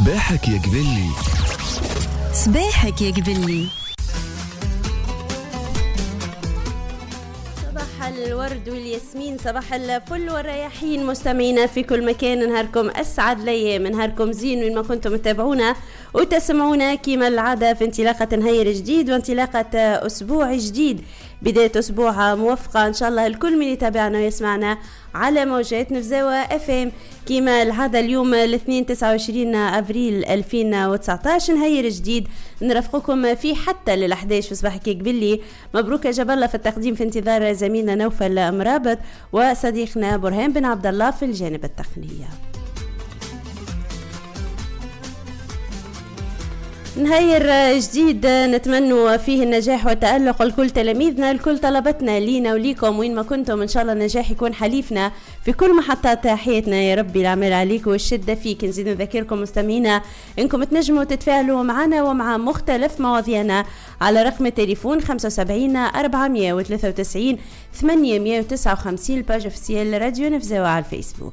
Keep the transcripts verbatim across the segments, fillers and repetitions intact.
صباحك يا قبلي، صباحك يا قبلي. صباح الورد والياسمين، صباح الفل والرياحين مستمعينا في كل مكان. نهاركم أسعد ليام، نهاركم زين وين ما كنتم تتابعونا وتسمعونا كما العادة في انطلاقة نهار جديد وانطلاقة أسبوع جديد، بداية أسبوع موفقة إن شاء الله. الكل من يتابعنا ويسمعنا على موجات نفزاوة اف ام كما العادة. اليوم الاثنين تسعة وعشرين ابريل ألفين وتسعطاش، نهار جديد نرافقكم في حتى للأحداش في صباحك قبلي. مبروك يا جبل الله في التقديم، في انتظار زميلنا نوفل مرابط وصديقنا برهان بن عبد الله في الجانب التقنية. نهاير جديد نتمنى فيه النجاح والتألق لكل تلاميذنا، لكل طلبتنا لينا وليكم وين ما كنتم. إن شاء الله النجاح يكون حليفنا في كل محطات حياتنا يا ربي. العمل عليك والشدة فيك. نزيد نذكركم مستمعينا إنكم تنجموا تتفاعلوا معنا ومع مختلف مواضيعنا على رقم التليفون خمسة وسبعين أربعمية وثلاثة وتسعين ثمانمية وتسعة وخمسين، الباج اوفيسيال راديو نفزاوة على الفيسبوك.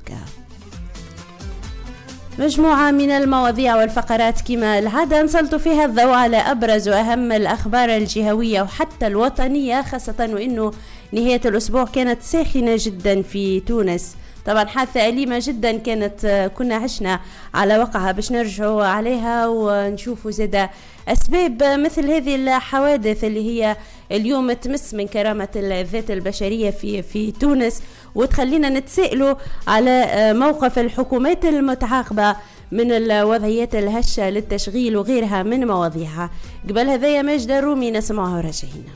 مجموعة من المواضيع والفقرات كما العادة نسلط فيها الضوء على أبرز وأهم الأخبار الجهوية وحتى الوطنية، خاصة وإنه نهاية الأسبوع كانت ساخنة جدا في تونس. طبعا حادثة أليمة جدا كانت، كنا عشنا على وقعها باش نرجعوا عليها ونشوفوا زادة أسباب مثل هذه الحوادث اللي هي اليوم تمس من كرامة الذات البشرية في في تونس، وتخلينا نتسائلوا على موقف الحكومات المتعاقبة من الوضعيات الهشة للتشغيل وغيرها من مواضيعها. قبل هذا ماجد الرومي نسمعها ورجعينا.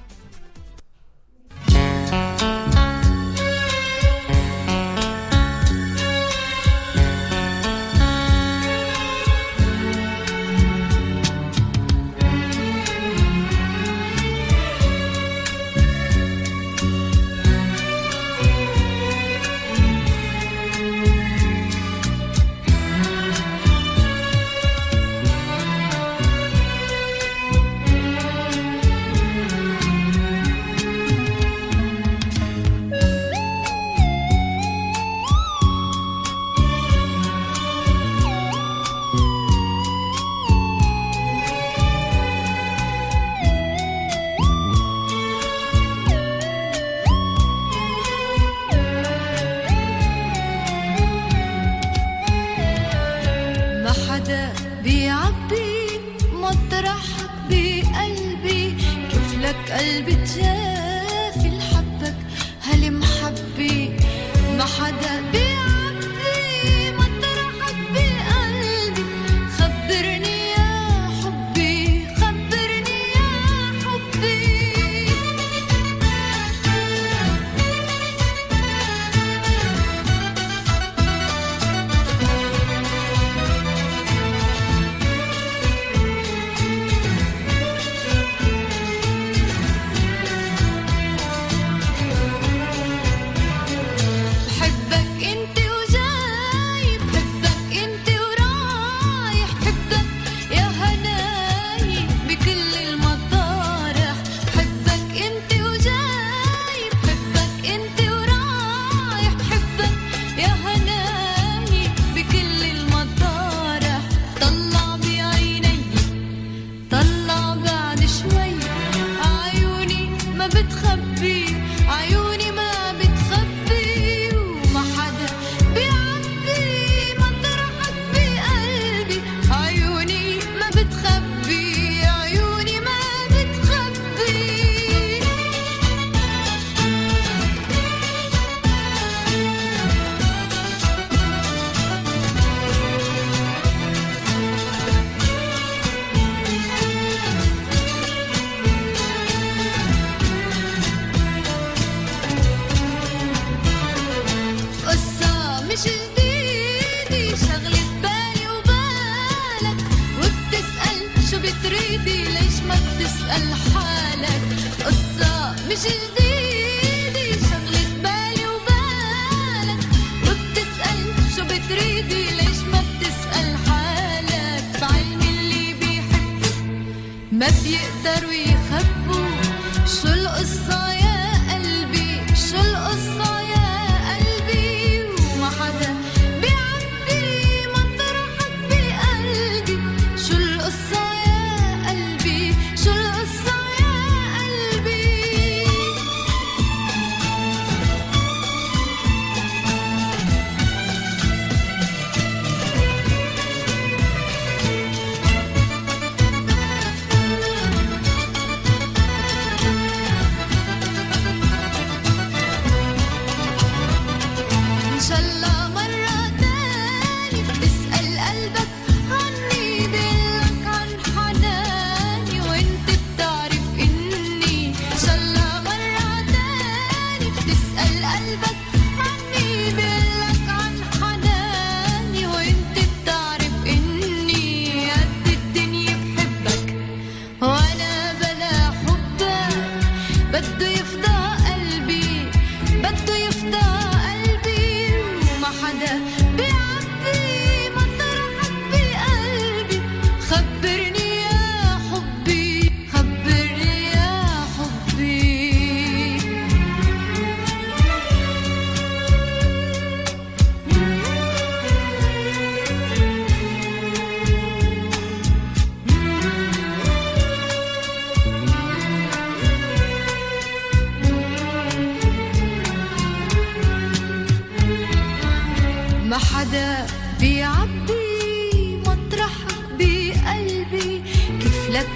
ما بيقدروا يخبوا شو القصة يا قلبي، شو القصة يا قلبي، وما حدا بيعبي مطرحك بقلبي.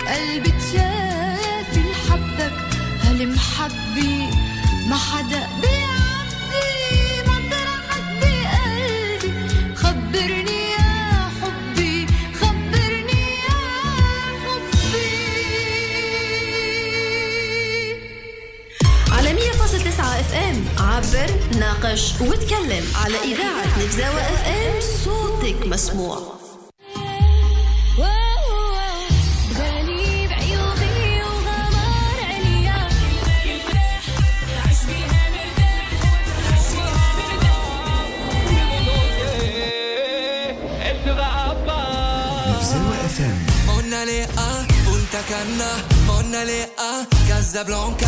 قلبي تشافي لحبك هالمحبي ما حدا بيعبي مطرحك بقلبي. خبرني يا حبي خبرني يا حبي. على مية فاصلة تسعة اف ام عبر ناقش وتكلم على إذاعة نفزاوة اف ام. صوتك مسموع. كنا قلنا ليه اه كازابلانكا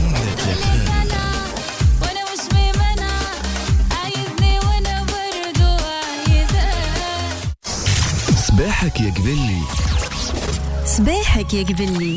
وانا مش ممنع عايزني وانا برضو عايزاه. صباحك يا قبلي صباحك يا قبلي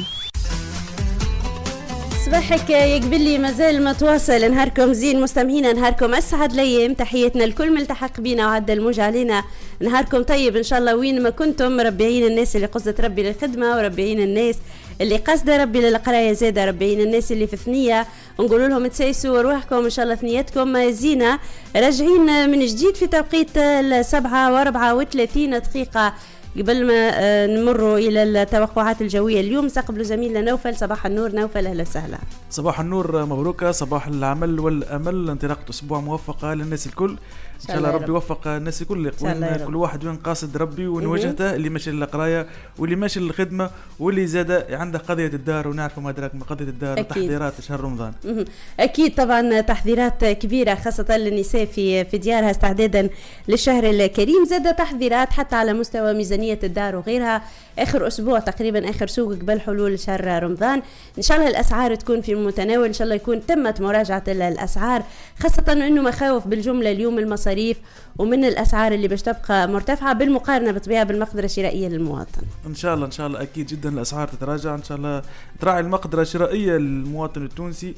صباحك يا قبلي. مازال متواصل. نهاركم زين مستمعينا، نهاركم اسعد الايام. تحياتنا لكل ملتحق بينا وعدى الموج علينا. نهاركم طيب ان شاء الله وين ما كنتم. ربيعين الناس اللي قصدت ربي للخدمه، وربيعين الناس اللي قصده ربي للقرايه زاده، ربيعين الناس اللي في ثنيه ونقول لهم تسيسوا روحكم ان شاء الله ثنيتكم زينه. راجعين من جديد في توقيت السبعة واربعة وثلاثين دقيقه. قبل ما نمروا إلى التوقعات الجوية اليوم استقبلوا زميلنا نوفل. صباح النور نوفل، أهلا وسهلا. صباح النور مبروكة، صباح العمل والأمل، انطلاقة أسبوع موفقة للناس الكل إن شاء الله. ربي يوفق الناس الكل، كل واحد وين قاصد ربي وين وجهته، اللي ماشي للقراية واللي ماشي للخدمة واللي زاد عنده قضية الدار، ونعرفوا ما أدراك ما قضية الدار وتحذيرات شهر رمضان. أكيد طبعا تحذيرات كبيرة خاصة للنساء في في ديارها استعدادا للشهر الكريم. زاد تحذيرات حتى على مستوى ميزانية الدار وغيرها. آخر أسبوع تقريبا آخر سوق قبل حلول شهر رمضان، إن شاء الله الأسعار تكون في المتناول، إن شاء الله يكون تمت مراجعة الأسعار، خاصة إنه مخاوف بالجملة اليوم المصاريف ومن الأسعار اللي باش تبقى مرتفعة بالمقارنة بطبيعة بالمقدرة الشرائية للمواطن. إن شاء الله إن شاء الله أكيد جدا الأسعار تتراجع، إن شاء الله تراعي المقدرة الشرائية للمواطن التونسي،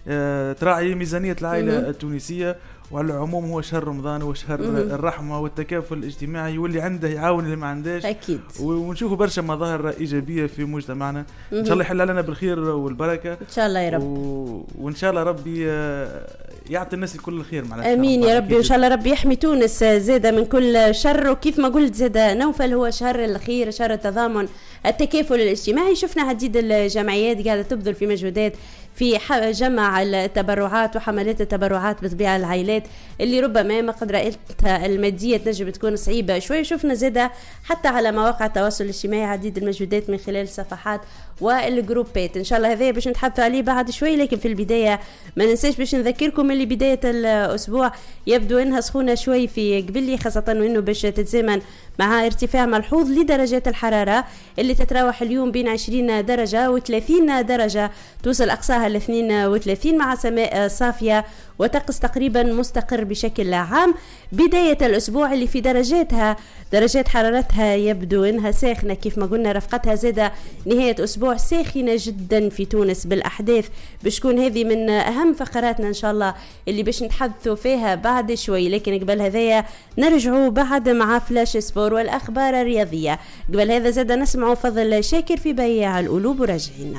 تراعي ميزانية العائلة التونسية. وعلى العموم هو شهر رمضان، هو شهر الرحمة والتكافل الاجتماعي، واللي عنده يعاون اللي ما عندهش أكيد. ونشوفوا برشا مظاهر إيجابية في مجتمعنا، إن شاء الله يحل لنا بالخير والبركة إن شاء الله يا رب. و... وإن شاء الله ربي يعطي الناس الكل الخير معنا. آمين يا ربي. وإن شاء الله ربي يحمي تونس زادة من كل شر. وكيف ما قلت زادة نوفل، هو شهر الخير، شهر التضامن، التكافل الاجتماعي. شفنا عديد الجمعيات قاعدة تبذل في مجهودات في جمع التبرعات وحملات التبرعات بطبيعة العائلات اللي ربما ما قدرتها المادية تنجم تكون صعيبة شوي. شفنا زادة حتى على مواقع التواصل الاجتماعي عديد المجهودات من خلال الصفحات والجروبات. إن شاء الله هذا باش نتحدث عليه بعد شوي، لكن في البداية ما ننساش باش نذكركم اللي بداية الأسبوع يبدو إنها سخونة شوي في قبلي، خاصة إنه باش تتزامن مع ارتفاع ملحوظ لدرجات الحرارة اللي تتراوح اليوم بين عشرين درجة وثلاثين درجة، توصل أقصاها ل اثنين وثلاثين مع سماء صافية وطقس تقريبا مستقر بشكل عام. بداية الأسبوع اللي في درجاتها درجات حرارتها يبدو إنها ساخنة كيف ما قلنا، رفقتها زادة نهاية أسبوع ساخنة جدا في تونس بالأحداث. باش تكون هذه من أهم فقراتنا إن شاء الله اللي باش نتحدثوا فيها بعد شوي، لكن قبل هذايا نرجعوا بعد مع فلاش سبور والأخبار الرياضية. قبل هذا زادة نسمعوا فضل شاكر في بياع القلوب وراجعينا.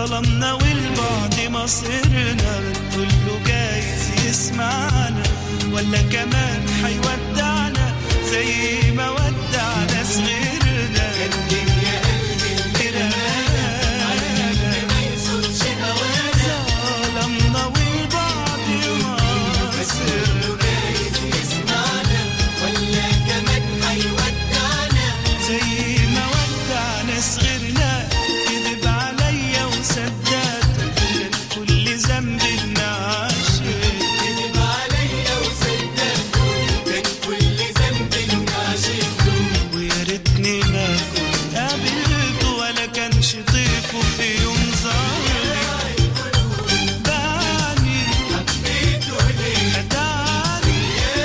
ظلمنا والبعد مصيرنا، كله جايز يسمعنا ولا كمان حيودعنا زي ما ودعنا صغيرنا. الدنيا قلبي ترانا ما يصدش هوانا، ظلمنا والبعد مصيرنا جايز يسمعنا ولا كمان حيودعنا زي ما ودعنا صغيرنا. كذب عليا وسداد كان كل ذنب النعاشق، كذب عليا وسداد كان كل ذنب النعاشق. ويا ريتني ما كنت قابلته ولا كانش طيفه في يوم ظهري، باعني حبيته ليه خدعني،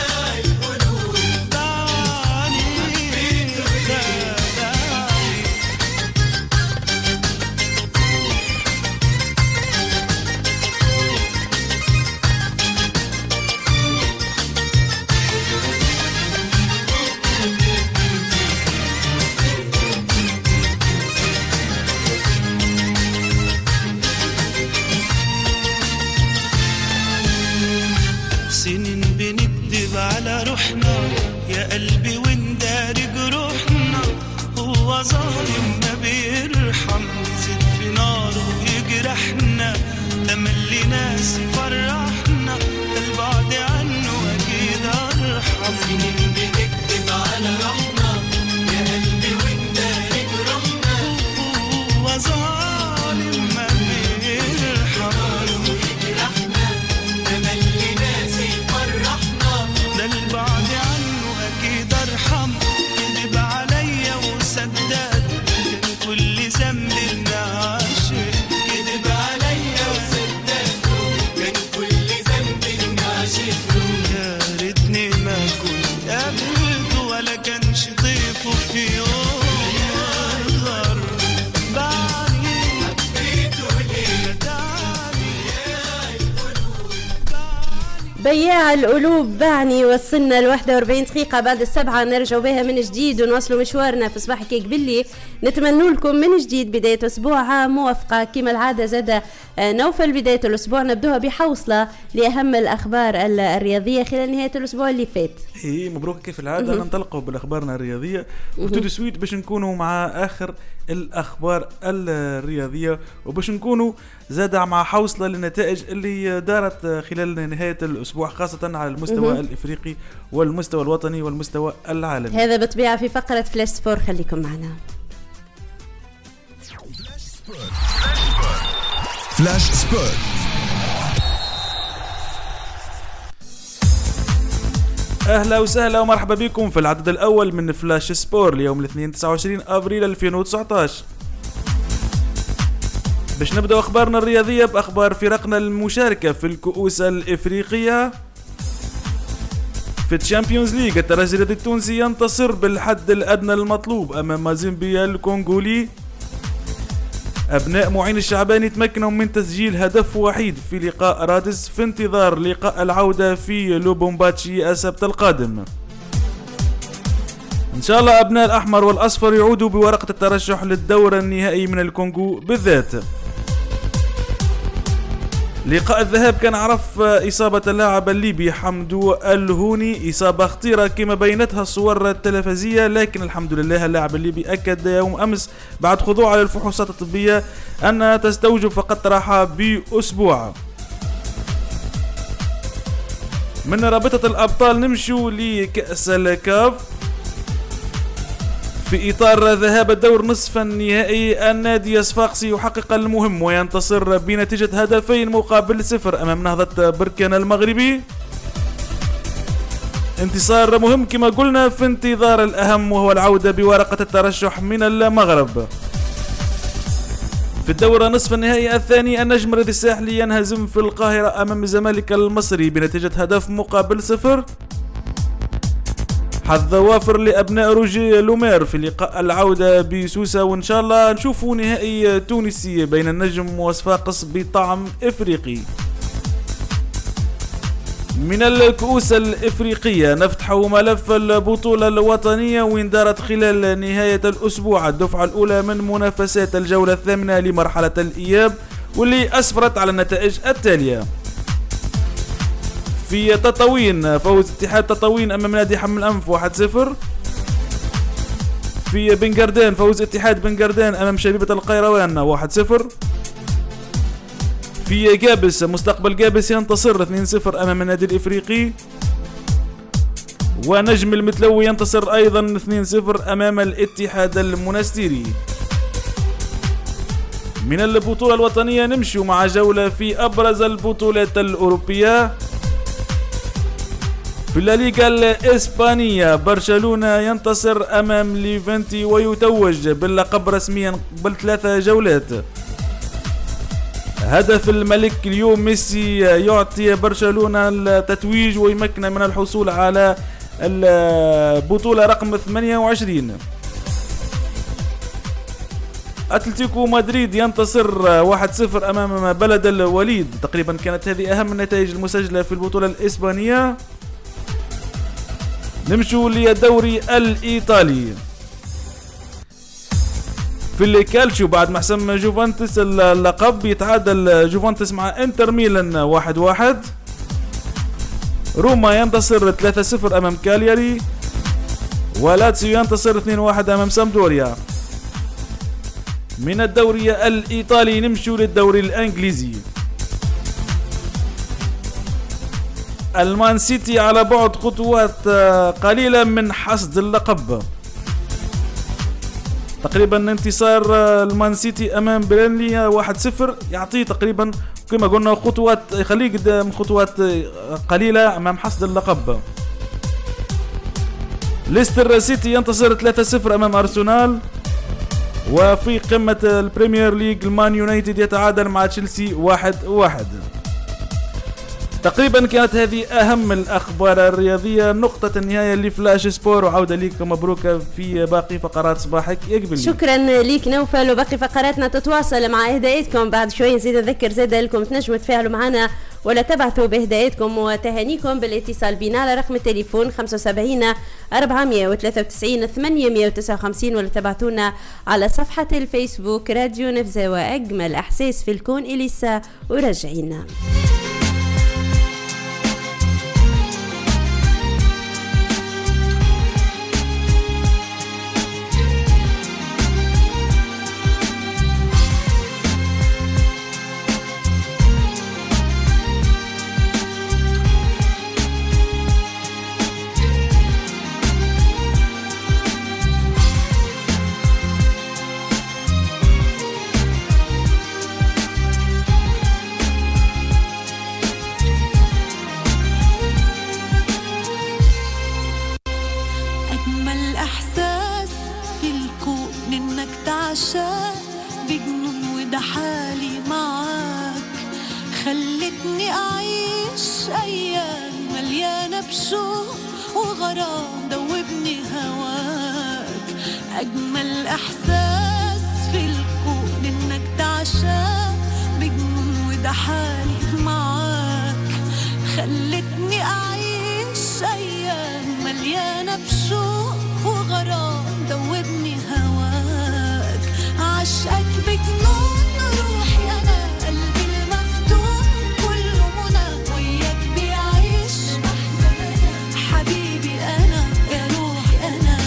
باعني حبيته ليه خدعني. سنين بنكذب على روحنا يا قلبي ونداري جروحنا، هو ظالم ما بيرحم يزيد في ناره ويجرحنا. تملي ناس يفرحنا البعد عنه أكيد أرحم. سنين بنكذب على روحنا يا قلبي ونداري جروحنا، هو ظالم ما بيرحم ويجرحنا. تملي ناس يفرحنا للبعد عنه أكيد أرحم. كذب عليا وسداد كان كل ذنب النعاشق، كذب عليا وسداد كان كل ذنب النعاشق. يا ريتني ما كنت قابلته ولا كانش طيفه في يوم يظهر، باعني حبيته ليه خدعني. بياع القلوب باعني. وصلنا ل واحد وأربعين دقيقة بعد السبعة، نرجع بها من جديد ونواصلوا مشوارنا في صباحك قبلي. نتمنى لكم من جديد بداية أسبوع موفقة كما العادة. زاد نوفل بداية الأسبوع نبدوها بحوصلة لأهم الأخبار الرياضية خلال نهاية الأسبوع اللي فات. ايه مبروك كيف العادة. ننطلقوا بالأخبارنا الرياضية وتودي سويت باش نكونوا مع آخر الأخبار الرياضية، وباش نكونوا زاد مع حوصلة للنتائج اللي دارت خلال نهاية الأسبوع خاصة على المستوى مه. الإفريقي والمستوى الوطني والمستوى العالمي. هذا بطبيعة في فقرة فلاش سبور، خليكم معنا. فلاش سبور. اهلا وسهلا ومرحبا بكم في العدد الاول من فلاش سبور اليوم الاثنين تسعة وعشرين ابريل ألفين وتسعطاش. باش نبدا اخبارنا الرياضيه باخبار فرقنا المشاركه في الكؤوس الافريقيه. في الشامبيونز ليج الترجي التونسي ينتصر بالحد الادنى المطلوب امام مازيمبيا الكونغولي. أبناء معين الشعباني تمكنوا من تسجيل هدف وحيد في لقاء رادس في انتظار لقاء العودة في لوبومباتشي السبت القادم. إن شاء الله أبناء الأحمر والأصفر يعودوا بورقة الترشح للدور النهائي من الكونغو بالذات. لقاء الذهاب كان عرف إصابة اللاعب الليبي حمدو الهوني، إصابة خطيرة كما بينتها الصور التلفزية، لكن الحمد لله اللاعب الليبي أكد يوم أمس بعد خضوعه للفحوصات الطبية أنها تستوجب فقط راحة بأسبوع. من رابطة الأبطال نمشوا لكأس الكاف. في إطار ذهاب الدور نصف النهائي النادي الصفاقسي يحقق المهم وينتصر بنتيجة هدفين مقابل صفر أمام نهضة بركان المغربي. انتصار مهم كما قلنا في انتظار الأهم وهو العودة بورقة الترشح من المغرب. في الدورة نصف النهائي الثاني النجم الرياضي الساحلي ينهزم في القاهرة أمام الزمالك المصري بنتيجة هدف مقابل صفر. حظ وافر لأبناء روجي لومير في لقاء العودة بسوسة، وإن شاء الله نشوفوا نهائي تونسي بين النجم وصفاقس بطعم إفريقي. من الكؤوس الإفريقية نفتح ملف البطولة الوطنية وين دارت خلال نهاية الأسبوع الدفعة الأولى من منافسات الجولة الثامنة لمرحلة الإياب واللي أسفرت على النتائج التالية. في تطاوين فوز اتحاد تطاوين أمام نادي حمل الأنف واحد صفر. في بنقردان فوز اتحاد بنقردان أمام شبيبة القيروان واحد صفر. في جابس مستقبل جابس ينتصر اثنين صفر أمام النادي الإفريقي. ونجم المتلوي ينتصر أيضا اثنين صفر أمام الاتحاد المنستيري. من البطولة الوطنية نمشي مع جولة في أبرز البطولات الأوروبية. في الليغا الإسبانية برشلونة ينتصر أمام ليفانتي ويتوج باللقب رسميا قبل ثلاثة جولات. هدف الملك اليوم ميسي يعطي برشلونة التتويج ويمكن من الحصول على البطولة رقم ثمانية وعشرين. أتلتيكو مدريد ينتصر واحد صفر أمام بلد الوليد. تقريبا كانت هذه أهم النتائج المسجلة في البطولة الإسبانية. نمشوا للدوري الإيطالي. في الكالتشيو بعد ما حسم جوفانتس اللقب يتعادل جوفانتس مع انتر ميلان واحد واحد. روما ينتصر ثلاثة صفر أمام كالياري. ولاتسيو ينتصر اثنين واحد أمام سامدوريا. من الدوري الإيطالي نمشوا للدوري الإنجليزي. المان سيتي على بعد خطوات قليلة من حصد اللقب. تقريبا انتصار المان سيتي أمام برينلي واحد صفر يعطيه تقريبا كما قلنا خطوات يخليه قدام خطوات قليلة أمام حصد اللقب. ليستر سيتي ينتصر ثلاثة صفر أمام أرسنال. وفي قمة البريمير ليج المان يونايتد يتعادل مع تشيلسي واحد واحد. تقريبا كانت هذه أهم الأخبار الرياضية. نقطة النهاية لفلاش سبور وعودة ليك مبروك في باقي فقرات صباحك يقبل. شكرا ليك نوفل. وباقي فقراتنا تتواصل مع إهداءاتكم بعد شوي. نزيد أذكر زاد لكم تنجموا تفاعلوا معنا ولا تبعثوا بإهداءاتكم وتهانيكم بالاتصال بنا على رقم التليفون خمسة وسبعين أربعمية وثلاثة وتسعين ثمانمية وتسعة وخمسين ولا تبعثونا على صفحة الفيسبوك راديو نفزاوة. أجمل أحساس في الكون إليسا ورجعينا. أجمل إحساس في الكون إنك تعشى بجنون وده حالي معاك. خلتني أعيش أيام مليانة بشوق وغرام دوبني هواك. عشقك بجنون روحي أنا قلبي المفتون كله منى وياك بيعيش حبيبي أنا يا روحي أنا.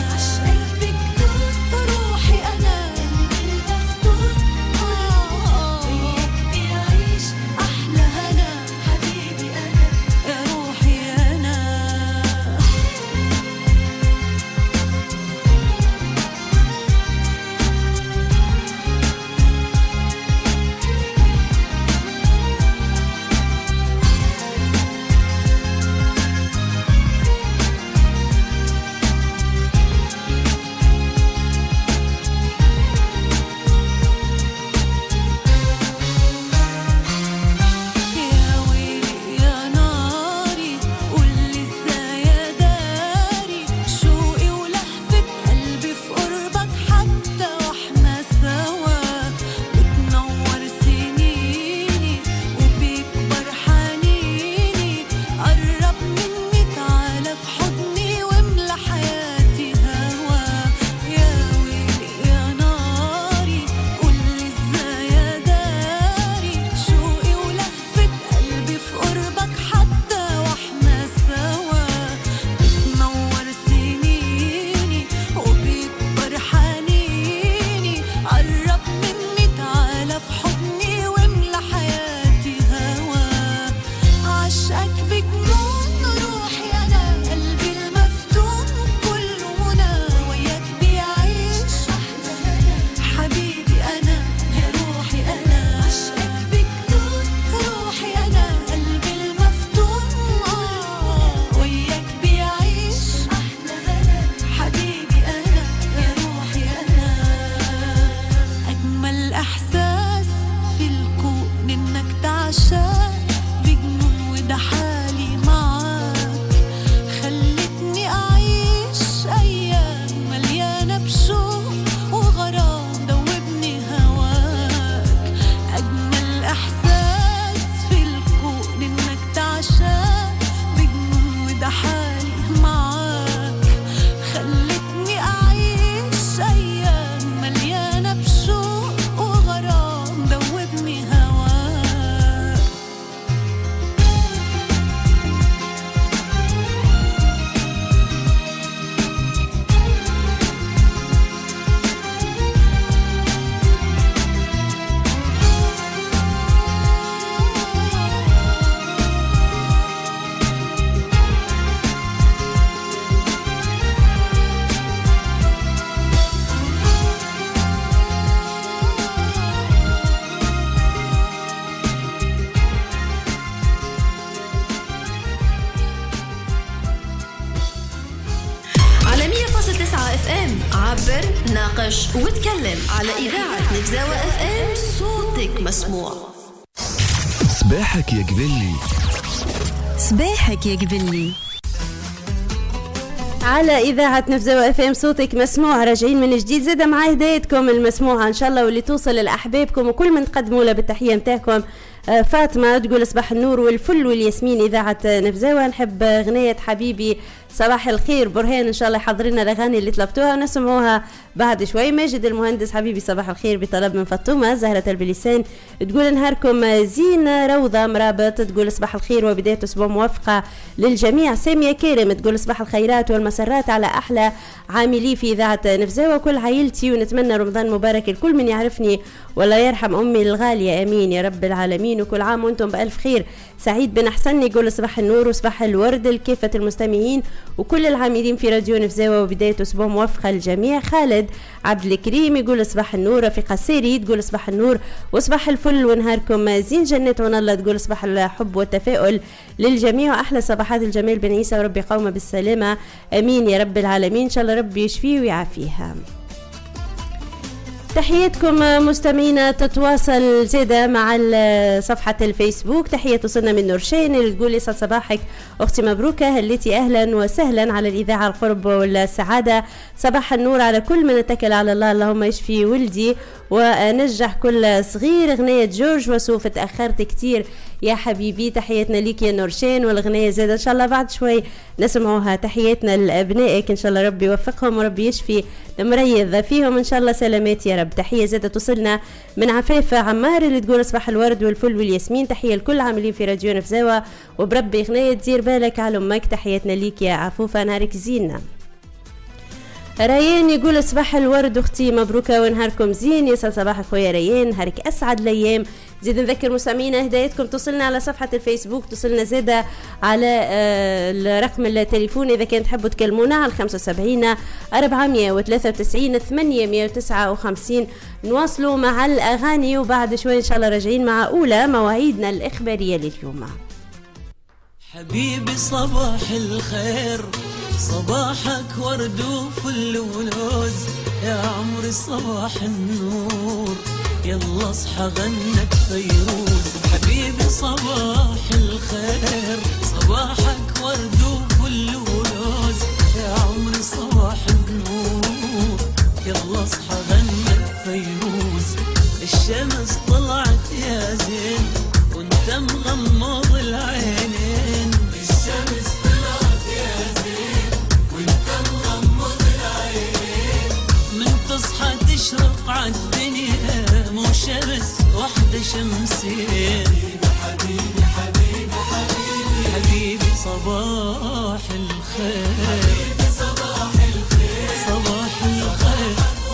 عبر ناقش وتكلم على إذاعة نفزاوة اف ام. صوتك مسموع. صباحك يا قبلي. صباحك يا قبلي على إذاعة نفزاوة اف ام. صوتك مسموع. راجعين من جديد زادة مع هدايتكم المسموعة إن شاء الله، واللي توصل لأحبابكم وكل من تقدموا له بالتحية متاعكم. فاطمة تقول صباح النور والفل والياسمين إذاعة نفزاوة. نحب غنية حبيبي صباح الخير برهان، إن شاء الله يحضر لنا الأغاني اللي طلبتوها ونسمعوها بعد شوي. ماجد المهندس حبيبي صباح الخير بطلب من فاطمة. زهرة البليسان تقول نهاركم زين. روضة مرابط تقول صباح الخير وبداية أسبوع موفقة للجميع. سامية كريم تقول صباح الخيرات والمسرات على أحلى عاملي في إذاعة نفزاوة وكل عائلتي، ونتمنى رمضان مبارك لكل من يعرفني والله يرحم أمي الغالية آمين يا رب العالمين، وكل عام وانتم بألف خير. سعيد بن حسن يقول صباح النور وصباح الورد لكافة المستمعين وكل العاملين في راديو نفزاوة وبداية أسبوع موفقة للجميع. خالد عبد الكريم يقول صباح النور. رفيقة سيري تقول صباح النور وصباح الفل ونهاركم زين. جنات ونالله تقول صباح الحب والتفاؤل للجميع وأحلى صباحات الجمال بن عيسى وربي قومه بالسلامة آمين يا رب العالمين. إن شاء الله ربي يشفيه ويعافيها. تحياتكم مستمعينا. تتواصل زيادة مع صفحة الفيسبوك. تحية توصلنا من نورشين اللي تقول لي صباحك أختي مبروكة هلتي أهلا وسهلا على الإذاعة القرب والسعادة. صباح النور على كل من اتكل على الله، اللهم يشفي ولدي ونجح كل صغير. أغنية جورج وسوف تأخرت كتير يا حبيبي. تحياتنا ليك يا نورشين، والأغنية زيادة إن شاء الله بعد شوي نسمعوها. تحياتنا لأبنائك إن شاء الله ربي يوفقهم وربي يشفي المريض فيهم إن شاء الله سلامات يا رب. تحية زيادة توصلنا من عفافة عمار اللي تقول صباح الورد والفل والياسمين. تحية لكل عاملين في راديو نفزاوة وبربي أغنية دير بالك على أمك. تحياتنا ليك يا عفوفة نهارك زينة. ريان يقول صباح الورد اختي مبروكه ونهاركم زين. يسعد صباحك خويا ريان، نهارك اسعد الايام. زيد نذكر مستمعينا هدايتكم توصلنا على صفحه الفيسبوك، توصلنا زاده على آه الرقم التليفون اذا كان تحبوا تكلمونا على خمسة وسبعين أربعمية وثلاثة وتسعين ثمانمية وتسعة وخمسين. نواصلوا مع الاغاني وبعد شوي ان شاء الله راجعين مع اولى مواعيدنا الاخباريه لليوم. حبيبي صباح الخير، صباحك ورد وفل ولوز، يا عمري صباح النور، يلا اصحى غنت فيروز. حبيبي صباح الخير، صباحك ورد وفل ولوز، يا عمري صباح النور، يلا اصحى غنت فيروز. الشمس طلعت يا زين وانت مغمض العينين، الشمس طلعت يا زين وانت مغمض العينين. من تصحى تشرق عالدنيا مو شمس وحدة شمسين. حبيبي حبيبي حبيبي حبيبي صباح الخير، حبيبي صباح الخير، صباح الخير.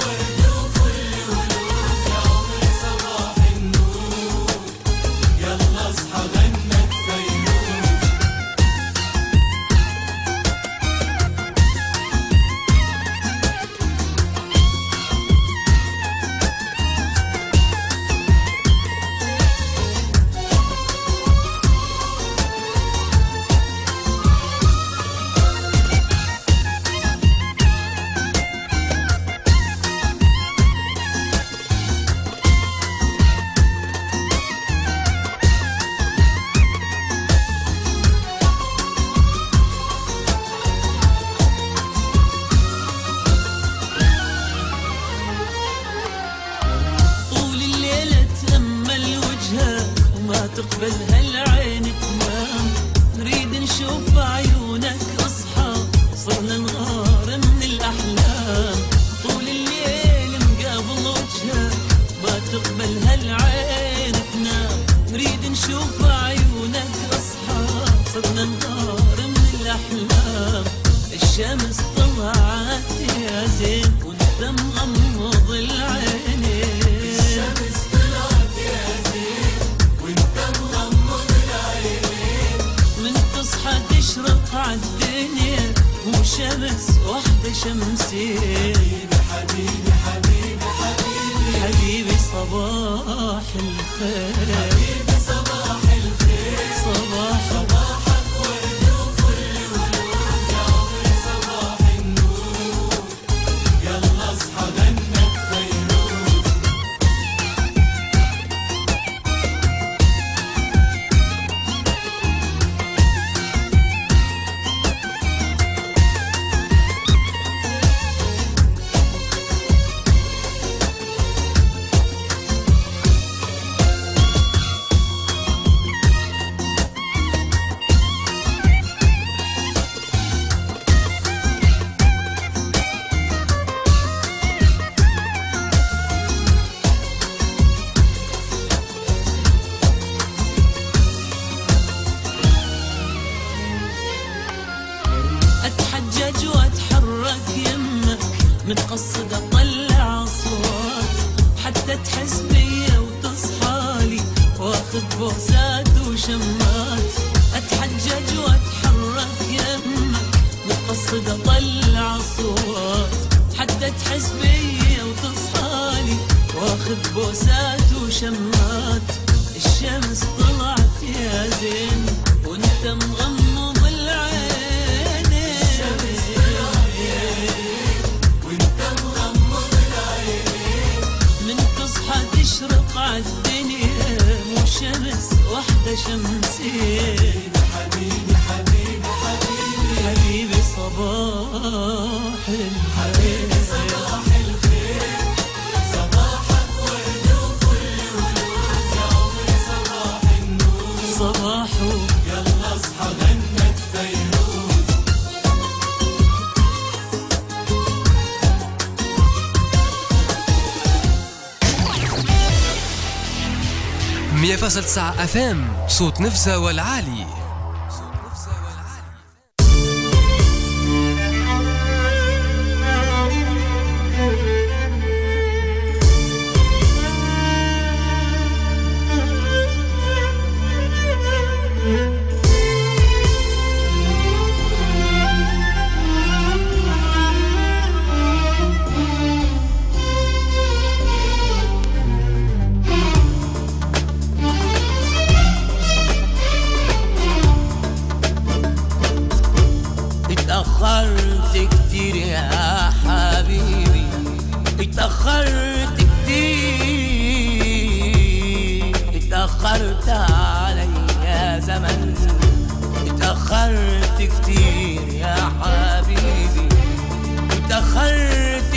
تقبل هالعين تنام، نريد نشوف عيونك اصحى، صرنا نغار من الاحلام. طول الليل مقابل وجهك، ما تقبل هالعين تنام، نريد نشوف عيونك اصحى، صرنا نغار من الاحلام. الشمس طلعت يا زين وانت مغمض العينين، الشمس طلعت يا زين وانت مغمض العينين. من تصحى تشرق عالدنيا مو شمس وحدة شمسين. حبيبي حبيبي حبيبي حبيبي صباح الخير، حبيبي صباح الخير، صباح صباحك ورد وفل ولوز، يا عمري صباح النور، يلا متقصدة طلع أصوات حتى تحس بيا وتصحالي، واخد بوسات وشمات اتحجج واتحرك يمك، متقصدة طلع أصوات حتى تحس بيا وتصحالي، واخد بوسات وشمات. الشمس طلعت يا زين وانت مغمض العين، الشمس طلعت يا زين وانت مغمض العين، من تصحى تشرق عالدنيا مو شمس واحدة شمسين. حبيبي حبيبي حبيبي حبيبي صباح الخير، صباح الخير، صباحك ورد وفل ونوس يا عمري، صباح النور صباحه يلا اصحى غنت فيروز. مية فاصلة تسعة اف ام صوت نفسه والعالي. اتأخرت كتير يا حبيبي، اتأخرت كتير، اتأخرت علي يا زمن، اتأخرت كتير يا حبيبي، اتأخرت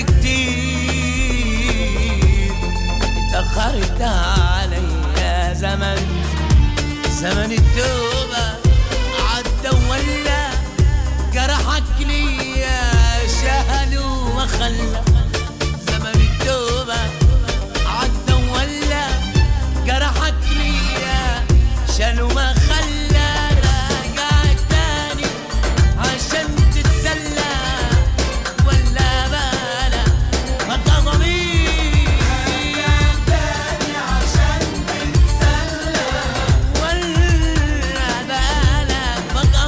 كتير، اتأخرت علي يا زمن، زمن التوبة عدى ولا جرحك ليا شهد وخلى، زمن التوبة عدى ولا جرحك ليا شال وما خلى، راجع تاني عشان تتسلى ولا بالا بقى ضمير، راجع تاني عشان تتسلى ولا بالا بقى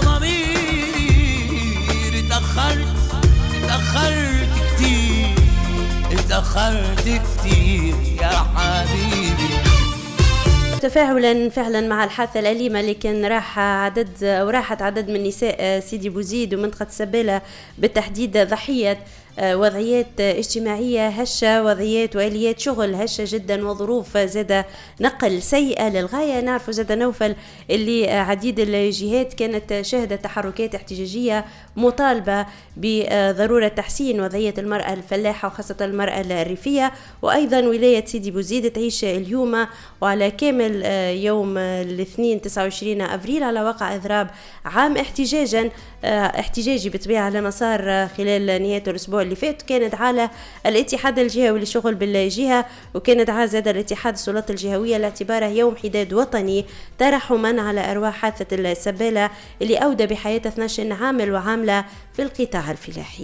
ضمير. اتأخرت اتأخرت كتير، اتأخرت كتير يا حبيبي. تفاعلا فعلا مع الحادثة الأليمة اللي كان راح عدد أو راحت عدد من نساء سيدي بوزيد ومنطقة السبالة بالتحديد ضحية وضعيات اجتماعية هشة، وضعيات وآليات شغل هشة جدا، وظروف زادة نقل سيئة للغاية. نعرف زادة نوفل اللي عديد الجهات كانت شهدت تحركات احتجاجية مطالبة بضرورة تحسين وضعية المرأة الفلاحة وخاصة المرأة الريفية، وأيضا ولاية سيدي بوزيد تعيش اليوم وعلى كامل يوم الاثنين تسعة وعشرين أبريل على وقع إضراب عام احتجاجا احتجاجي بطبيعة على مسار خلال نهاية الأسبوع اللي فات. كانت على الاتحاد الجهوي للشغل بالجهة، وكانت على زاد الاتحاد السلطات الجهوية لاعتباره يوم حداد وطني ترحما على أرواح حادثة السبالة اللي أودى بحياة اثني عشر عامل وعاملة في القطاع الفلاحي.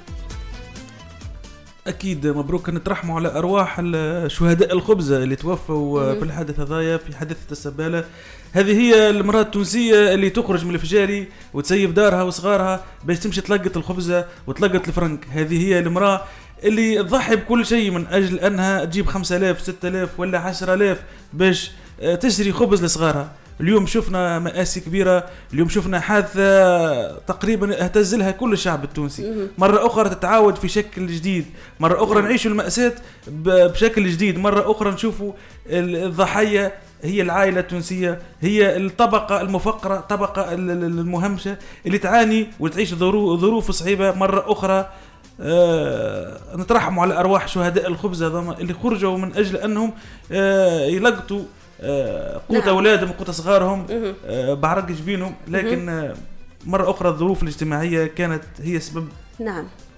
أكيد مبروك، نترحموا على أرواح الشهداء الخبزة اللي توفوا في الحادث هذايا في حادثة السبالة. هذه هي المرأة التونسية اللي تخرج من الفجاري وتسيب دارها وصغارها باش تمشي تلقط الخبزة وتلقط الفرنك. هذه هي المرأة اللي تضحي بكل شيء من أجل أنها تجيب خمسة آلاف ستة آلاف ولا عشرة آلاف باش تشتري خبز لصغارها. اليوم شفنا مآسي كبيرة، اليوم شفنا حادثة تقريبا اهتز لها كل الشعب التونسي. مرة أخرى تتعاود في شكل جديد، مرة أخرى نعيشوا المأساة بشكل جديد، مرة أخرى نشوفوا الضحية هي العائلة التونسية، هي الطبقة المفقرة، طبقة المهمشة اللي تعاني وتعيش ظروف صعيبة. مرة أخرى آه نترحموا على أرواح شهداء الخبزة اللي خرجوا من أجل أنهم آه يلقطوا آه قوت نعم. أولادهم وقوت صغارهم آه بعرق جبينهم، لكن آه مرة أخرى الظروف الاجتماعية كانت هي سبب نعم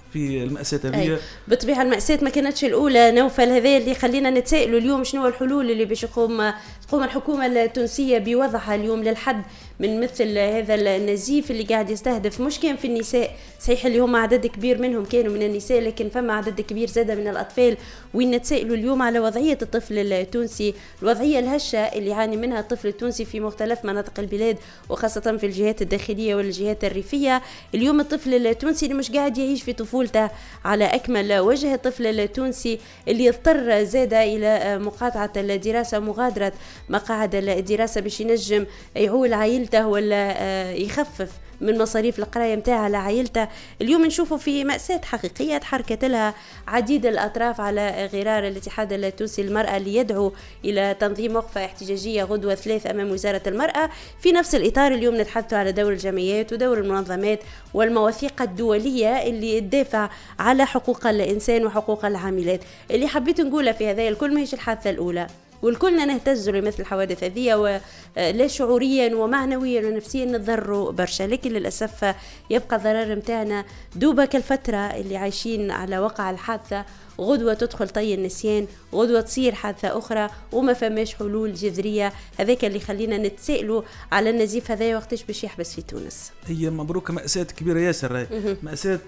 في المأساة هذه. بالطبيعة المأساة ما كانتش الأولى نوفل، هذا اللي خلينا نتسائلوا اليوم شنو الحلول اللي باش تقوم تقوم الحكومة التونسية بوضعها اليوم للحد من مثل هذا النزيف اللي قاعد يستهدف مش كان في النساء، صحيح اللي هم عدد كبير منهم كانوا من النساء، لكن فما عدد كبير زاد من الأطفال. وين نتسائلوا اليوم على وضعية الطفل التونسي، الوضعية الهشة اللي يعاني منها الطفل التونسي في مختلف مناطق البلاد وخاصة في الجهات الداخلية والجهات الريفية. اليوم الطفل التونسي اللي مش قاعد يعيش في طفولته على أكمل وجه، الطفل التونسي اللي اضطر زاد إلى مقاطعة الدراسة ومغادرة مقاعد الدراسة باش ينجم يعول عائلته ولا يخفف من مصاريف القراية متاعها لعائلته. اليوم نشوفوا في مأساة حقيقية تحركت لها عديد الأطراف على غرار الاتحاد التونسي للمرأة اللي يدعو إلى تنظيم وقفة احتجاجية غدوة ثلاث أمام وزارة المرأة. في نفس الإطار اليوم نتحدث على دور الجمعيات ودور المنظمات والمواثيق الدولية اللي تدافع على حقوق الإنسان وحقوق العاملات. اللي حبيت نقوله في هذا الكل ماهيش الحادثة الأولى، والكلنا نهتز لمثل الحوادث هذه ولا شعوريا ومعنويا ونفسيا نتضروا برشا، لكن للأسف يبقى الضرر متاعنا دوبك الفترة اللي عايشين على وقع الحادثة، غدوة تدخل طي النسيان، غدوة تصير حادثة أخرى وما فماش حلول جذرية. هذاك اللي خلينا نتسائلوا على النزيف هذا وقتاش باش يحبس في تونس. هي مبروك مأساة كبيرة ياسر، مأساة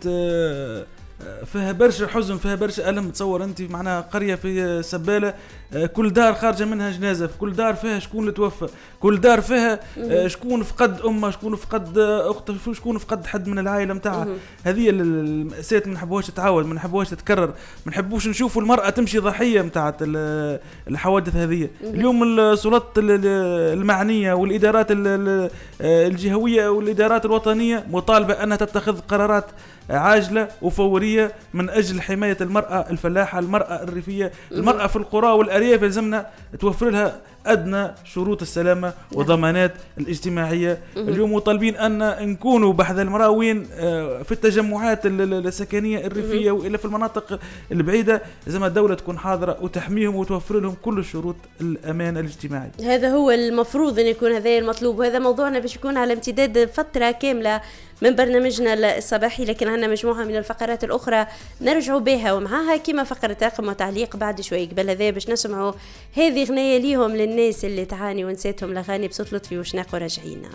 فيها برشا حزن، فيها برشا ألم. تصور أنت معناها قرية في سبالة كل دار خارجة منها جنازة، في كل دار فيها شكون اللي توفى، كل دار فيها شكون فقد أمه، شكون فقد أخته، شكون فقد حد من العائلة متاعها. هذه المأساة ما نحبوهاش تتعاود، ما نحبوهاش تتكرر، ما نحبوش نشوفوا المرأة تمشي ضحية متاعت الحوادث هذه. اليوم السلطات المعنية والإدارات الجهوية والإدارات الوطنية مطالبة أنها تتخذ قرارات عاجلة وفورية من أجل حماية المرأة الفلاحة، المرأة الريفية، المرأة في القرى والأرياف. يلزمنا توفر لها أدنى شروط السلامة وضمانات الاجتماعية. اليوم مطالبين أن نكونوا بحث المرأة وين في التجمعات السكنية الريفية وإلا في المناطق البعيدة، لازم الدولة تكون حاضرة وتحميهم وتوفر لهم كل الشروط الأمان الاجتماعي. هذا هو المفروض أن يكون هذا المطلوب، وهذا موضوعنا باش يكون على امتداد فترة كاملة من برنامجنا الصباحي، لكن عندنا مجموعة من الفقرات الأخرى نرجعوا بها ومعها كما فقرة رقم وتعليق بعد شوي. قبل هذا باش نسمعوا هذه غنية ليهم للناس اللي تعاني ونسيتهم لغاني بصوت لطفي وشناق وراجعينا.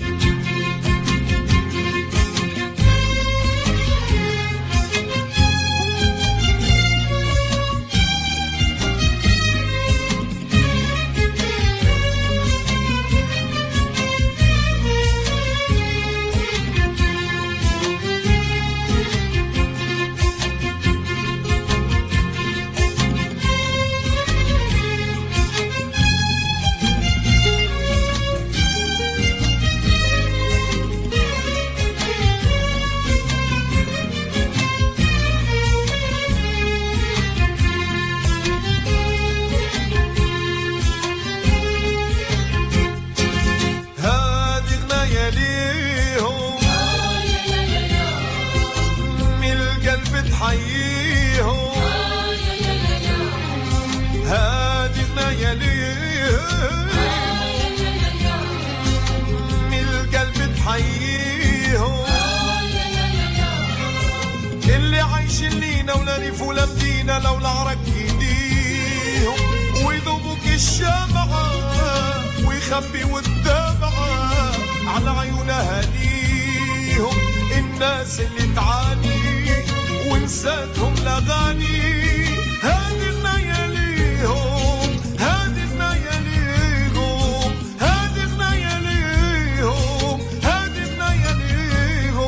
اللي عايشين لينا ولا ريف ولا مدينة لو العرق يديهم ويذوبوك الشمعة ويخبي والدمعة على عيونها ليهم. الناس اللي تعاني ونساتهم لغاني، هذه غناية ليهم، هذه غناية ليهم، هذه غناية ليهم، هذه غناية ليهم.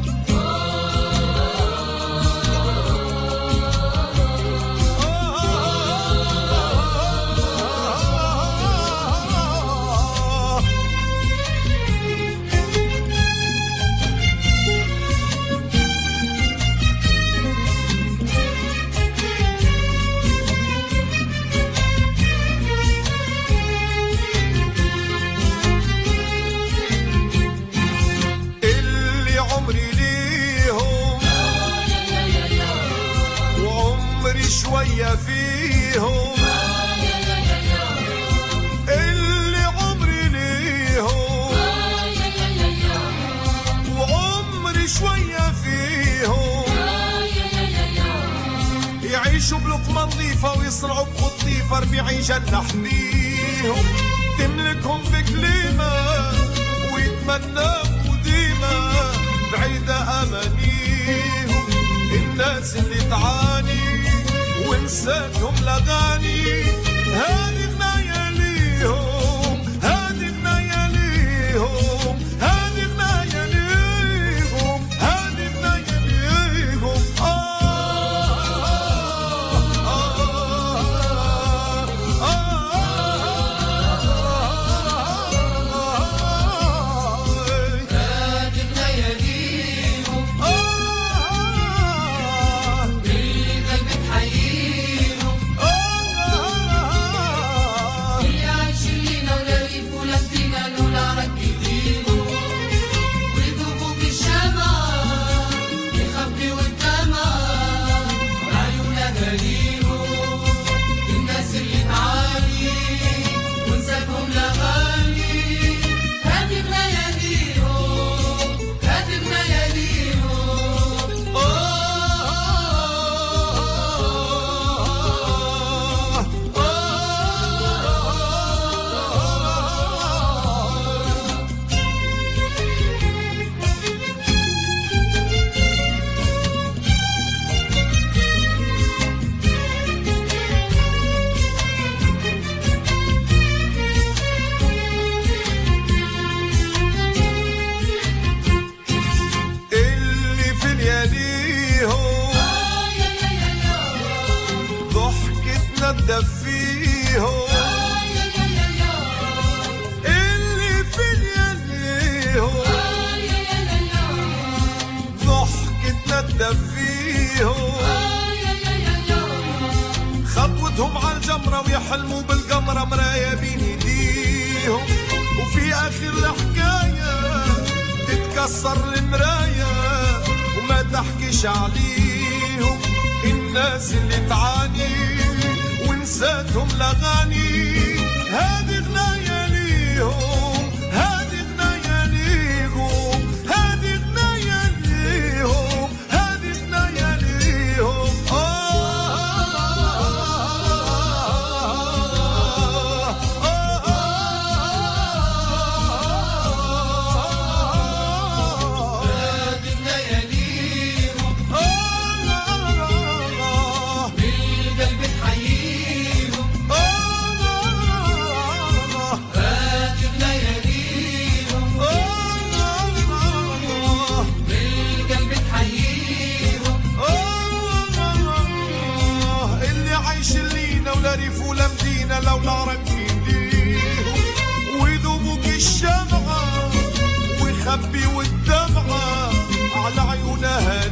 شوية فيهم اللي عمري ليهم وعمري شوية فيهم يعيشوا بلقمة نظيفة ويصنعوا بخطيفة ربيعي جنح بيهم تملكهم بكلمة ويتمنوا ديما بعيدة أمانيهم الناس اللي تعاني ونساتهم لغاني هذه النايا ليهم هذه النايا ليهم هذه النايا ليهم هذه النايا ليهم فيهم اللي في اليديهم ضحكتنا تدفيهم خطوتهم على الجمرة ويحلموا بالقمرة مرايا بين ايديهم وفي اخر الحكاية تتكسر المراية وما تحكيش عليهم الناس اللي تعاني ونساتهم لغاني هذه غنايا ليهم هذه غنايا ليهم هذه غنايا ليهم هذه غنايا ليهم ولا مدينة لو نعرق ايديهم ويذوبوك الشمعة ويخبيوا الدمعة على عيونها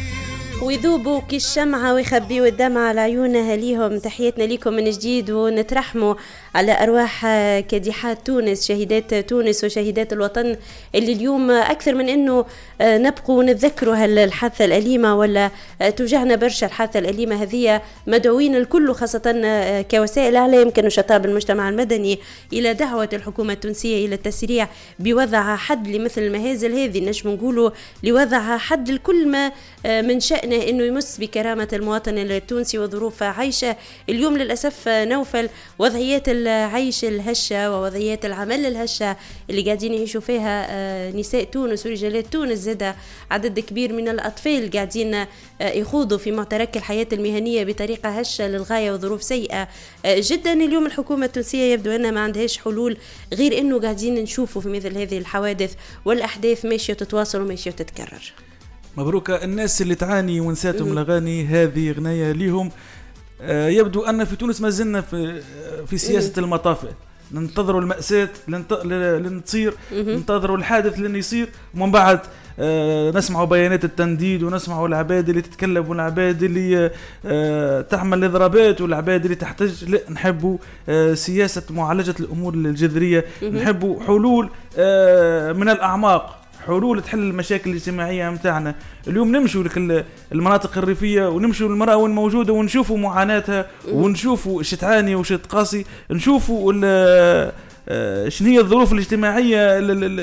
ويذوبوا كالشمعة ويخبيوا الدمعة على عيونها ليهم. تحياتنا لكم من جديد ونترحموا على أرواح كادحات تونس شهيدات تونس وشهيدات الوطن اللي اليوم أكثر من أنه نبقوا ونتذكروا هالحادثة الأليمة ولا توجعنا برشا الحادثة الأليمة هذه مدعوين الكل خاصة كوسائل إعلام كانوا شطاب المجتمع المدني إلى دعوة الحكومة التونسية إلى التسريع بوضع حد لمثل المهازل هذه. نجم نقولوا لوضع حد لكل ما من شأنه أنه يمس بكرامة المواطن التونسي وظروف عيشه. اليوم للأسف نوفل وضعيات العيش الهشة ووضعيات العمل الهشة اللي قاعدين يعيشوا فيها نساء تونس ورجالات تونس زاد عدد كبير من الأطفال قاعدين يخوضوا في معترك الحياة المهنية بطريقة هشة للغاية وظروف سيئة جدا. اليوم الحكومة التونسية يبدو أنها ما عندهاش حلول غير أنه قاعدين نشوفوا في مثل هذه الحوادث والأحداث ماشية تتواصل وماشية تتكرر. مبروك الناس اللي تعاني ونساتهم الأغاني هذه غناية ليهم. آه يبدو أن في تونس ما زلنا في, في سياسة المطافئ، ننتظروا المأساة لن تصير، ننتظروا الحادث لن يصير ومن بعد آه نسمعوا بيانات التنديد ونسمعوا العباد اللي تتكلم والعباد اللي آه تحمل اضرابات والعباد اللي تحتاج. لا، نحبوا آه سياسة معالجة الأمور الجذرية، نحبوا حلول آه من الأعماق، حلول تحل المشاكل الاجتماعية متاعنا. اليوم نمشوا لك المناطق الريفية ونمشوا للمرأة وين موجودة ونشوفوا معاناتها ونشوفوا ايش تعاني وايش تقاسي، نشوفوا شنو هي الظروف الاجتماعية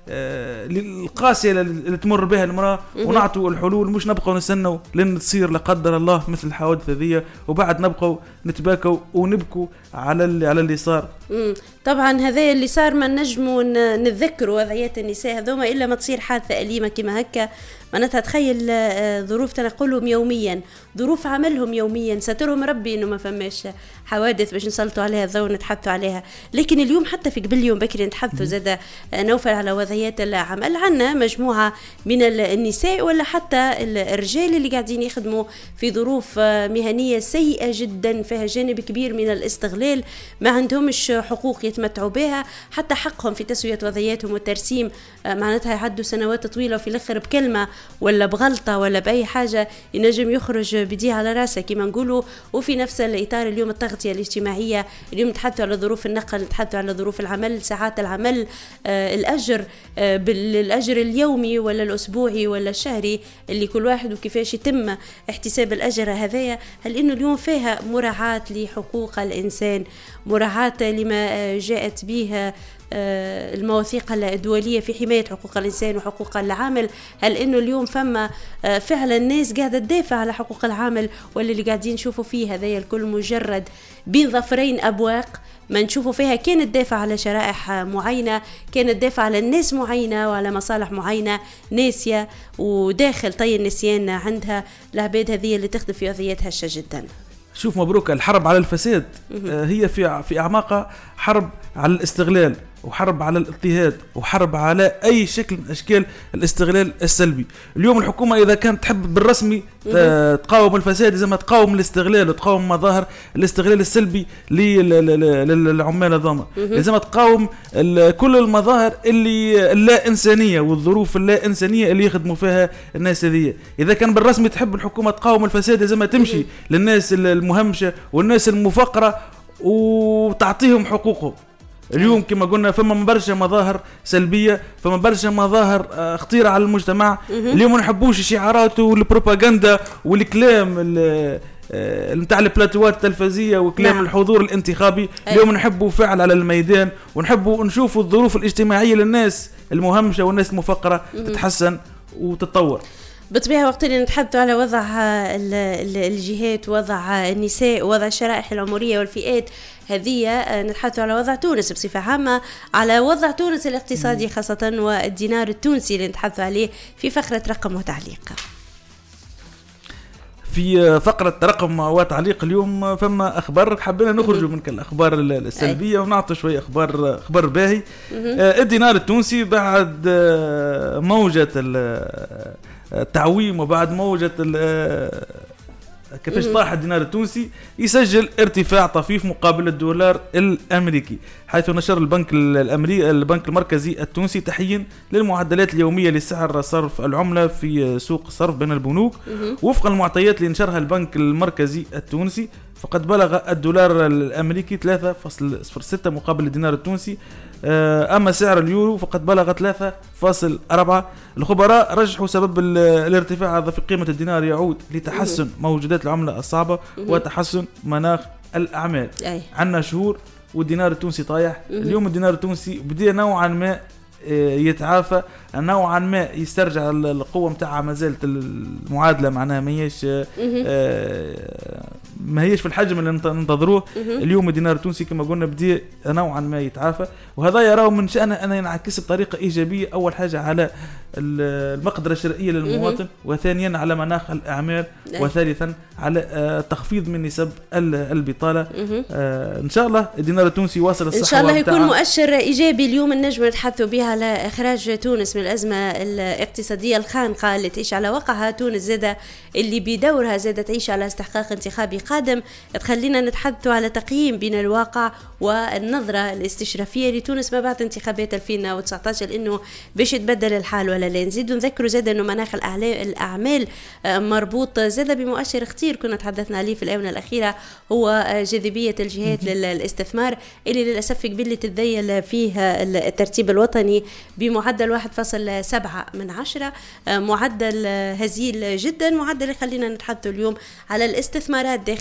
القاسية اللي تمر بها المرأة ونعطوا الحلول، مش نبقوا نستنوا لين تصير لا قدر الله مثل الحوادث هذه وبعد نبقوا نتباكوا ونبكوا على اللي على اللي صار. طبعا هذا اللي صار ما نجموا نتذكروا وضعيات النساء هذوما إلا ما تصير حادثة أليمة كما هكا. معناتها تخيل ظروف تنقلهم يوميا، ظروف عملهم يوميا، سترهم ربي انه ما فماش حوادث باش نسلطوا عليها الضوء ونتحدثوا عليها. لكن اليوم حتى في قبل يوم بكري نتحدثوا زاد نوفل على وضعيات العمل. عنا مجموعة من النساء ولا حتى الرجال اللي قاعدين يخدموا في ظروف مهنية سيئة جدا، فيها جانب كبير من الاستغلال، ما عندهمش حقوق يتمتعوا بها، حتى حقهم في تسوية وضعياتهم والترسيم معناتها يعدوا سنوات طويلة وفي الآخر بكلمة ولا بغلطة ولا بأي حاجة ينجم يخرج بدي على راسه كما نقولوا. وفي نفس الإطار اليوم التغطية الاجتماعية، اليوم نتحدثوا على ظروف النقل، نتحدثوا على ظروف العمل، ساعات العمل، آه الأجر، آه بالأجر اليومي ولا الأسبوعي ولا الشهري اللي كل واحد وكيفاش يتم احتساب الأجر هذايا. هل إنه اليوم فيها مراعاة لحقوق الإنسان، مراعاة لما جاءت بها المواثيق الدولية في حماية حقوق الإنسان وحقوق العامل؟ هل إنه اليوم فما فعلا الناس قاعدة تدافع على حقوق العامل، ولا اللي قاعدين نشوفوا فيه هذا الكل مجرد بين ظفرين أبواق ما نشوفوا فيها كانت دافع على شرائح معينة، كانت دافع على الناس معينة وعلى مصالح معينة ناسية، وداخل طي النسيان عندها العباد هذه اللي تخدم في وضعيات هشة جدا. شوف مبروك، الحرب على الفساد هي في في أعماقها حرب على الاستغلال وحرب على الاضطهاد وحرب على أي شكل من أشكال الاستغلال السلبي. اليوم الحكومة إذا كانت تحب بالرسمي تقاوم الفساد لازم تقاوم الاستغلال وتقاوم مظاهر الاستغلال السلبي للعمال الضامة، لازم تقاوم كل المظاهر اللي اللا إنسانية والظروف اللا إنسانية اللي يخدموا فيها الناس هذه. إذا كان بالرسمي تحب الحكومة تقاوم الفساد لازم تمشي للناس المهمشة والناس المفقرة وتعطيهم حقوقهم. اليوم كما قلنا فما برشا مظاهر سلبية، فما برشا مظاهر خطيرة على المجتمع. اليوم ما نحبوش الشعارات والبروباغندا والكلام نتاع البلاتوات التلفزية وكلام نعم. الحضور الانتخابي. اليوم نحبوا فعل على الميدان ونحبوا نشوفوا الظروف الاجتماعية للناس المهمشة والناس المفقرة تتحسن وتتطور. بالطبيعة وقت اللي نتحدثوا على وضع الجهات، وضع النساء، وضع الشرائح العمرية والفئات هذه، نتحدثوا على وضع تونس بصفة عامة، على وضع تونس الاقتصادي خاصة والدينار التونسي اللي نتحدثوا عليه في فقرة رقم وتعليق. في فقرة رقم وتعليق اليوم فما أخبار حبينا نخرجوا من الأخبار السلبية ونعطوا شوية أخبار أخبار باهي. الدينار التونسي بعد موجة التعويم وبعد موجة كيفاش طاح الدينار التونسي يسجل ارتفاع طفيف مقابل الدولار الامريكي، حيث نشر البنك الامريكي البنك المركزي التونسي تحيين للمعدلات اليوميه لسعر صرف العمله في سوق الصرف بين البنوك. وفقا للمعطيات اللي نشرها البنك المركزي التونسي فقد بلغ الدولار الامريكي ثلاثة فاصلة صفر ستة مقابل الدينار التونسي، اما سعر اليورو فقد بلغ ثلاثة فاصلة أربعة. الخبراء رجحوا سبب الارتفاع هذا في قيمة الدينار يعود لتحسن موجودات العملة الصعبة وتحسن مناخ الأعمال. عندنا شهور والدينار التونسي طايح. اليوم الدينار التونسي بدأ نوعا ما يتعافى، نوعا ما يسترجع القوة متاعها، ما زالت المعادلة معناها ما هيش ما هيش في الحجم اللي ننتظروه. اليوم الدينار التونسي كما قلنا بدأ نوعا ما يتعافى، وهذا يراه من شأنه أن ينعكس بطريقة إيجابية أول حاجة على المقدرة الشرائية للمواطن، وثانيا على مناخ الأعمال، وثالثا على تخفيض من نسب البطالة. إن شاء الله الدينار التونسي واصل الصحة إن شاء الله يكون مؤشر إيجابي اليوم النجم نتحدثوا بها على إخراج تونس من الأزمة الاقتصادية الخانقة اللي تعيش على وقعها تونس، زادة اللي بدورها زادة تعيش على استحقاق انتخابي قادم. تخلينا نتحدثوا على تقييم بين الواقع والنظرة الاستشرافية لتونس ما بعد انتخابات ألفين وتسعة عشر، لأنه باش يتبدل الحال ولا لا. نزيد نذكروا زادة أنه مناخ الأعمال مربوط زادة بمؤشر خطير كنا تحدثنا عليه في الآونة الأخيرة، هو جاذبية الجهات للاستثمار اللي للأسف قبل تتذيل فيها الترتيب الوطني بمعدل واحد فاصلة سبعة من عشرة، معدل هزيل جدا، معدل خلينا نتحدث اليوم على الاستثمارات داخل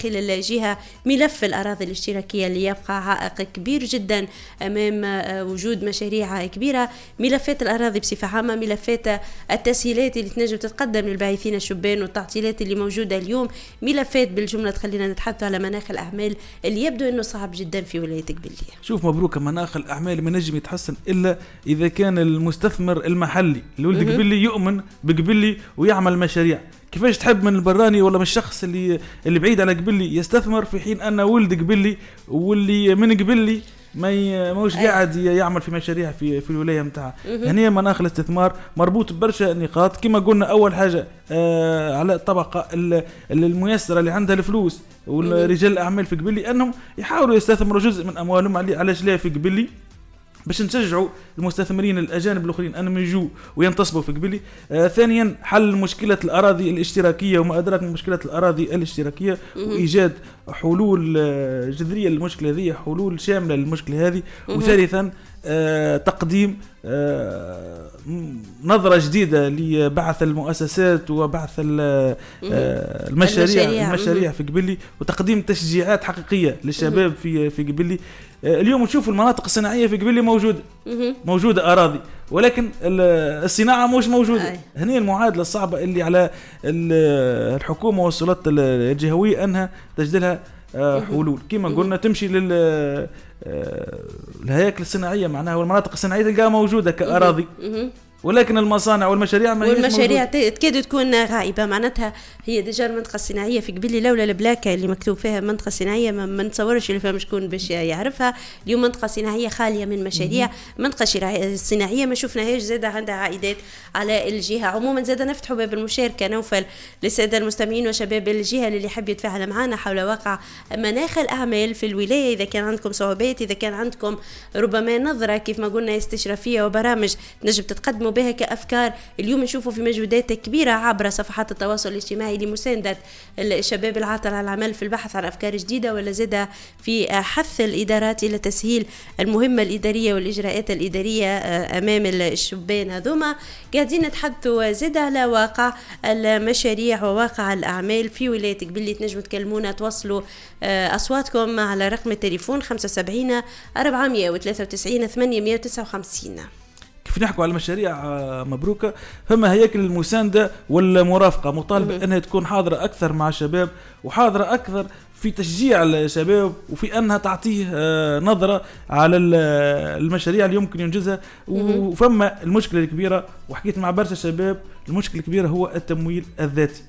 داخل الجهة ملف الأراضي الاشتراكية اللي يبقى عائق كبير جدا أمام وجود مشاريع كبيرة. ملفات الأراضي بصفة عامة، ملفات التسهيلات اللي تنجم تتقدم للباحثين الشبان والتعطيلات اللي موجودة اليوم، ملفات بالجملة تخلينا نتحدث على مناخ الأعمال اللي يبدو أنه صعب جدا في ولاية قبلية. شوف مبروك، مناخ الأعمال ما نجم يتحسن إلا إذا كان المستثمر المحلي اللي ولد قبلي يؤمن بقبلي ويعمل مشاريع. كيفاش تحب من البراني ولا من الشخص اللي اللي بعيد على قبلي يستثمر في حين أن ولد قبلي واللي من قبلي ما موش قاعد يعمل في مشاريع في في الولايه نتاعها. هنا مناخ الاستثمار مربوط ببرشا نقاط كما قلنا. اول حاجه آه على الطبقه الميسره اللي عندها الفلوس والرجال الاعمال في قبلي انهم يحاولوا يستثمروا جزء من اموالهم. علاش لا في قبلي باش نشجعوا المستثمرين الاجانب الاخرين انهم يجوا وينتصبوا في قبلي. آه ثانيا حل مشكله الاراضي الاشتراكيه وما ادراك من مشكله الاراضي الاشتراكيه وايجاد حلول آه جذريه للمشكله هذه، حلول شامله للمشكله هذه. وثالثا آه تقديم آه نظرة جديدة لبعث المؤسسات وبعث آه المشاريع المشاريع, المشاريع في قبلي، وتقديم تشجيعات حقيقية للشباب في في قبلي. آه اليوم نشوف المناطق الصناعية في قبلي موجودة موجودة أراضي، ولكن الصناعة مش موجودة. هنا المعادلة الصعبة اللي على الحكومة والسلطات الجهوية أنها تجدلها حلول كما قلنا تمشي لل الهياكل الصناعية معناها، والمناطق الصناعية تلقاها موجودة كأراضي، ولكن المصانع والمشاريع ما والمشاريع تكاد تكون غائبة. معناتها هي ديجا المنطقة الصناعية في قبلي لولا البلاكة اللي مكتوب فيها منطقة صناعية ما نتصورش اللي فيها شكون باش يعرفها. اليوم منطقة صناعية خالية من مشاريع، منطقة صناعية ما شفناهاش زادة عندها عائدات على الجهة. عموما زادة نفتحوا باب المشاركة نوفل للسادة المستمعين وشباب الجهة اللي يحب يتفاعل معنا حول واقع مناخ الأعمال في الولاية. إذا كان عندكم صعوبات، إذا كان عندكم ربما نظرة كيف ما قلنا استشرافية وبرامج نجم تتقدموا بها كأفكار، اليوم نشوفوا في مجهودات كبيرة عبر صفحات التواصل الاجتماعي لمساندة الشباب العاطل على العمل في البحث عن أفكار جديدة، ولا زادة في حث الإدارات إلى تسهيل المهمة الإدارية والإجراءات الإدارية أمام الشبان هذوما. قاعدين نتحدثوا زادة على واقع المشاريع وواقع الأعمال في ولاية قبلي. تنجموا تكلمونا توصلوا أصواتكم على رقم التليفون خمسة وسبعين أربعمية وثلاثة وتسعين ثمانمية وتسعة وخمسين. كيف نحكوا على المشاريع مبروكة، فما هياكل المساندة والمرافقة مطالبة أنها تكون حاضرة أكثر مع الشباب وحاضرة أكثر في تشجيع الشباب وفي أنها تعطيه نظرة على المشاريع اللي يمكن ينجزها. وفما المشكلة الكبيرة وحكيت مع برشا شباب، المشكلة الكبيرة هو التمويل الذاتي.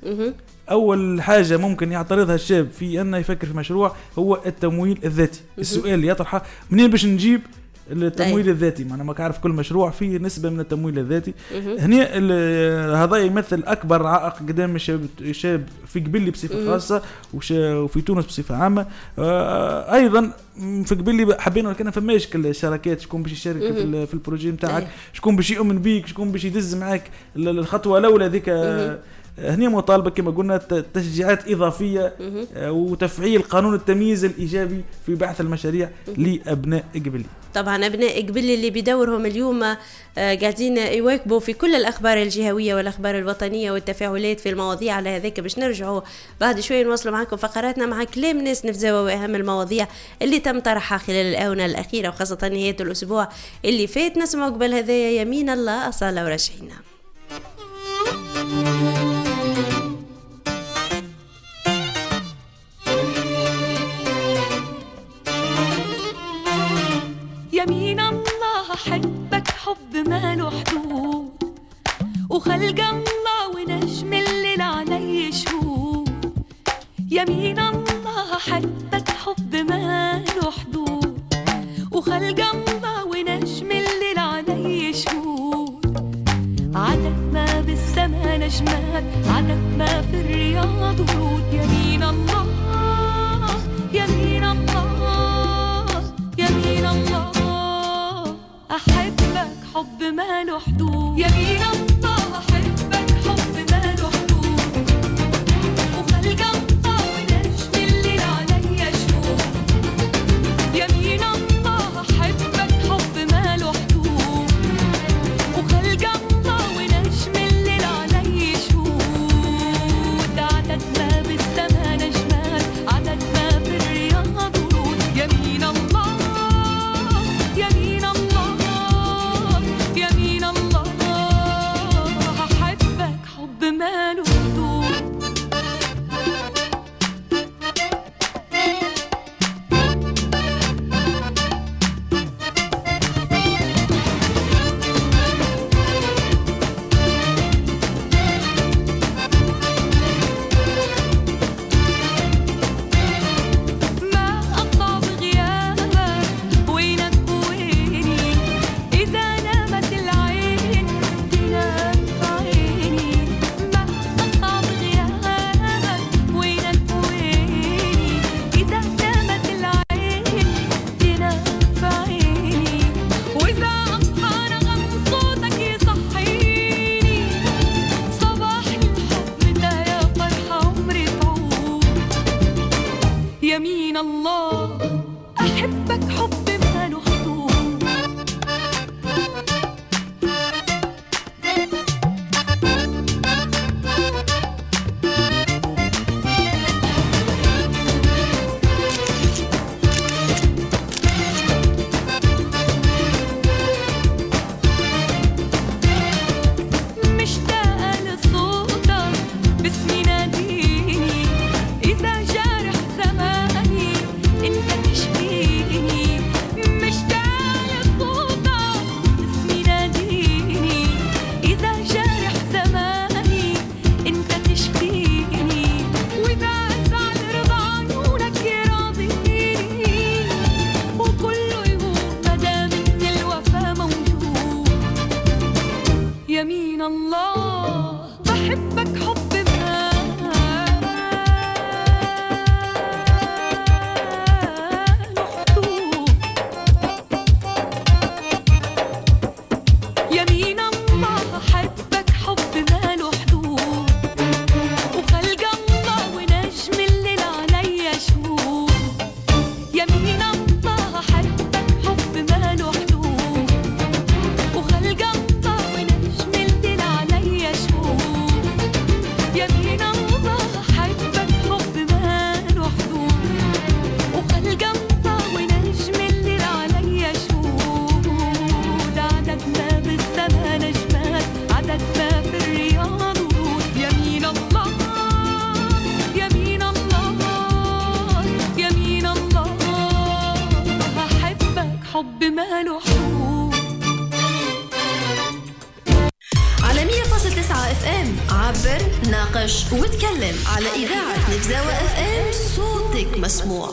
أول حاجة ممكن يعترضها الشاب في أنه يفكر في مشروع هو التمويل الذاتي. السؤال اللي يطرحه منين باش نجيب التمويل أي. الذاتي؟ معنا ما كعرف كل مشروع فيه نسبة من التمويل الذاتي. هنا هذا يمثل أكبر عائق قدام الشاب الشاب في قبلي بصفة خاصة وفي تونس بصفة عامة. آه أيضا في قبلي حبينا كنا فماش كل شركات شكون باش يشارك في, في البروجي نتاعك، شكون باش يؤمن بيك، شكون باش يدز معك الخطوة الأولى ذيك. هنا مطالبة كما قلنا تشجيعات إضافية وتفعيل قانون التمييز الإيجابي في بعث المشاريع لأبناء قبلي. طبعا أبناء قبلي اللي بدورهم اليوم قاعدين يواكبوا في كل الأخبار الجهوية والأخبار الوطنية والتفاعلات في المواضيع. على هذاك باش نرجعوا بعد شوي نواصلوا معكم فقراتنا مع كلام ناس نفزاوة وأهم المواضيع اللي تم طرحها خلال الآونة الأخيرة وخاصة نهاية الأسبوع اللي فات. نسمعوا قبل هذايا يمين الله أصالة ورشحينا. يمين الله أحبك حب ما له حدود، وخلق الله ونجم الليل علي شهود. يمين الله أحبك حب ما له حدود، وخلق الله ونجم الليل علي شهود. عدد ما بالسما نجمات، عدد ما في الرياض ورود. يمين الله يمين الله يمين الله أحبك حب ما له حدود. يمين الله أحبك حب ما له حدود، وخلق الله ونجم الليل علي شهود. يمين الله أحبك حب ما له حدود، وخلق الله ونجم الليل علي شهود. عدد ما بالسما نجمات، عدد يمين الله بحبك حب ما له حدود. يمين الله بحبك حب ما له حدود، وخلق الله ونجم الليل عليا شهود. يمين الله بحبك حب ما له حدود، وخلق الله ونجم الليل عليا شهود. يمين الله بحبك حب ما له حدود، وخلق الله ونجم الليل عليا شهود. عدد ما بالسما نجمات، عدد ما في الرياض ورود. يمين الله يمين الله يمين الله بحبك حب ما له حدود. على مية فاصلة تسعة اف ام عبر ناقش وتكلم على إذاعة نفزاوة اف ام، صوتك مسموع.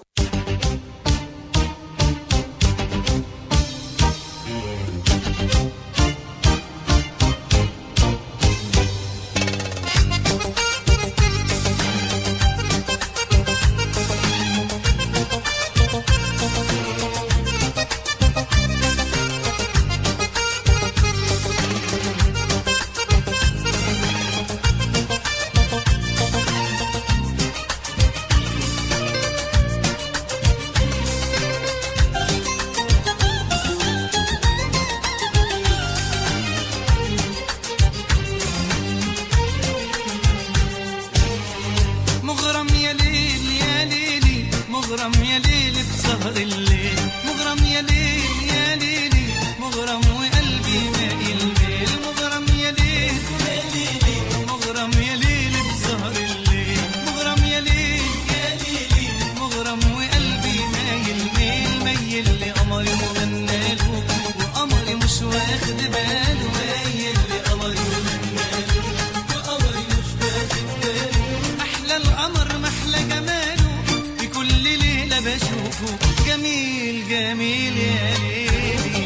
مغرم يا ليل يا ليلي، مغرم يا ليل بسهر الليل. مغرم يا ليل يا ليلي، مغرم وقلبي مايل ميل. مغرم يا ليل يا ليلي، مغرم يا ليل بسهر الليل. مغرم يا ليل يا ليلي، مغرم وقلبي مايل ميل. ميل لقمري وغناله، وقمري مش واخد باله. ميل لقمري وغناله، وقمري مش واخد باله. أحلى القمر محلى جماله، في كل ليلة بشوفه جميل جميل يا ليلي.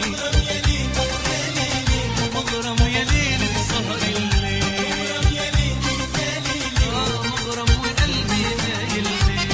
مغرم يا ليل بسهر الليل. آه مغرم وقلبي مايل ميل.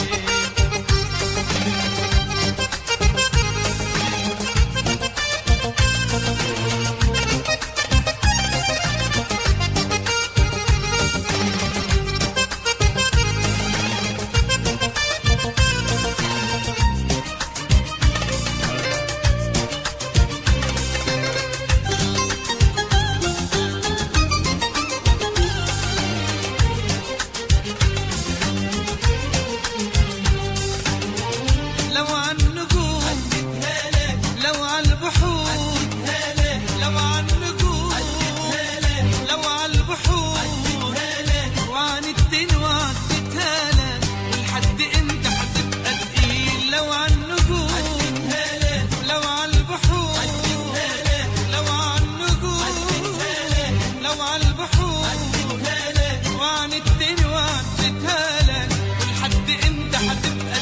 لو عالنجوم لو عالبحور، لو عالنجوم لو عالبحور، وعن الدين وعدتها لك. ولحد امتى هتبقى تقيل؟ لو عالنجوم لو عالبحور، لو عالنجوم لو عالبحور، وعن الدين وعدتها لك. ولحد امتى هتبقى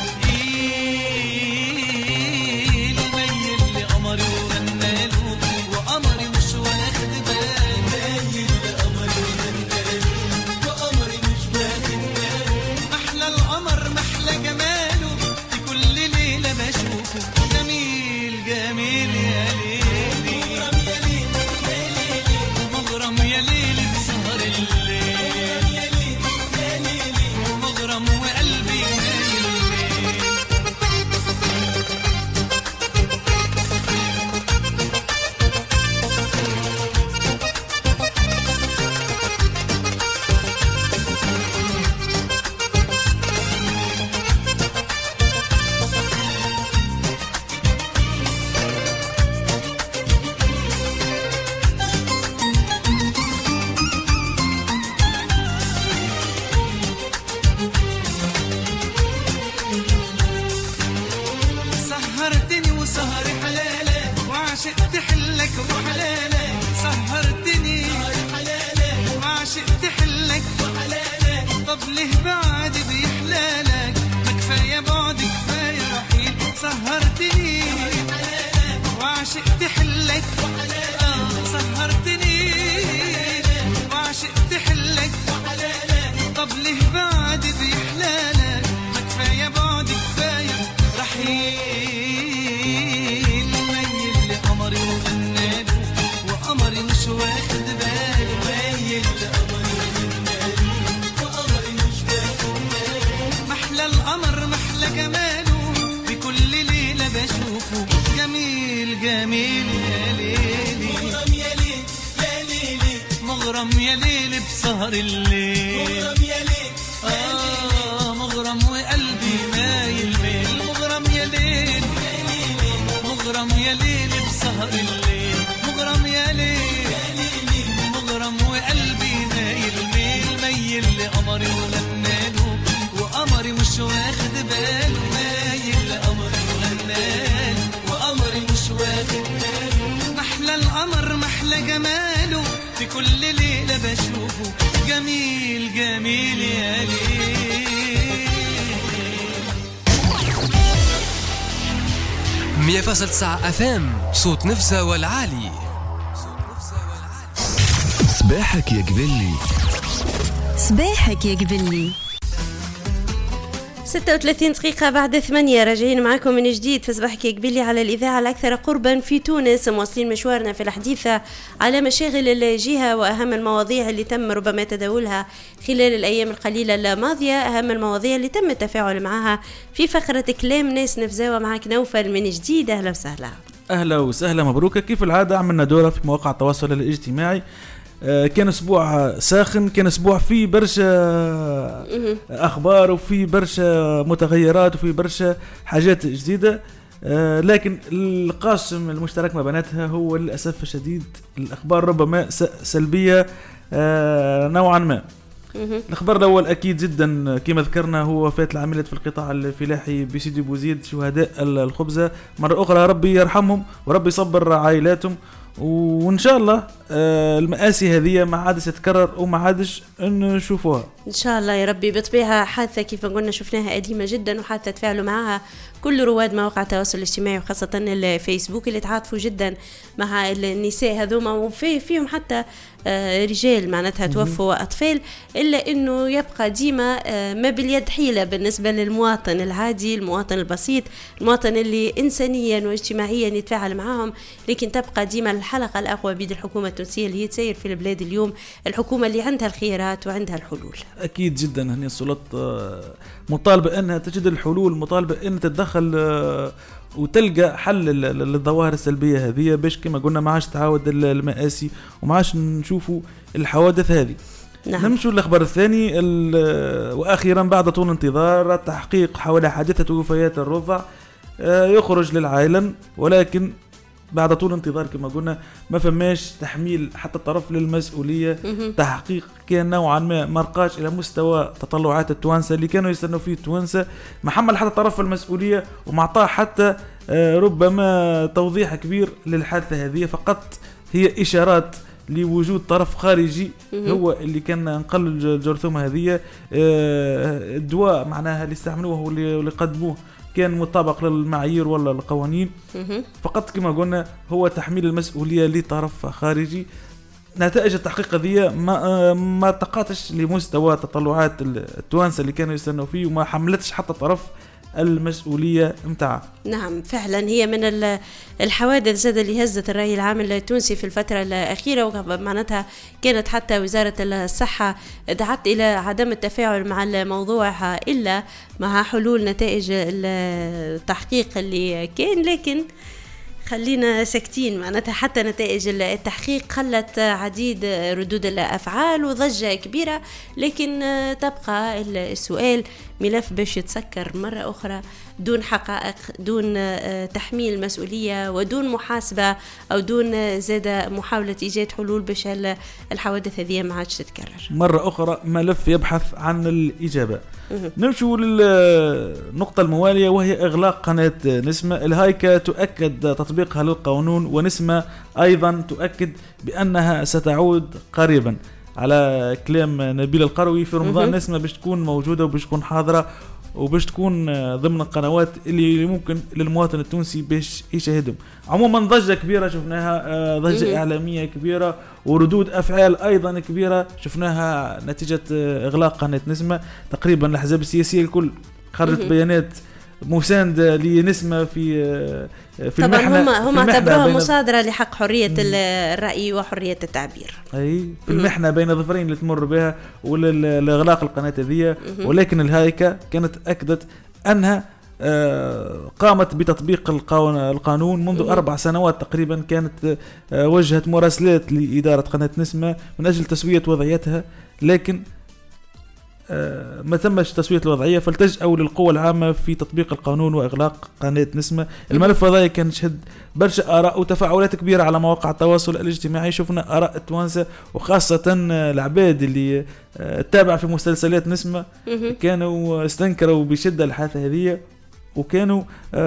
تقيل؟ ميل لقمري وغناله، وقمري مش واخد باله. ميل لقمري وغناله، وقمري مش واخد باله. أحلى القمر محلى جماله، في كل ليلة بشوفه جميل جميل يا ليلي. مغرم يا ليل يا ليلي، مغرم يا ليل بسهر مش واخد باله مايل لقمري ومناله وقمري مش واخد باله محلى القمر محلى جماله بكل ليلة بشوفه جميل جميل يا ليلي مغرم يا ليل يا ليلي مغرم يا ليل بسهر الليل مغرم يا ليل آه مغرم وقلبي مايل ميل مغرم يا ليل مغرم يا ليل بسهر الليل مغرم يا ليل مغرم وقلبي مايل ميل ميل لقمري وغناله وقمري مش واخد باله مايل لقمري وغناله وقمري مش واخد باله محلى القمر محلى جماله في كل ليلة بشوفه جميل جميل يا ليل مية فاصلة تسعة اف ام صوت نفسه والعالي. صباحك يا قبلي صباحك يا قبلي. ستة وثلاثين دقيقة بعد ثمانية راجعين معكم من جديد في صباحك يا قبلي على الإذاعة الأكثر قربا في تونس، مواصلين مشوارنا في الحديث على مشاغل الجهة وأهم المواضيع اللي تم ربما تداولها خلال الأيام القليلة الماضية، أهم المواضيع اللي تم التفاعل معها في فقرة كلام ناس نفزاوة. معك نوفل من جديد، أهلا وسهلا. أهلا وسهلا، مبروك. كيف العادة عملنا دورة في مواقع التواصل الاجتماعي. كان اسبوع ساخن، كان اسبوع فيه برشا اخبار وفي برشا متغيرات وفي برشا حاجات جديده، لكن القاسم المشترك ما بيناتها هو للاسف الشديد الاخبار ربما سلبيه نوعا ما. الاخبار الاول اكيد جدا كما ذكرنا هو وفاه العاملات في القطاع الفلاحي بسيدي بوزيد شهداء الخبزه، مره اخرى ربي يرحمهم وربي يصبر عائلاتهم، وان شاء الله المآسي هذه ما عادش تتكرر وما عادش نشوفوها ان شاء الله يا ربي. بطبيعه حادثه كيف قلنا شفناها قديمه جدا وحادثه تفاعلوا معها كل رواد مواقع التواصل الاجتماعي وخاصه الفيسبوك اللي تعاطفوا جدا مع النساء هذوما، وفي فيهم حتى رجال معناتها توفوا اطفال، الا انه يبقى ديما ما باليد حيله بالنسبه للمواطن العادي، المواطن البسيط، المواطن اللي انسانيا واجتماعيا يتفاعل معهم، لكن تبقى ديما الحلقه الاقوى بيد الحكومه التونسيه اللي هي تسير في البلاد اليوم، الحكومه اللي عندها الخيارات وعندها الحلول. اكيد جدا هني السلطات مطالبه انها تجد الحلول، مطالبه ان تتدخل وتلقى حل للظواهر السلبيه هذه باش كما قلنا ما عادش تعاود المآسي وما عادش نشوفوا الحوادث هذه. نعم. نمشوا للخبر الثاني. واخيرا بعد طول انتظار التحقيق حول حادثه وفيات الرضع يخرج للعالم، ولكن بعد طول انتظار كما قلنا ما فماش تحميل حتى الطرف للمسؤولية. تحقيق كان نوعا ما مرقاش إلى مستوى تطلعات التوانسة اللي كانوا يستنوا فيه التوانسة، ما حمل حتى طرف المسؤولية وما عطاه حتى ربما توضيح كبير للحادثة هذه، فقط هي إشارات لوجود طرف خارجي هو اللي كان نقل الجرثومة هذه. الدواء معناها اللي استعملوه واللي قدموه كان مطابق للمعايير ولا القوانين، فقط كما قلنا هو تحميل المسؤولية لطرف خارجي. نتائج التحقيق هذه ما ما ارتقتش لمستوى تطلعات التوانسة اللي كانوا يستنوا فيه وما حملتش حتى طرف المسؤولية متاعها. نعم فعلا هي من الحوادث زاد اللي هزت الرأي العام التونسي في الفترة الأخيرة، ومعناتها كانت حتى وزارة الصحة دعت إلى عدم التفاعل مع الموضوع إلا مع حلول نتائج التحقيق اللي كان، لكن خلينا ساكتين. معناتها حتى نتائج التحقيق خلت عديد ردود الأفعال وضجة كبيرة، لكن تبقى السؤال ملف باش يتسكر مرة أخرى دون حقائق، دون تحميل مسؤولية ودون محاسبة أو دون زاد محاولة إيجاد حلول باش الحوادث هذه ما عادش تتكرر مرة أخرى. ملف يبحث عن الإجابة. نمشوا للنقطة الموالية وهي إغلاق قناة نسمة. الهيكة تؤكد تطبيقها للقانون، ونسمة أيضا تؤكد بأنها ستعود قريبا. على كلام نبيل القروي في رمضان نسمة باش تكون موجودة وباش تكون حاضرة وباش تكون ضمن القنوات اللي ممكن للمواطن التونسي باش يشاهدهم. عموما ضجة كبيرة شفناها، ضجة إعلامية كبيرة وردود أفعال أيضا كبيرة شفناها نتيجة إغلاق قناة نسمة. تقريبا الأحزاب السياسية الكل خرجت بيانات مساند لنسمة في في طبعا المحنة. هم هم اعتبروها بين مصادرة لحق حرية الرأي وحرية التعبير. اي في المحنة بين ظفرين اللي تمر بها ولإغلاق القناة هذه، ولكن الهيئة كانت أكدت أنها قامت بتطبيق القانون منذ أربع سنوات تقريبا. كانت وجهت مراسلات لإدارة قناة نسمة من أجل تسوية وضعيتها، لكن ما تمش تسوية الوضعية، فالتجأوا للقوى العامة في تطبيق القانون وإغلاق قناة نسمة. الملف هذا كان شهد برشا آراء وتفاعلات كبيرة على مواقع التواصل الاجتماعي. شفنا آراء التوانسة وخاصة العباد اللي تابع في مسلسلات نسمة كانوا استنكروا بشدة الحادثة هذه، وكانوا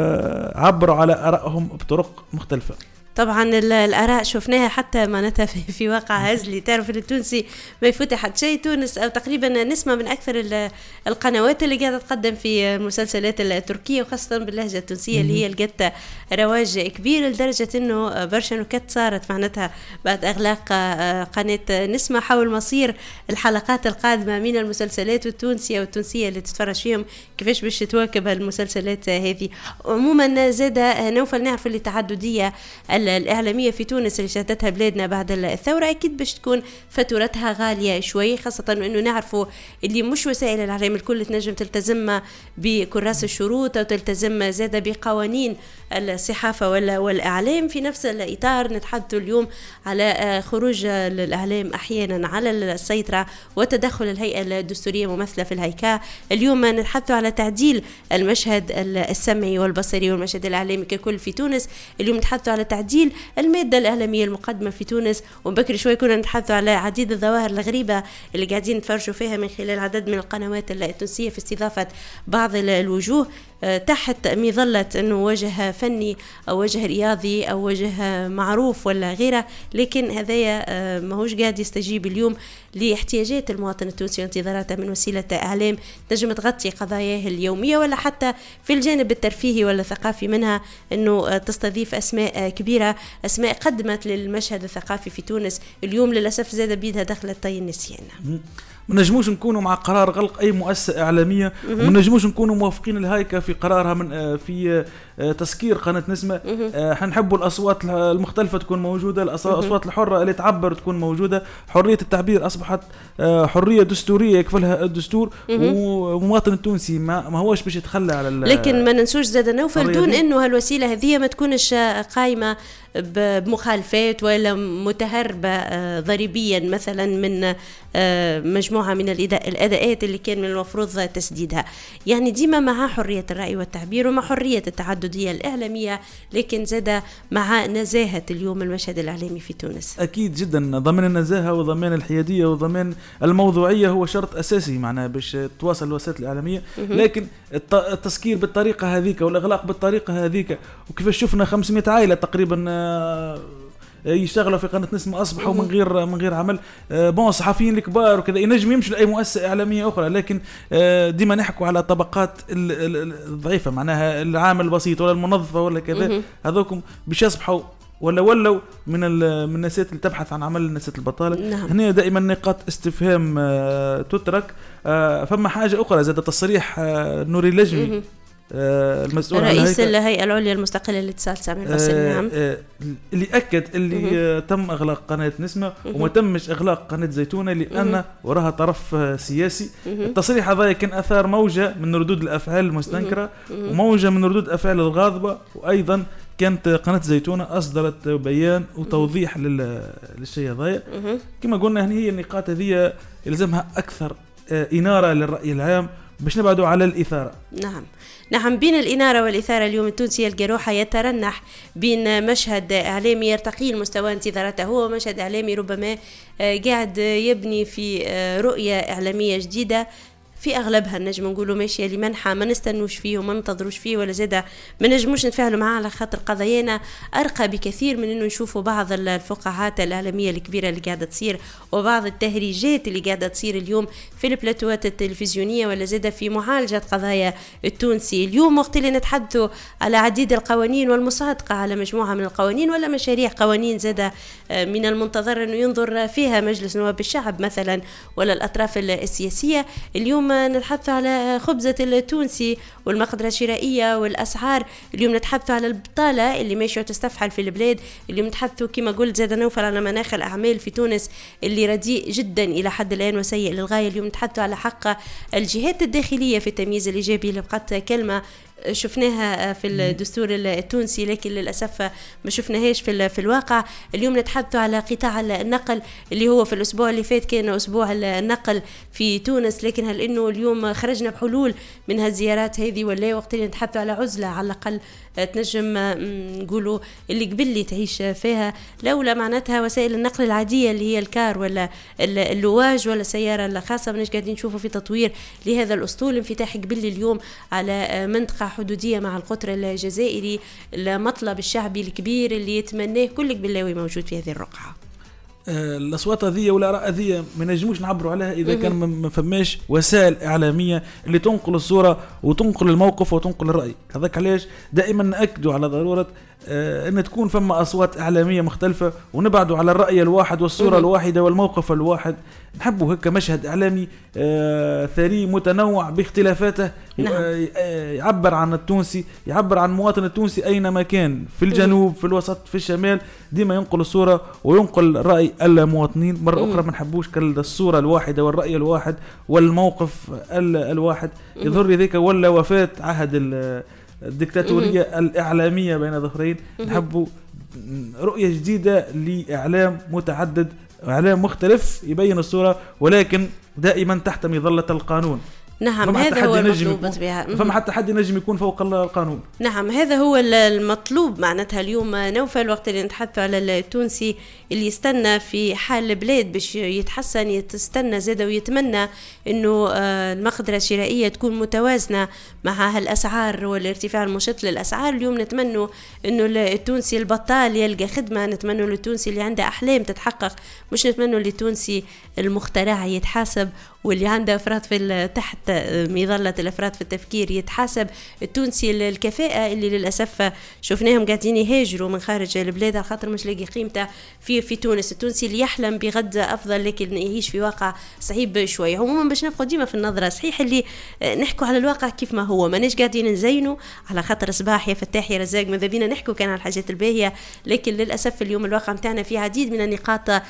عبروا على آرائهم بطرق مختلفة. طبعا الآراء شفناها حتى معناتها في, في واقع هزلي. تعرف ان التونسي ما يفوت حد شيء. تونس او تقريبا نسمة من اكثر القنوات اللي قاعدة تقدم في المسلسلات التركية وخاصة باللهجة التونسية اللي هي لقت رواج كبير لدرجة انه برشا نكت صارت معناتها بعد اغلاق قناة نسمة حول مصير الحلقات القادمة من المسلسلات التونسية والتونسية اللي تتفرج فيهم كيفاش باش تواكب المسلسلات هذه. عموما زاد نوفل نعرف اللي تعددية الإعلامية في تونس اللي شهدتها بلادنا بعد الثورة أكيد باش تكون فاتورتها غالية شوي، خاصة إنه نعرفوا اللي مش وسائل الإعلام الكل تنجم تلتزم بكراس الشروط أو تلتزم زادة بقوانين الصحافة والإعلام. في نفس الإطار نتحدث اليوم على خروج الإعلام أحيانا على السيطرة وتدخل الهيئة الدستورية ممثلة في الهيكا. اليوم نتحدث على تعديل المشهد السمعي والبصري والمشهد الإعلامي ككل في تونس. اليوم نتحدث على تعديل المادة الإعلامية المقدمة في تونس، وبكري شوي كنا نتحدث على عديد الظواهر الغريبة اللي قاعدين نتفرجوا فيها من خلال عدد من القنوات التونسية في استضافة بعض الوجوه تحت مظلة أنه وجه فني أو وجه رياضي أو وجه معروف ولا غيره، لكن هذايا ما هوش قاعد يستجيب اليوم لاحتياجات المواطن التونسي وانتظاراته من وسيلة إعلام تنجم تغطي قضاياه اليومية، ولا حتى في الجانب الترفيهي ولا الثقافي منها أنه تستضيف أسماء كبيرة، أسماء قدمت للمشهد الثقافي في تونس. اليوم للأسف زاد بيدها دخلت طي النسيان. ما نجموش نكونوا مع قرار غلق اي مؤسسه اعلاميه، وما نجموش نكونوا موافقين الهيكا في قرارها من في تسكير قناه نسمه. حنحبوا الاصوات المختلفه تكون موجوده، الاصوات الحره اللي تعبر تكون موجوده. حريه التعبير اصبحت حريه دستوريه يكفلها الدستور، ومواطن التونسي ما, ما هوش باش يتخلى على. لكن ما ننسوش زاد نوفل دون انه هالوسيله هذه ما تكونش قائمه بمخالفات ولا متهربة ضريبيا مثلا من مجموعة من الأداءات اللي كان من المفروض تسديدها. يعني ديما مع حرية الرأي والتعبير ومع حرية التعددية الإعلامية، لكن زاد مع نزاهة اليوم المشهد الإعلامي في تونس. أكيد جدا، ضمان النزاهة وضمان الحيادية وضمان الموضوعية هو شرط أساسي معنا باش تواصل الوسائل الإعلامية. لكن التسكير بالطريقة هذيك والإغلاق بالطريقة هذيك، وكيف شفنا خمسمائة عائلة تقريبا يشتغلوا في قناة نسمة أصبحوا من غير من غير عمل. بون صحفيين الكبار وكذا ينجم يمشي لأي مؤسسة إعلامية أخرى، لكن ديما نحكوا على طبقات الضعيفة، معناها العامل البسيط ولا المنظفة ولا كذا، هذوكم باش يصبحوا ولا ولوا من من النسات اللي تبحث عن عمل النسات البطالة. نعم. هنا دائما نقاط استفهام تترك. فما حاجة أخرى زاد تصريح نوري اللجمي المسؤول رئيس الهيئة العليا المستقلة للاتصال سامي البصري. نعم. اللي أكد اللي تم إغلاق قناة نسمة وما تمش إغلاق قناة زيتونة لأن وراها طرف سياسي. التصريح هذا كان أثار موجة من ردود الأفعال المستنكرة وموجة من ردود الأفعال الغاضبة، وأيضا كانت قناة زيتونة أصدرت بيان وتوضيح للشيء هذا. كما قلنا هي النقاط هذه يلزمها أكثر إنارة للرأي العام باش نبعدوا على الإثارة. نعم نعم بين الإنارة والإثارة اليوم التونسي يلقى روحه يترنح بين مشهد إعلامي يرتقي المستوى انتظارته، هو مشهد إعلامي ربما قاعد يبني في رؤية إعلامية جديدة في أغلبها نجم نقولوا ماشية لمنحة ما نستنوش فيه وما ننتظروش فيه ولا زادة ما نجموش نتفاعلوا معاه، على خاطر قضايانا أرقى بكثير من إنه نشوفوا بعض الفقاعات الإعلامية الكبيرة اللي قاعدة تصير وبعض التهريجات اللي قاعدة تصير اليوم في البلاتوات التلفزيونية ولا زادة في معالجة قضايا التونسي. اليوم وقت اللي نتحدثوا على عديد القوانين والمصادقة على مجموعة من القوانين ولا مشاريع قوانين زادة من المنتظر إنه ينظر فيها مجلس نواب الشعب مثلا ولا الأطراف السياسية، اليوم اليوم نتحدث على خبزة التونسي والمقدرة الشرائية والأسعار. اليوم نتحدث على البطالة اللي ماشية وتستفحل في البلاد. اليوم نتحدث كما قلت زاد نوفل على مناخ الأعمال في تونس اللي رديء جدا إلى حد الآن وسيء للغاية. اليوم نتحدث على حق الجهات الداخلية في التمييز الإيجابي اللي بقت كلمة شفناها في الدستور التونسي لكن للأسف ما شفناهاش في في الواقع. اليوم نتحدث على قطاع النقل اللي هو في الأسبوع اللي فات كان أسبوع النقل في تونس، لكن هل إنه اليوم خرجنا بحلول من هالزيارات هذه ولا وقت اللي نتحدث على عزلة على الأقل تنجم نقولوا اللي قبل لي تعيش فيها لولا معناتها وسائل النقل العادية اللي هي الكار ولا اللواج ولا السيارة الخاصة. مش قاعدين نشوفوا في تطوير لهذا الأسطول. انفتاح قبل لي اليوم على منطقة حدودية مع القطر الجزائري، المطلب الشعبي الكبير اللي يتمناه كل قبلاوي موجود في هذه الرقعة. الاصوات هذه والاراء هذه ما نجموش نعبروا عليها اذا كان ما فماش وسائل اعلاميه اللي تنقل الصوره وتنقل الموقف وتنقل الراي. هذاك علاش دائما ناكدوا على ضروره آه ان تكون فما اصوات اعلاميه مختلفه ونبعدوا على الراي الواحد والصوره الواحده والموقف الواحد. نحبوا هكا مشهد اعلامي آه ثري متنوع باختلافاته. نعم. آه يعبر عن التونسي، يعبر عن المواطن التونسي اينما كان في الجنوب في الوسط في الشمال، ديما ينقل الصوره وينقل راي المواطنين. مره اخرى ما نحبوش كالصوره الواحده والراي الواحد والموقف الواحد. يظهر لي ذيك ولا وفاه عهد الدكتاتوريه الاعلاميه بين ظهرين. نحبوا رؤيه جديده لاعلام متعدد، اعلام مختلف يبين الصوره ولكن دائما تحت مظله القانون. نعم هذا هو المطلوب بطبيعة. فما حتى حد ينجم يكون فوق القانون. نعم هذا هو المطلوب معناتها. اليوم نوفل وقت اللي نتحدث على التونسي اللي يستنى في حال البلاد باش يتحسن، يستنى زاد ويتمنى انه المقدرة الشرائية تكون متوازنة مع هالاسعار والارتفاع المشط للاسعار. اليوم نتمنى انه التونسي البطال يلقى خدمة، نتمنى للتونسي اللي عنده احلام تتحقق، مش نتمنى للتونسي المخترع يتحاسب واللي عنده افراط في تحت مظلة الافراط في التفكير يتحاسب. التونسي الكفاءة اللي للاسف شفناهم قاعدين يهاجروا من خارج البلاد على خاطر مش لاقي قيمته في في تونس. التونسي اللي يحلم بغد افضل لكن يعيش في واقع صعيب شويه. عموما باش نبقى ديما في النظره صحيح اللي نحكوا على الواقع كيف ما هو، ماناش قاعدين نزينوا على خاطر صباح يا فتاح يا رزاق ماذا بينا نحكوا كان على الحاجات الباهيه، لكن للاسف اليوم الواقع متاعنا فيه عديد من النقاط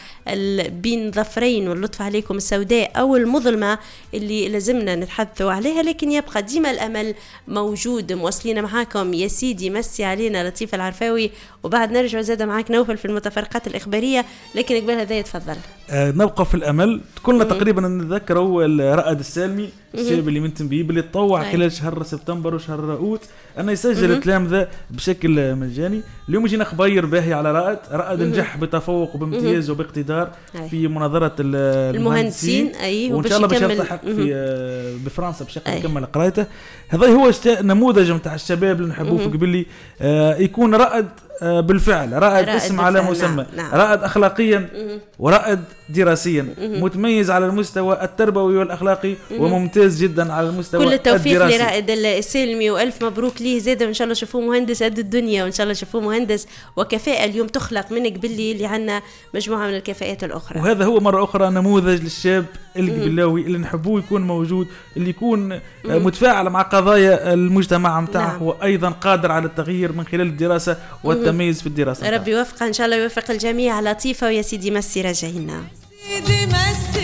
بين ظفرين واللطف عليكم السوداء او المظلمه اللي لازمنا نتحدثوا عليها. لكن يبقى ديما الامل موجود. مواصلين معاكم يا سيدي مسي علينا لطيف العرفاوي وبعد نرجع زاد معاك نوفل في المتفرقات الاخباريه. لكن قبل هذا يتفضل. آه نبقى في الامل. كلنا تقريبا نتذكروا رائد السالمي الشاب اللي من تنبيه اللي تطوع خلال شهر سبتمبر وشهر اوت انه يسجل الكلام ذا بشكل مجاني. اليوم جينا خبير باهي على رائد. رائد نجح بتفوق وبامتياز وباقتدار في مناظره المهندسين اي وان شاء الله باش يلتحق في بفرنسا باش يكمل قرايته. هذا هو نموذج نتاع الشباب اللي نحبوه في قبلي. آه يكون رائد بالفعل، رائد, رائد اسم على مسمى. نعم. نعم. رائد أخلاقيا مم. ورائد دراسيا مم. متميز على المستوى التربوي والأخلاقي مم. وممتاز جدا على المستوى كل التوفيق الدراسي. لرائد السلمي وألف مبروك ليه زيادة وإن شاء الله شوفوه مهندس قد الدنيا وإن شاء الله شوفوه مهندس وكفاءة اليوم تخلق منك باللي اللي عنا مجموعة من الكفاءات الأخرى. وهذا هو مرة أخرى نموذج للشاب القبلاوي اللي نحبوه يكون موجود، اللي يكون مم. متفاعل مع قضايا المجتمع متاعه. نعم. وأيضا قادر على التغيير من خلال الدراسة والتميز مم. في الدراسة. ربي يوفق إن شاء الله يوفق الجميع. لطيفة ويا سيدي مسي راجعينا سيدي مسي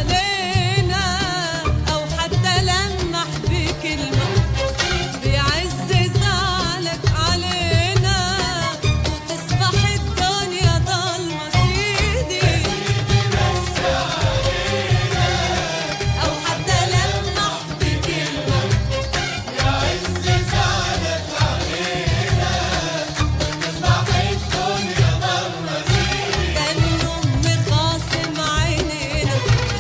علينا أو حتى لمح بكلمة بيعز زعلك علينا وتصبح الدنيا ضلمة. سيدي سيدي مسي علينا أو حتى لمح بكلمة بيعز زعلك علينا وتصبح الدنيا ضلمة. كان يوم مخاصم عينينا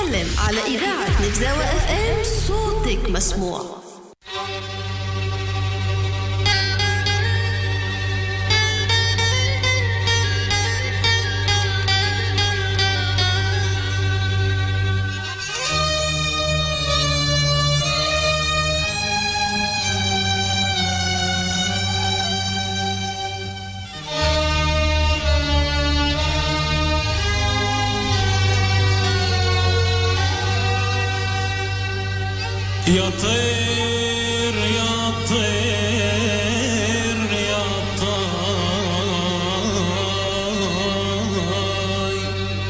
وتكلم على إذاعة نفزاوة اف ام. صوتك مسموع. يا طير يا طير يا طاير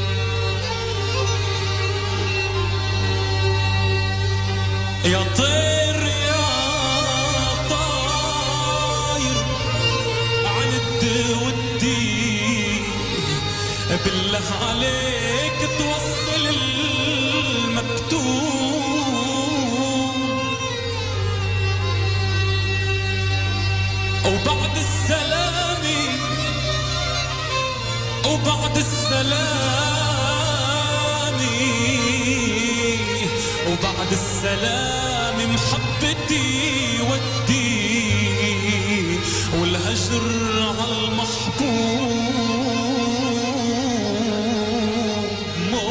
يا طير يا طاير عن الدودي بالله عليك توصل المكتوب وبعد السلام وبعد السلام وبعد السلام محبتي ودي والهجر على المحبوب مو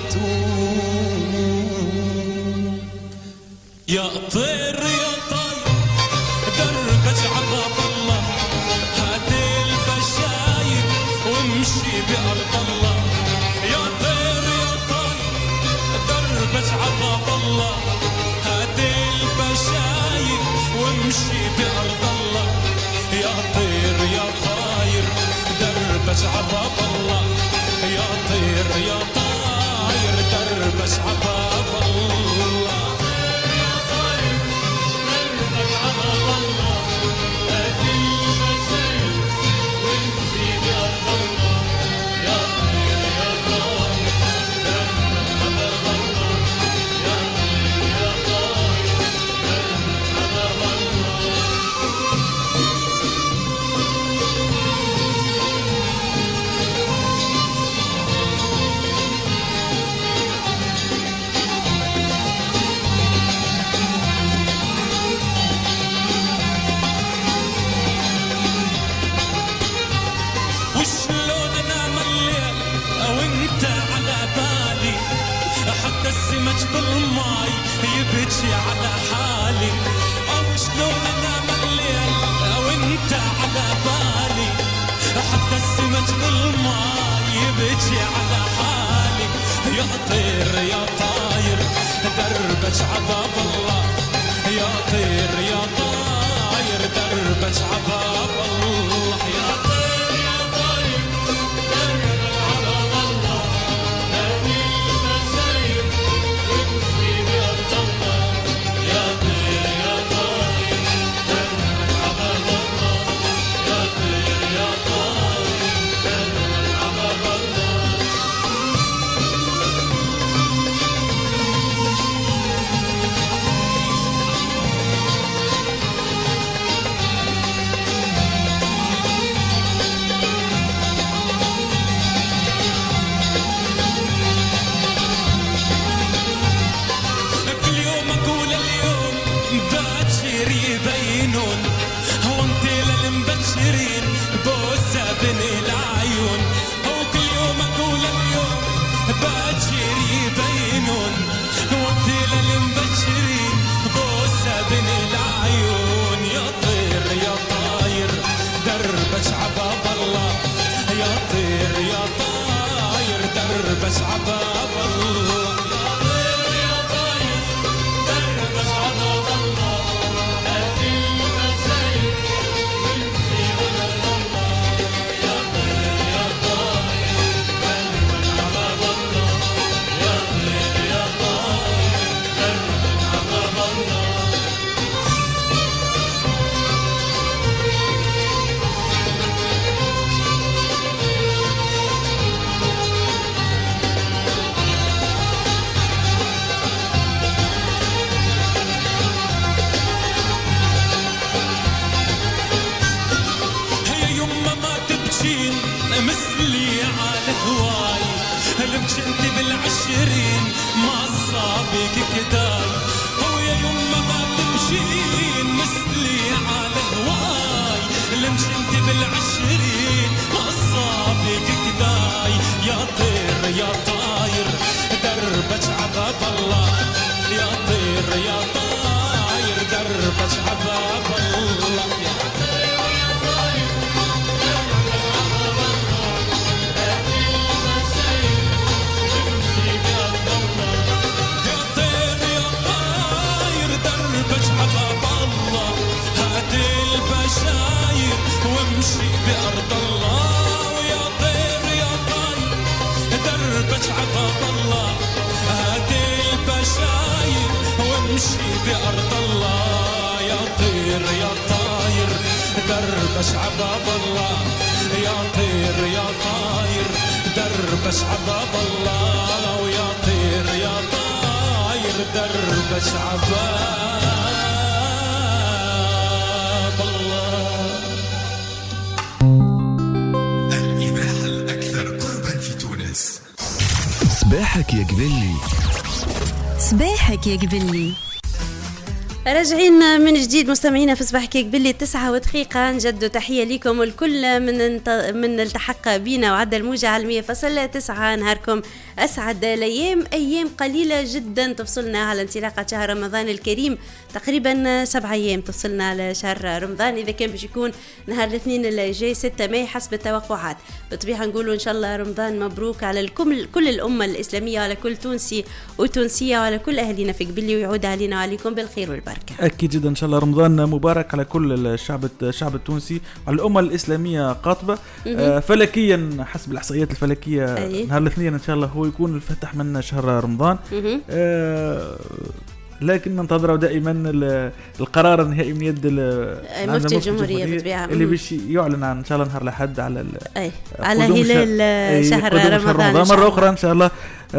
مكتوب. يا طير يا طير دربج عباب الله هات البشاير وامشي بأرض الله. يا طير يا طير دربج عباب الله هات البشاير وامشي بأرض الله. يا طير يا طاير دربج عباب الله يا طير يا طاير دربج عباب الله. السمك بالماي يبكي على حالي او شلون انام الليل او انت على بالي. حتى السمك بالماي يبكي على حالي. يا طير يا طاير دربك عباب الله يا طير يا طاير دربك عباب الله. يا طير يا طاير دربك عباب الله لمش انت بالعشرين ما صابك كداي هو يا يما ما تمشين مثلي على هواي لمش انت بالعشرين ما صابك كداي يا طير يا طاير دربك عباب الله يا طير يا طاير دربك عباب الله يا البشاير وامشي بأرض الله ويا طير يا طاير دربك عباب الله هاتي البشاير وامشي بأرض الله يا طير يا طاير دربك عباب الله يا طير يا طاير دربك عباب الله ويا طير يا طاير دربك عباب صباحك يا قبلي صباحك يا قبلي راجعين من جديد مستمعينا في صباحك يا قبلي تسعة ودقيقة نجد تحية لكم والكل من انت من التحق بينا وعدى الموجة على مية فاصلة تسعة. نهاركم أسعد الأيام، أيام قليلة جدا تفصلنا على انطلاقة شهر رمضان الكريم، تقريبا سبعة أيام تفصلنا على شهر رمضان. إذا كان باش يكون نهار الاثنين اللي جاي ستة ماي حسب التوقعات، بالطبيعة نقولوا إن شاء الله رمضان مبروك على الكل كل الأمة الإسلامية وعلى كل تونسي وتونسية وعلى كل أهلنا في قبلي، ويعود علينا وعليكم بالخير والبركة. أكيد جدا إن شاء الله رمضان مبارك على كل الشعب الشعب التونسي وعلى الأمة الإسلامية قاطبة. آه فلكيا حسب الإحصائيات الفلكية أيه. نهار الاثنين إن شاء الله هو يكون الفتح من شهر رمضان. آه لكن ننتظر دائما القرار النهائي من يد مفتي الجمهورية بالطبيعة اللي باش يعلن عن ان شاء الله نهار الاحد على أي. على هلال شهر, شهر رمضان, رمضان مرة أخرى إن شاء الله.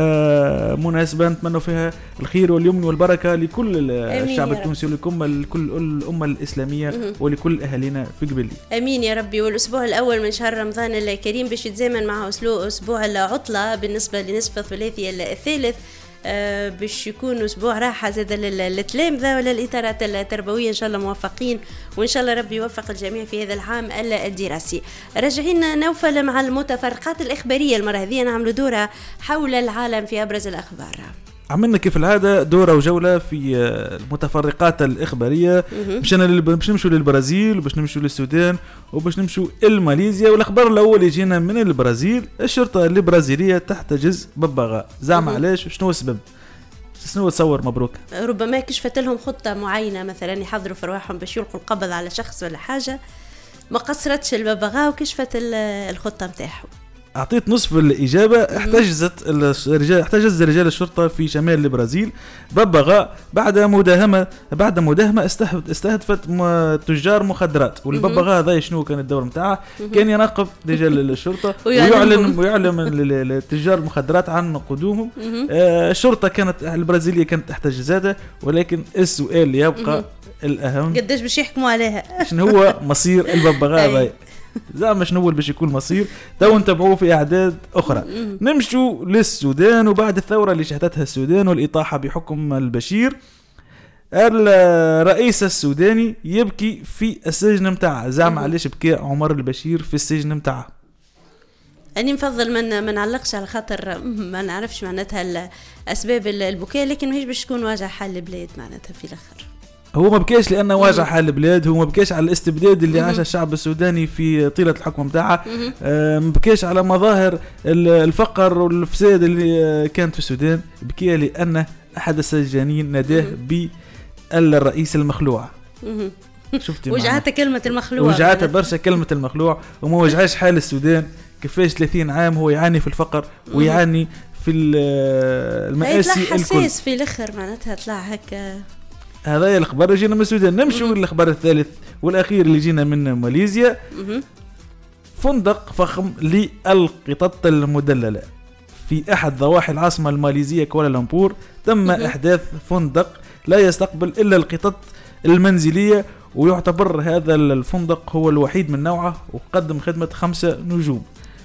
آه مناسبة نتمنى فيها الخير واليمن والبركة لكل الشعب التونسي ولكل كل الأمة الإسلامية مم. ولكل أهالينا في قبلي. أمين يا ربي. والأسبوع الأول من شهر رمضان الكريم باش يتزامن مع أسبوع العطلة بالنسبة لنصف الثلاثي الثالث، أه باش يكون اسبوع راحه زاد للتلامذه ولا الاطارات التربويه. ان شاء الله موفقين وان شاء الله ربي يوفق الجميع في هذا العام الدراسي. راجعين نوفل مع المتفرقات الاخباريه، المره هذه نعملوا دوره حول العالم في ابرز الاخبار. عملنا كيف العاده دوره وجوله في المتفرقات الاخباريه، باش انا باش نمشوا للبرازيل وباش نمشوا للسودان وباش نمشوا لماليزيا. والاخبار الاول يجينا من البرازيل، الشرطه البرازيليه تحتجز ببغاء. زعما علاش؟ شنو السبب؟ شنو تصور مبروك؟ ربما كشفت لهم خطه معينه، مثلا يحضروا في رواحهم باش يلقوا القبض على شخص ولا حاجه، ما قصرتش الببغاء وكشفت الخطه نتاعهم. أعطيت نصف الإجابة. احتجزت الرجال احتجز رجال الشرطة في شمال البرازيل ببغاء بعد مداهمة بعد مداهمة استهدفت تجار مخدرات. والببغاء هذا شنو كان الدور متاعه؟ كان يراقب رجال الشرطة ويعلن ويعلم للتجار المخدرات عن قدومهم. آه الشرطة كانت البرازيلية كانت احتجزتها، ولكن السؤال يبقى الأهم، قديش باش يحكموا عليها؟ شنو هو مصير الببغاء هذا؟ زعما شنو هو باش يكون مصير؟ تو نتابعوه في اعداد اخرى. نمشوا للسودان. وبعد الثوره اللي شهدتها السودان والاطاحه بحكم البشير، الرئيس السوداني يبكي في السجن متاعه. زعما علاش بكى عمر البشير في السجن متاعه؟ أنا نفضل من ما نعلقش على خاطر ما نعرفش معناتها الأسباب البكاء، لكن ماهيش باش تكون واجع حال البلاد معناتها في الآخر. هو ما بكاش لأنه واجه حال البلاد، هو ما بكاش على الاستبداد اللي عاش الشعب السوداني في طيلة الحكم متاعه، آه ما بكاش على مظاهر الفقر والفساد اللي كانت في السودان، بكي لأن أحد السجانين ناداه بالرئيس المخلوع. شفتي وجعته كلمة المخلوع، وجعته برشا كلمة المخلوع، وما وجعش حال السودان كيفاش ثلاثين عام هو يعاني في الفقر ويعاني في المآسي الكل. حساس في الآخر معناتها طلع هكا. هذا الأخبار اللي جينا من السودان. نمشوا للأخبار الثالث والأخير اللي جينا من ماليزيا. فندق فخم للقطط المدللة في أحد ضواحي العاصمة الماليزية كوالالمبور. تم إحداث فندق لا يستقبل إلا القطط المنزلية، ويعتبر هذا الفندق هو الوحيد من نوعه وقدم خدمة خمسة نجوم.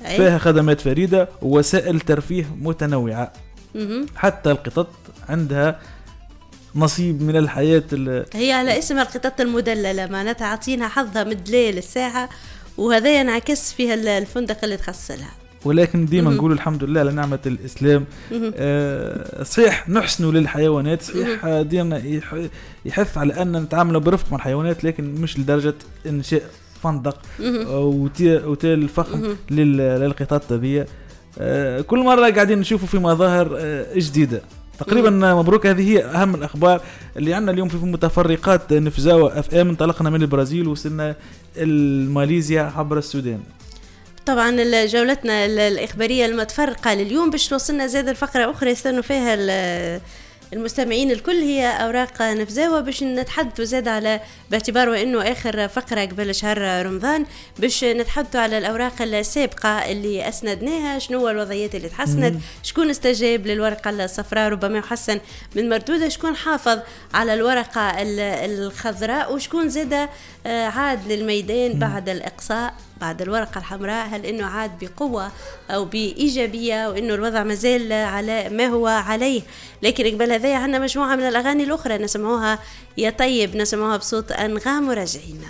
فيها خدمات فريدة ووسائل ترفيه متنوعة. مهم. حتى القطط عندها نصيب من الحياة. هي على اسم القطط المدللة، معناتها عطينا حظها مدليل الساعة، وهذا ينعكس فيها الفندق اللي تخص لها. ولكن ديما نقول الحمد لله على نعمة الإسلام. آه صحيح نحسنوا للحيوانات، صحيح دينا يحث على أن نتعامل برفق مع الحيوانات، لكن مش لدرجة إنشاء فندق أوتيل فخم للقطط هذه. آه كل مرة قاعدين نشوفوا في مظاهر آه جديدة تقريبا. مبروك، هذه هي أهم الأخبار اللي عندنا اليوم في متفرقات نفزاوة اف ام. انطلقنا من البرازيل وصلنا ماليزيا عبر السودان. طبعا جولتنا الإخبارية المتفرقة لليوم باش توصلنا زاد الفقرة أخرى يستنوا فيها المستمعين الكل، هي أوراق نفزاوة، باش نتحدثوا زاد على باعتبار وإنه آخر فقرة قبل شهر رمضان، باش نتحدثوا على الأوراق السابقة اللي أسندناها، شنو الوضعيات اللي تحسنت، شكون استجاب للورقة الصفراء ربما يحسن من مردودة، شكون حافظ على الورقة الخضراء، وشكون زاد عاد للميدان بعد الإقصاء بعد الورقة الحمراء، هل إنه عاد بقوة أو بإيجابية، وإنه الوضع مازال على ما هو عليه. لكن قبل هذا عندنا مجموعة من الأغاني الأخرى نسمعوها يا طيب، نسمعوها بصوت أنغام وراجعين.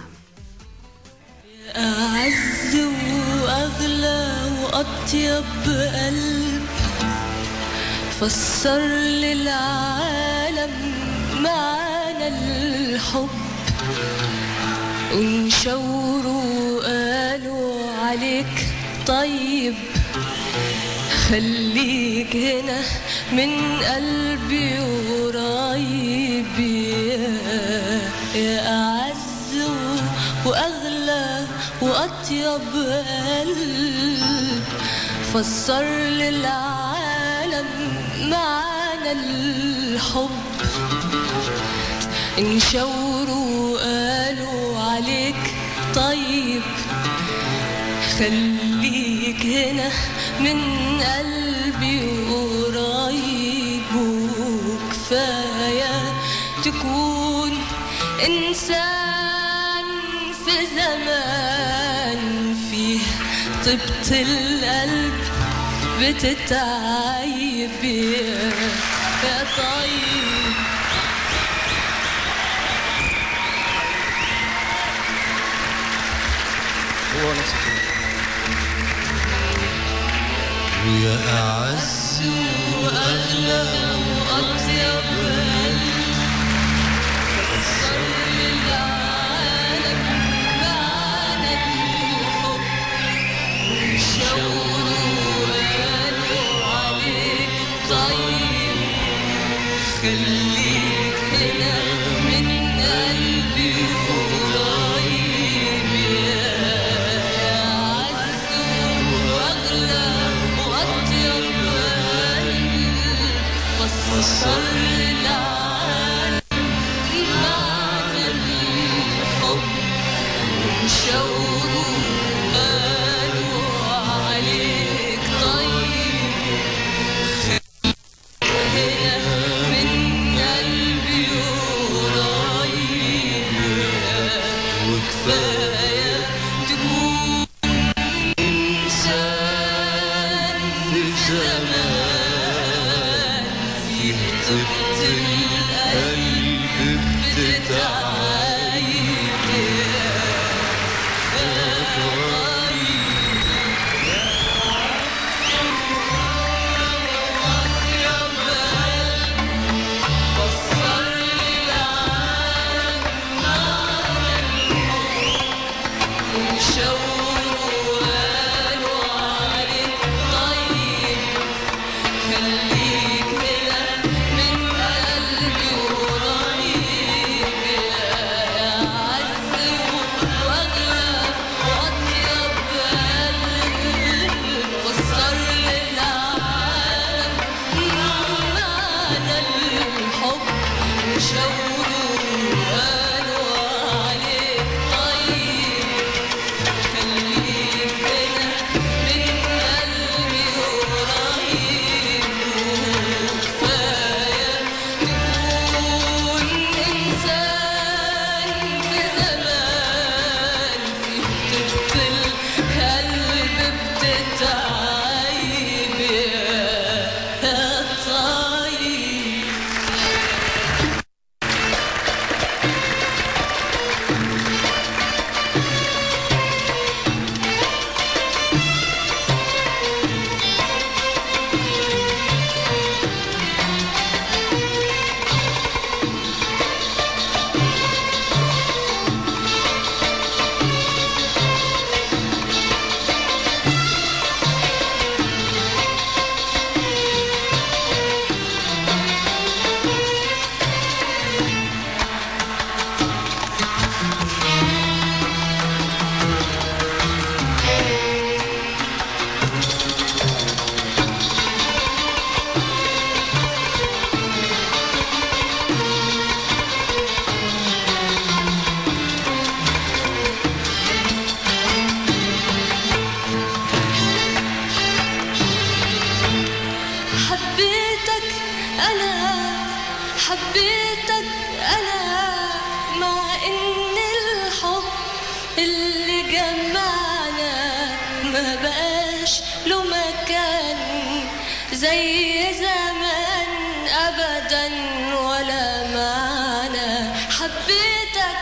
أعز وأغلى وأطيب قلب فسر للعالم معنى الحب، ونشوروا قالوا عليك طيب، خليك هنا من قلبي قريب، يا أعز وأغلى وأطيب قلب فسر للعالم معنى الحب، انشوروا قالوا عليك طيب، خليك هنا من قلبي قريب، وكفاية تكون إنسان في زمان فيه طيبة القلب بتتعيب، يا طيب ويا أعز وأغلى وأطيب فسر للعالم معنى الحب، شاوروا قالوا عليك طيب، خليك هنا من قلبي قريب، يا أعز وأغلى وأطيب فسر للعالم معنى الحب، شاوروا قالوا عليك طيب، هنا من قلبي قريب، وكفاية تكون إنسان في زمان فيه طيبة القلب بتتعايب، يا فسر للعالم معنى الحب، وشاوروا قالوا عليك طيب، خليك هنا من قلبي قريب، يا حبيتك أنا مع إن الحب اللي جمعنا ما بقاش له مكان زي زمان أبدا ولا معنى. حبيتك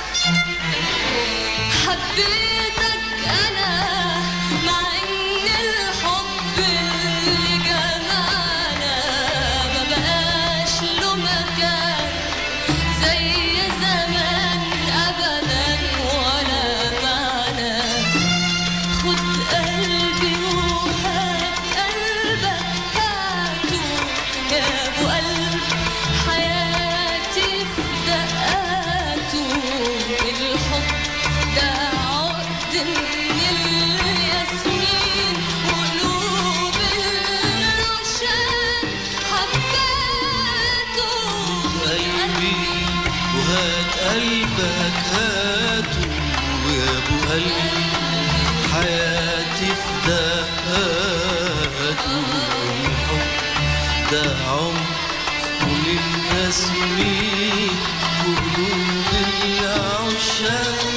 حبيتك أنا مع إن الحب اللي جمعنا ما بقاش له مكان زي زمان أبدا ولا معنى. خد قلبي وهات قلبك هاته يا أبو قلب حياتي في دقاته. الحب ده عقد من الياسمين وقلوب العشاق حباته. قلبي وهات قلبك هاته يا ابو قلبي حياتي في دقاته. الحب ده عمر من ياسمين وقلوب العشاق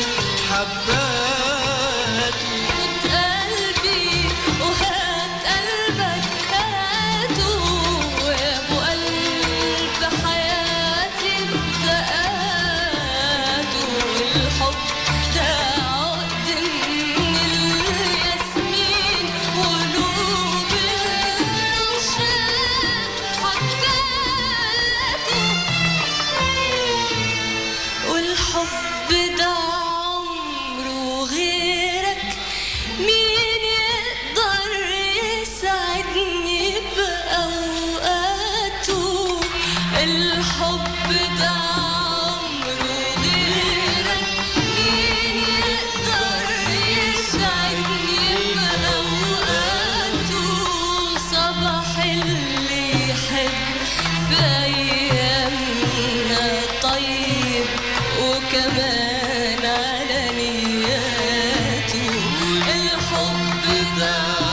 حباته. خد قلبي وهات قلبك هاته يا ابو قلب حياتي في دقاته. الحب ده عقد من الياسمين وقلوب العشاق حباته. والحب ده عمره غيرك مين يقدر يسعدني بأوقاته. الحب ده عمره غيرك مين يقدر يسعدني بأوقاته. صباح اللي يحب في أيامنا طيب وكمان على نياته. الحب ده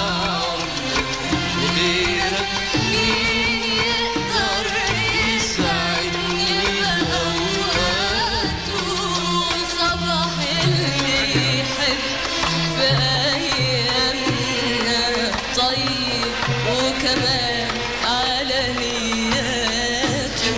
وغيرك مين يقدر يسعدني بأوقاته. صباح اللي يحب في أيامنا طيب وكمان على نياته.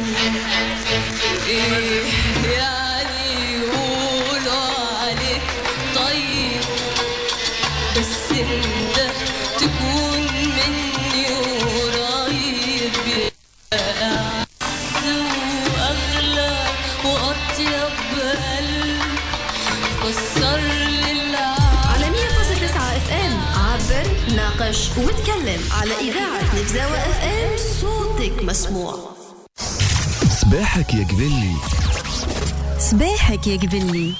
إيه يعني يقولوا عليك طيب بس انت تكون مني قريب. أعز وأغلى وأطيب قلب فسر للعالم. على مية فاصلة تسعة اف ام عبر ناقش وتكلم على إذاعة نفزاوة اف ام. صوتك مسموع. صباحك يا قبلي. صباحك يا قبلي.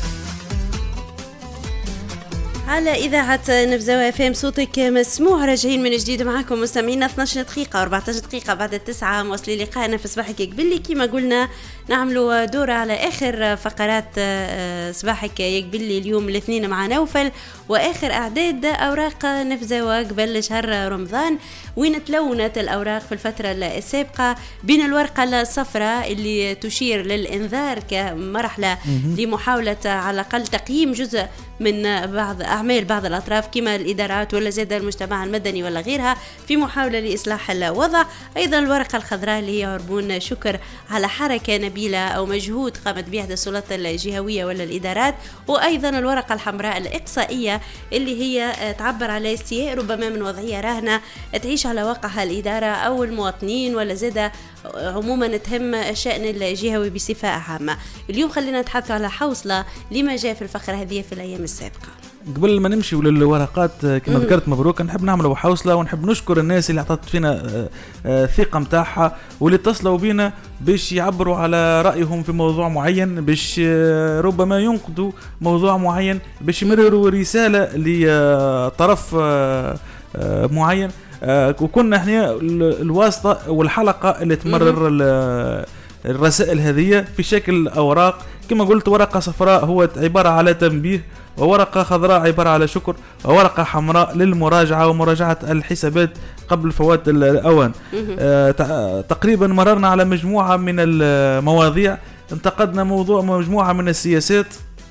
على إذاعة نفزاوة اف ام صوتك مسموع. راجعين من جديد معكم مستمعينا اثناش دقيقة وأربعة عشر دقيقة بعد التسعة. مواصلين لقائنا في صباحك يقبلي. كما قلنا نعملوا دورة على آخر فقرات صباحك يقبلي اليوم الاثنين مع نوفل وآخر أعداد أوراق نفزاوة قبل شهر رمضان، وين تلونت الأوراق في الفترة السابقة بين الورقة الصفراء اللي تشير للإنذار كمرحلة لمحاولة على الأقل تقييم جزء من بعض أعمال بعض الأطراف كما الإدارات ولا زاد المجتمع المدني ولا غيرها في محاولة لإصلاح الوضع. أيضا الورقة الخضراء اللي هي عربون شكر على حركة نبيلة أو مجهود قامت به السلطات الجهوية ولا الإدارات. وأيضا الورقة الحمراء الإقصائية اللي هي تعبر على استياء ربما من وضعية راهنة تعيش على واقعها الإدارة أو المواطنين ولا زاد عموما تهم الشأن الجهوي بصفة عامة. اليوم خلينا نتحدث على حوصلة لما جاء في الفقرة هذه في الأيام السابقة. قبل ما نمشي للورقات كما ذكرت مبروك، نحب نعمل حوصله ونحب نشكر الناس اللي اعطت فينا ثقه متاعها واللي اتصلوا بينا باش يعبروا على رايهم في موضوع معين، باش ربما ينقدوا موضوع معين، باش يمرروا رساله لطرف معين، وكنا احنا الواسطه والحلقه اللي تمرر الرسائل هذه في شكل اوراق. كما قلت ورقه صفراء هو عباره على تنبيه، وورقه خضراء عباره على شكر، وورقه حمراء للمراجعه ومراجعه الحسابات قبل فوات الأوان. آه تقريبا مررنا على مجموعة من المواضيع، انتقدنا موضوع مجموعة من السياسات،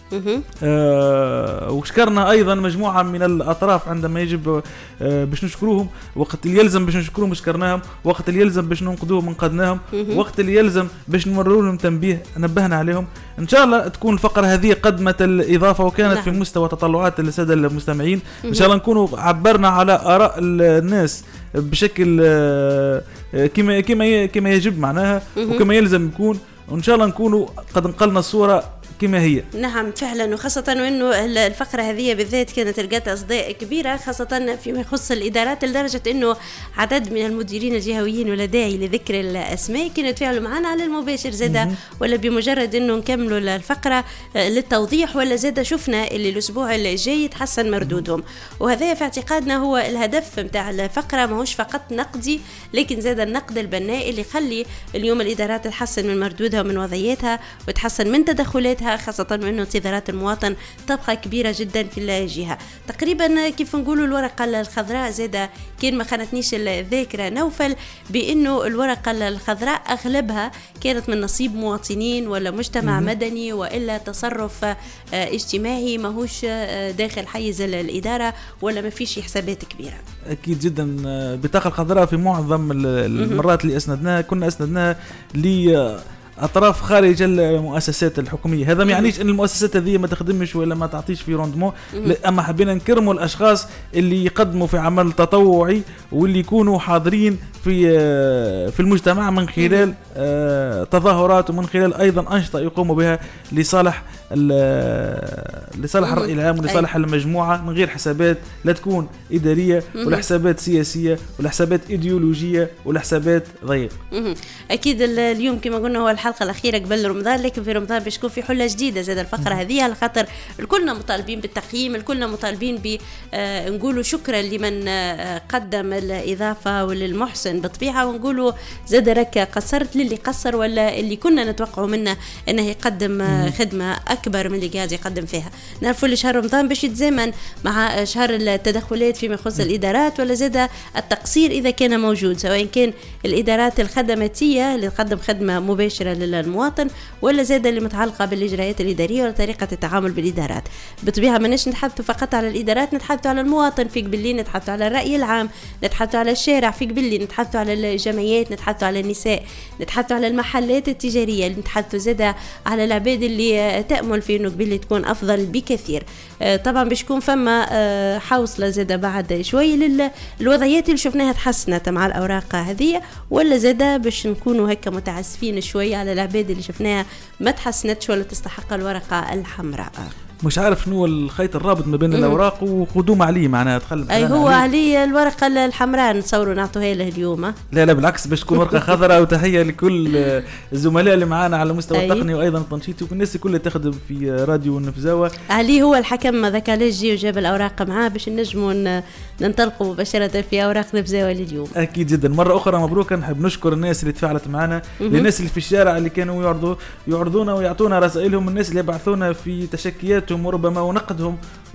آه وشكرنا ايضا مجموعه من الاطراف عندما يجب آه باش نشكروهم، وقت اللي يلزم باش نشكروهم شكرناهم، وقت اللي يلزم باش ننقدوهم انقدناهم، وقت اللي يلزم باش نمرروا لهم تنبيه نبهنا عليهم. ان شاء الله تكون الفقره هذه قدمت الاضافه وكانت نعم. في مستوى تطلعات الساده المستمعين. ان شاء الله نكونوا عبرنا على اراء الناس بشكل آه كما كما كما يجب معناها وكما يلزم يكون، وان شاء الله نكونوا قد نقلنا الصوره كما هي. نعم فعلا، وخاصة وانه الفقرة هذه بالذات كانت لقات أصداء كبيرة خاصة فيما يخص الإدارات، لدرجة انه عدد من المديرين الجهويين ولا داعي لذكر الأسماء كانوا يتفاعلوا معنا على المباشر زادة، ولا بمجرد انه نكملوا الفقرة للتوضيح، ولا زادة شفنا اللي الأسبوع الجاي يتحسن مردودهم. وهذا في اعتقادنا هو الهدف متاع الفقرة، ما هوش فقط نقدي لكن زادة النقد البناء اللي يخلي اليوم الإدارات تحسن من مردودها ومن وضعيتها وتحسن من تدخلاتها، خاصة وأنه انتظارات المواطن تبقى كبيرة جدا في الجهة. تقريبا كيف نقولوا الورقة الخضراء زادة كان ما خانتنيش الذاكرة نوفل بأنه الورقة الخضراء أغلبها كانت من نصيب مواطنين ولا مجتمع م- مدني وإلا تصرف اجتماعي ماهوش داخل حيز الإدارة ولا ما فيش حسابات كبيرة. أكيد جدا. البطاقة الخضراء في معظم المرات اللي أسندناها كنا أسندناها ل أطراف خارج المؤسسات الحكومية. هذا ما يعنيش أن المؤسسات هذه ما تخدمش ولا ما تعطيش في روندمون، أما حبينا نكرموا الأشخاص اللي يقدموا في عمل تطوعي واللي يكونوا حاضرين في في المجتمع من خلال تظاهرات ومن خلال أيضا أنشطة يقوموا بها لصالح لصالح الرأي العام ولصالح المجموعة، من غير حسابات لا تكون إدارية ولا حسابات سياسية ولا حسابات إيديولوجية ولا حسابات ضيقة. أكيد اليوم كما قلنا هو الحلقة الأخيرة قبل رمضان، لكن في رمضان باش تكون في حلة جديدة زاد الفقرة هذه، على خاطر الكلنا مطالبين بالتقييم، الكلنا مطالبين ب آه نقولوا شكرا لمن آه قدم الإضافة وللمحسن بالطبيعة، ونقولوا زاد رك قصرت للي قصر ولا اللي كنا نتوقعوا منه أنه يقدم آه خدمة أكبر من اللي قاعد يقدم فيها. نعرفوا اللي شهر رمضان باش يتزامن مع شهر التدخلات فيما يخص الإدارات ولا زاد التقصير إذا كان موجود، سواء كان الإدارات الخدماتية اللي تقدم خدمة مباشرة للمواطن ولا زادة اللي متعلقة بالإجراءات الإدارية ولا طريقة التعامل بالإدارات. بالطبيعة ما نش نتحدث فقط على الإدارات، نتحدث على المواطن في قبلي، نتحدث على الرأي العام، نتحدث على الشارع في قبلي، نتحدث على الجمعيات، نتحدث على النساء، نتحدث على المحلات التجارية، نتحدث زادة على العباد اللي تأمل في إنه قبلي تكون أفضل بكثير. طبعا باش يكون فما حوصلة زادة بعد شوي للوضعيات اللي شفناها تحسنت مع الأوراق هذه، ولا زادة باش نكونوا هكا متعسفين شوي على العباد اللي شفناها ما تحسنتش ولا تستحق الورقة الحمراء. مش عارف شنو الخيط الرابط ما بين الأوراق وخدوم عليه معناها تخلي أي هو عليه الورقة الحمراء نتصوروا نعطوها له اليوم. لا لا بالعكس باش تكون ورقة خضراء. وتحية لكل الزملاء اللي معانا على مستوى التقني وأيضا التنشيط والناس كلها تخدم في راديو النفزاوة. عليه هو الحكم ذاك علاش جي وجاب الأوراق معاه باش نجموا ننطلقوا مباشرة في أوراق نفزاوة لليوم. أكيد جدا. مرة أخرى مبروك. نحب نشكر الناس اللي تفاعلت معنا، الناس اللي في الشارع اللي كانوا يعرضوا يعرضونا ويعطونا رسائلهم، الناس اللي يبعثونا في تشكياتهم وربما ونقدهم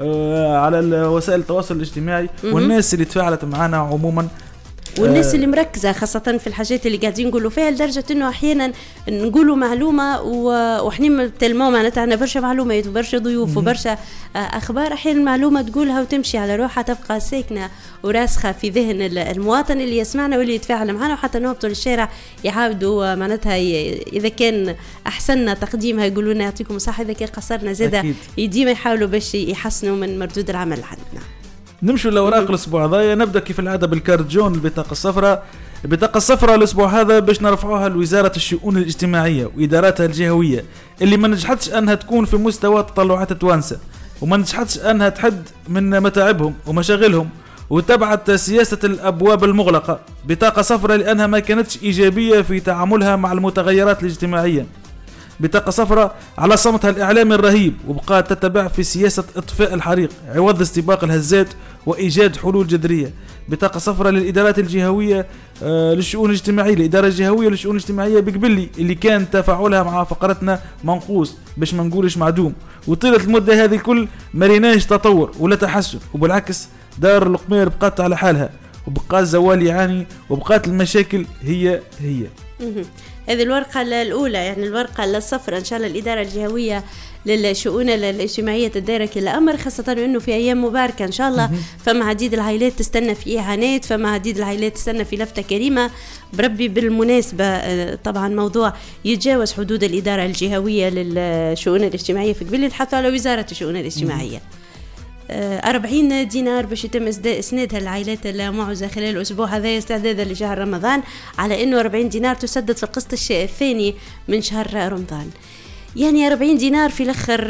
آه على وسائل التواصل الاجتماعي، والناس اللي تفاعلت معنا عموما، والناس اللي مركزة خاصة في الحاجات اللي قاعدين نقولوا فيها، لدرجة انه احيانا نقولوا معلومة وحنا تلمو معناتها عندنا برشا معلومات وبرشا ضيوف وبرشا اخبار، احيانا المعلومة تقولها وتمشي على روحها تبقى ساكنة وراسخة في ذهن المواطن اللي يسمعنا واللي يتفاعل معنا، وحتى نهبطوا للشارع يعاودوا معناتها اذا كان احسننا تقديمها يقولوا لنا يعطيكم صح، اذا كان قصرنا زاده ديما يحاولوا باش يحسنوا من مردود العمل اللي عندنا. نمشوا لأوراق الأسبوع هذا. نبدأ كيف العادة بالكارت جون البطاقة الصفراء. البطاقة الصفراء الأسبوع هذا باش نرفعوها لوزارة الشؤون الاجتماعية وإداراتها الجهوية اللي ما نجحتش أنها تكون في مستوى تطلعات التوانسة، وما نجحتش أنها تحد من متاعبهم ومشاغلهم، وتبعت سياسة الأبواب المغلقة. بطاقة صفراء لأنها ما كانتش إيجابية في تعاملها مع المتغيرات الاجتماعية. بطاقة صفراء على صمتها الإعلامي الرهيب، وبقات تتبع في سياسة إطفاء الحريق عوض استباق الهزات وإيجاد حلول جذرية. بطاقة صفراء للإدارات الجهوية آه للشؤون الاجتماعية، الإدارة الجهوية للشؤون الاجتماعية بقبلي اللي كان تفاعلها مع فقرتنا منقوص باش ما نقولش معدوم، وطيلة المدة هذه الكل مريناش تطور ولا تحسن، وبالعكس دار القمير بقات على حالها، وبقى الزوال يعاني وبقات المشاكل هي هي. هذه الورقة الأولى، يعني الورقة الصفراء إن شاء الله الإدارة الجهوية للشؤون الاجتماعية تدارك الأمر، خاصة أنه في أيام مباركة إن شاء الله. فما عديد العائلات تستنى في إعانات، فما عديد العائلات تستنى في لفتة كريمة بربي. بالمناسبة طبعا موضوع يتجاوز حدود الإدارة الجهوية للشؤون الاجتماعية في قبل، يتحدثوا على وزارة الشؤون الاجتماعية. أربعين دينار باش يتم إسنادها للعائلات المعوزة خلال الأسبوع هذا استعدادا لشهر رمضان، على أنه أربعين دينار تسدد في القسط الثاني من شهر رمضان. يعني أربعين دينار في الأخر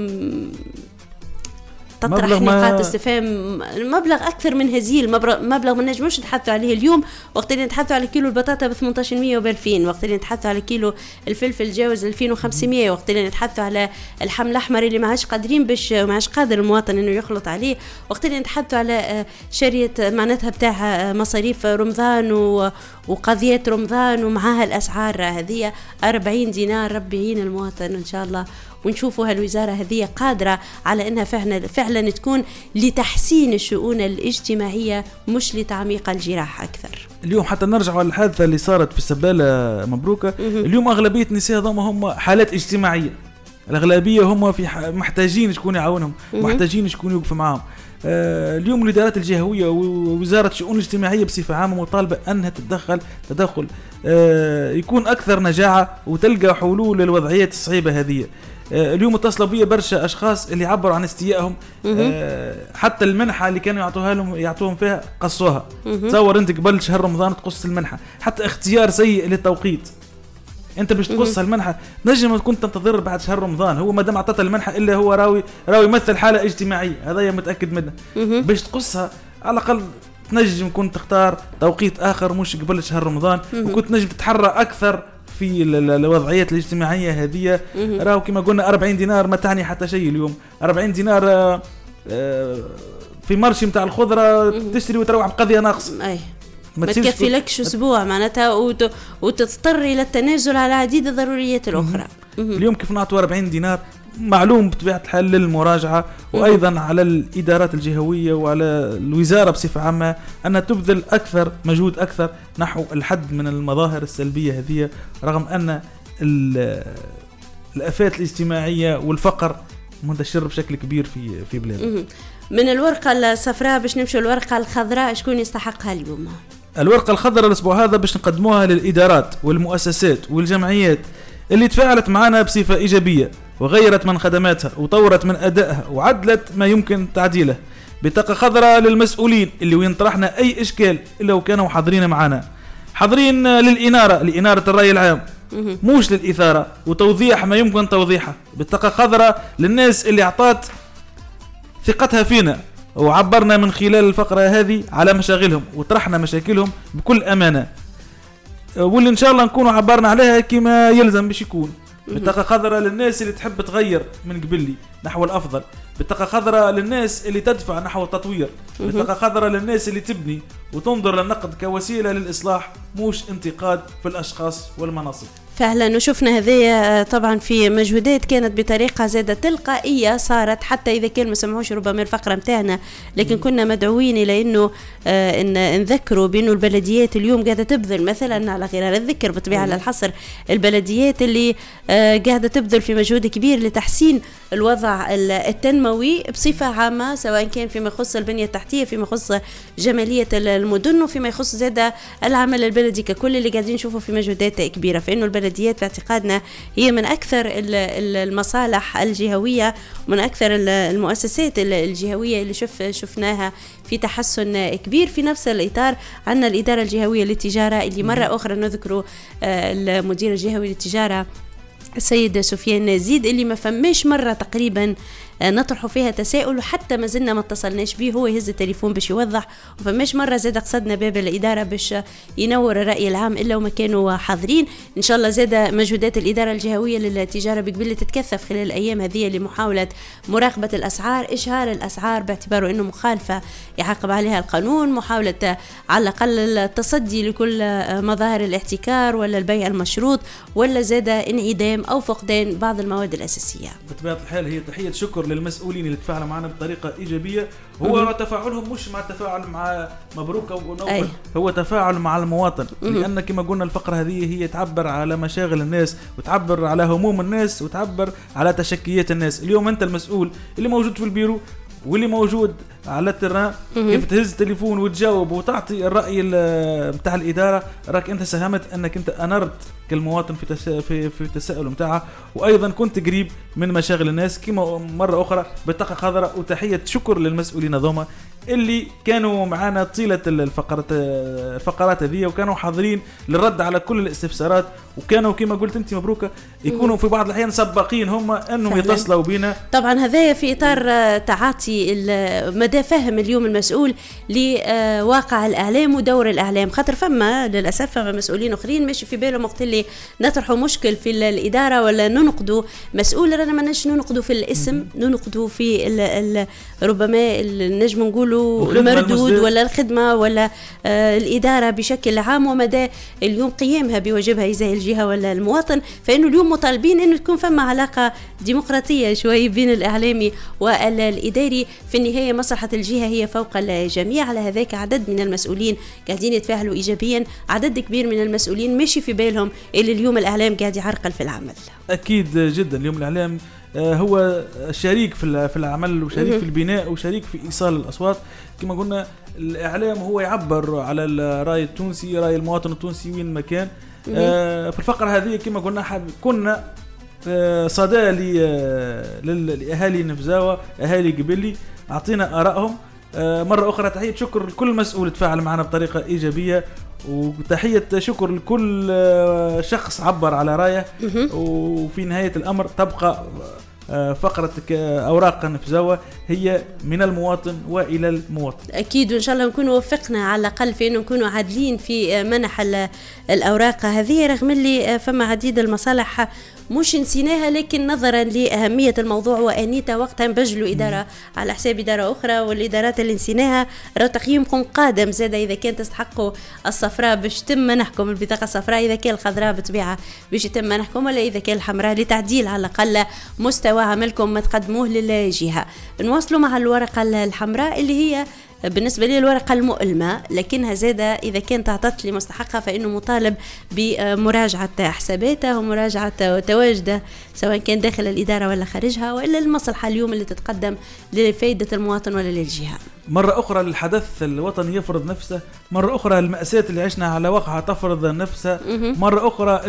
تطرح نقاط استفهام، مبلغ أكثر من هزيل، مبلغ ما نجموش نتحدثوا عليه اليوم. وقت اللي نتحدثوا على كيلو البطاطا ب ثمانية عشر مية وب ألفين، وقت اللي نتحدثوا على كيلو الفلفل جاوز ألفين وخمسمية، وقت اللي نتحدثوا على اللحم الأحمر اللي ما عادش قادرين باش ما عادش قادر المواطن إنه يخلط عليه، وقت اللي نتحدثوا على شرية معناتها بتاع مصاريف رمضان وقضيات رمضان ومعها الأسعار هذه. أربعين دينار ربي يعين المواطن إن شاء الله، ونشوفوا هالوزارة هذه قادرة على أنها فعلا, فعلا تكون لتحسين الشؤون الاجتماعية مش لتعميق الجراح أكثر. اليوم حتى نرجع على الحادثة اللي صارت في السبالة مبروكة، اليوم أغلبية النساء ضم هم حالات اجتماعية، الأغلبية هم في محتاجين شكون يعاونهم، محتاجين شكون يوقف معهم. آه اليوم الإدارات الجهوية ووزارة الشؤون الاجتماعية بصفة عامة مطالبة أنها تتدخل تدخل آه يكون أكثر نجاعة وتلقى حلول للوضعيات الصعيبة هذه. آه اليوم اتصلوا بي برشا أشخاص اللي عبروا عن استيائهم، آه حتى المنحة اللي كانوا يعطوها لهم يعطوهم فيها قصوها. تصور أنت قبل شهر رمضان تقص المنحة، حتى اختيار سيء للتوقيت. انت باش تقص المنحه نجم تكون تنتظر بعد شهر رمضان، هو ما دام عطت المنحه الا هو راوي راوي يمثل حاله اجتماعيه، هذا متاكد منه. باش تقصها على الاقل تنجم كنت تختار توقيت اخر مش قبل شهر رمضان، وكنت نجم تتحرى اكثر في الوضعيات الاجتماعيه هذه. راهو كما قلنا أربعين دينار ما تعني حتى شيء اليوم. أربعين دينار في مرشي متاع الخضره تشتري وتروح بقضيه ناقصه، اي ما تكفي لكش اسبوع معناتها، وت... وتضطر الى التنازل على عديد الضروريات الاخرى. اليوم كيف نعطوا أربعين دينار معلوم بطبيعه الحال للمراجعه، وايضا على الادارات الجهويه وعلى الوزاره بصفه عامه ان تبذل اكثر مجهود اكثر نحو الحد من المظاهر السلبيه هذه، رغم ان الافات الاجتماعيه والفقر منتشر بشكل كبير في في بلادنا. من الورقه الصفراء باش نمشوا الورقه الخضراء، شكون يستحقها اليوم؟ الورقة الخضراء الأسبوع هذا باش نقدموها للإدارات والمؤسسات والجمعيات اللي تفاعلت معنا بصفة إيجابية وغيرت من خدماتها وطورت من أدائها وعدلت ما يمكن تعديله. بطاقة خضراء للمسؤولين اللي وين طرحنا أي إشكال إلا وكانوا حاضرين معنا، حاضرين للإنارة لإنارة الرأي العام موش للإثارة وتوضيح ما يمكن توضيحه. بطاقة خضراء للناس اللي أعطت ثقتها فينا وعبرنا من خلال الفقرة هذه على مشاغلهم وطرحنا مشاكلهم بكل أمانة، واللي إن شاء الله نكونوا عبرنا عليها كما يلزم باش يكون. بطاقة خضراء للناس اللي تحب تغير من قبلي نحو الأفضل، بطاقة خضراء للناس اللي تدفع نحو التطوير، بطاقة خضراء للناس اللي تبني وتنظر للنقد كوسيلة للإصلاح موش انتقاد في الأشخاص والمناصب. فعلا وشفنا هذه طبعا في مجهودات كانت بطريقة زادة تلقائية صارت، حتى إذا كان ما سمعوش ربما الفقرة متاعنا، لكن كنا مدعوين إلى إنه آه إن نذكروا بأنه البلديات اليوم قاعدة تبذل مثلا على غير الذكر بطبيعة على الحصر البلديات اللي آه قاعدة تبذل في مجهود كبير لتحسين الوضع التنموي بصفة عامة، سواء كان فيما يخص البنية التحتية، فيما يخص جمالية المدن، وفيما يخص زادة العمل البلدي ككل اللي قاعدين نشوفه في مجهودات كبيرة. فإنه البلديات في اعتقادنا هي من أكثر المصالح الجهوية ومن أكثر المؤسسات الجهوية اللي شف شفناها في تحسن كبير. في نفس الإطار عندنا الإدارة الجهوية للتجارة اللي مرة أخرى نذكر المدير الجهوي للتجارة السيد سفيان زيد اللي ما فماش مرة تقريبا نطرحوا فيها تساؤل وحتى ما زلنا ما اتصلناش به، هو يهز التليفون باش يوضح، وفماش مرة زاد قصدنا باب الإدارة باش ينور الرأي العام إلا وما كانوا حاضرين. إن شاء الله زاد مجهودات الإدارة الجهوية للتجارة بقبل تتكثف خلال الأيام هذه لمحاولة مراقبة الأسعار، إشهار الأسعار باعتباره أنه مخالفة يعاقب عليها القانون، محاولة على الأقل التصدي لكل مظاهر الاحتكار ولا البيع المشروط ولا زاد انعدام الإعلام أو فقدان بعض المواد الأساسية. بطبيعة الحال هي تحية شكر للمسؤولين اللي تفاعلوا معنا بطريقة إيجابية. هو م- تفاعلهم مش مع التفاعل مع مبروك أو نوفل، هو تفاعل مع المواطن، م- لأن كما قلنا الفقرة هذه هي تعبر على مشاغل الناس وتعبر على هموم الناس وتعبر على تشكيات الناس. اليوم أنت المسؤول اللي موجود في البيرو واللي موجود على التران، كيف تهز التليفون وتجاوب وتعطي الرأي متاع الإدارة، راك أنت ساهمت أنك أنت أنرت كالمواطن في تسا... في في التساؤل متاعها، وأيضا كنت قريب من مشاغل الناس كما مرة أخرى بطاقة خضراء. وتحية شكر للمسؤولين ذوما اللي كانوا معنا طيلة الفقرات الفقرات هذه وكانوا حاضرين للرد على كل الاستفسارات، وكانوا كما قلت أنت مبروكة يكونوا في بعض الأحيان سباقين هم أنهم يتصلوا بنا. طبعا هذا في إطار تعاطي مدى فهم اليوم المسؤول لواقع الإعلام ودور الإعلام، خاطر فما للأسف فما مسؤولين آخرين ماشي في بالهم وقت اللي نطرحوا مشكل في الإدارة ولا ننقدوا مسؤول، رانا ما نش ننقدوا في الاسم، ننقدوا في ال ال ربما نجم نقولوا المردود ولا الخدمة ولا آه الإدارة بشكل عام ومدى اليوم قيامها بواجبها إزاء الجهة ولا المواطن. فإنه اليوم مطالبين إنه تكون فما علاقة ديمقراطية شوي بين الإعلامي والإداري. في النهاية مصلحة الجهة هي فوق الجميع. على هذاك عدد من المسؤولين قاعدين يتفاعلوا إيجابيا، عدد كبير من المسؤولين ماشي في بالهم اللي اليوم الإعلام قاعد يعرقل في العمل. أكيد جدا اليوم الإعلام هو شريك في العمل وشريك في البناء وشريك في إيصال الأصوات. كما قلنا الإعلام هو يعبر على الرأي التونسي، رأي المواطن التونسي وين ما كان. في الفقرة هذه كما قلنا كنا صدى لأهالي نفزاوة أهالي قبلي أعطينا آرائهم. مرة أخرى تحية شكر لكل مسؤول تفاعل معنا بطريقة إيجابية، وتحية شكر لكل شخص عبر على رأيه. وفي نهاية الأمر تبقى فقرة أوراق نفزاوة هي من المواطن وإلى المواطن. أكيد وإن شاء الله نكون وفقنا على الأقل في أنه نكونوا عادلين في منح الأوراق هذه، رغم اللي فما عديد المصالح مش نسيناها، لكن نظرا لأهمية الموضوع وأنيتا وقتها نبجلوا إدارة على حساب إدارة أخرى، والإدارات اللي نسيناها راه تقييمكم قادم زاد إذا كان تستحقوا الصفراء باش تم منحكم البطاقة الصفراء، إذا كان الخضراء بطبيعة باش يتم منحكم، ولا إذا كان الحمراء لتعديل على الأقل مستوى عملكم ما تقدموه للجهة. نواصلوا مع الورقة الحمراء اللي هي بالنسبة لي الورقة المؤلمة، لكنها زادة إذا كانت أعطت لي مستحقها فإنه مطالب بمراجعة حساباتها ومراجعة تواجده سواء كان داخل الإدارة ولا خارجها، وإلا المصلحة اليوم اللي تتقدم لفائدة المواطن ولا للجهة. مرة أخرى الحدث الوطني يفرض نفسه، مرة أخرى المأساة اللي عشنا على واقعها تفرض نفسها، مرة أخرى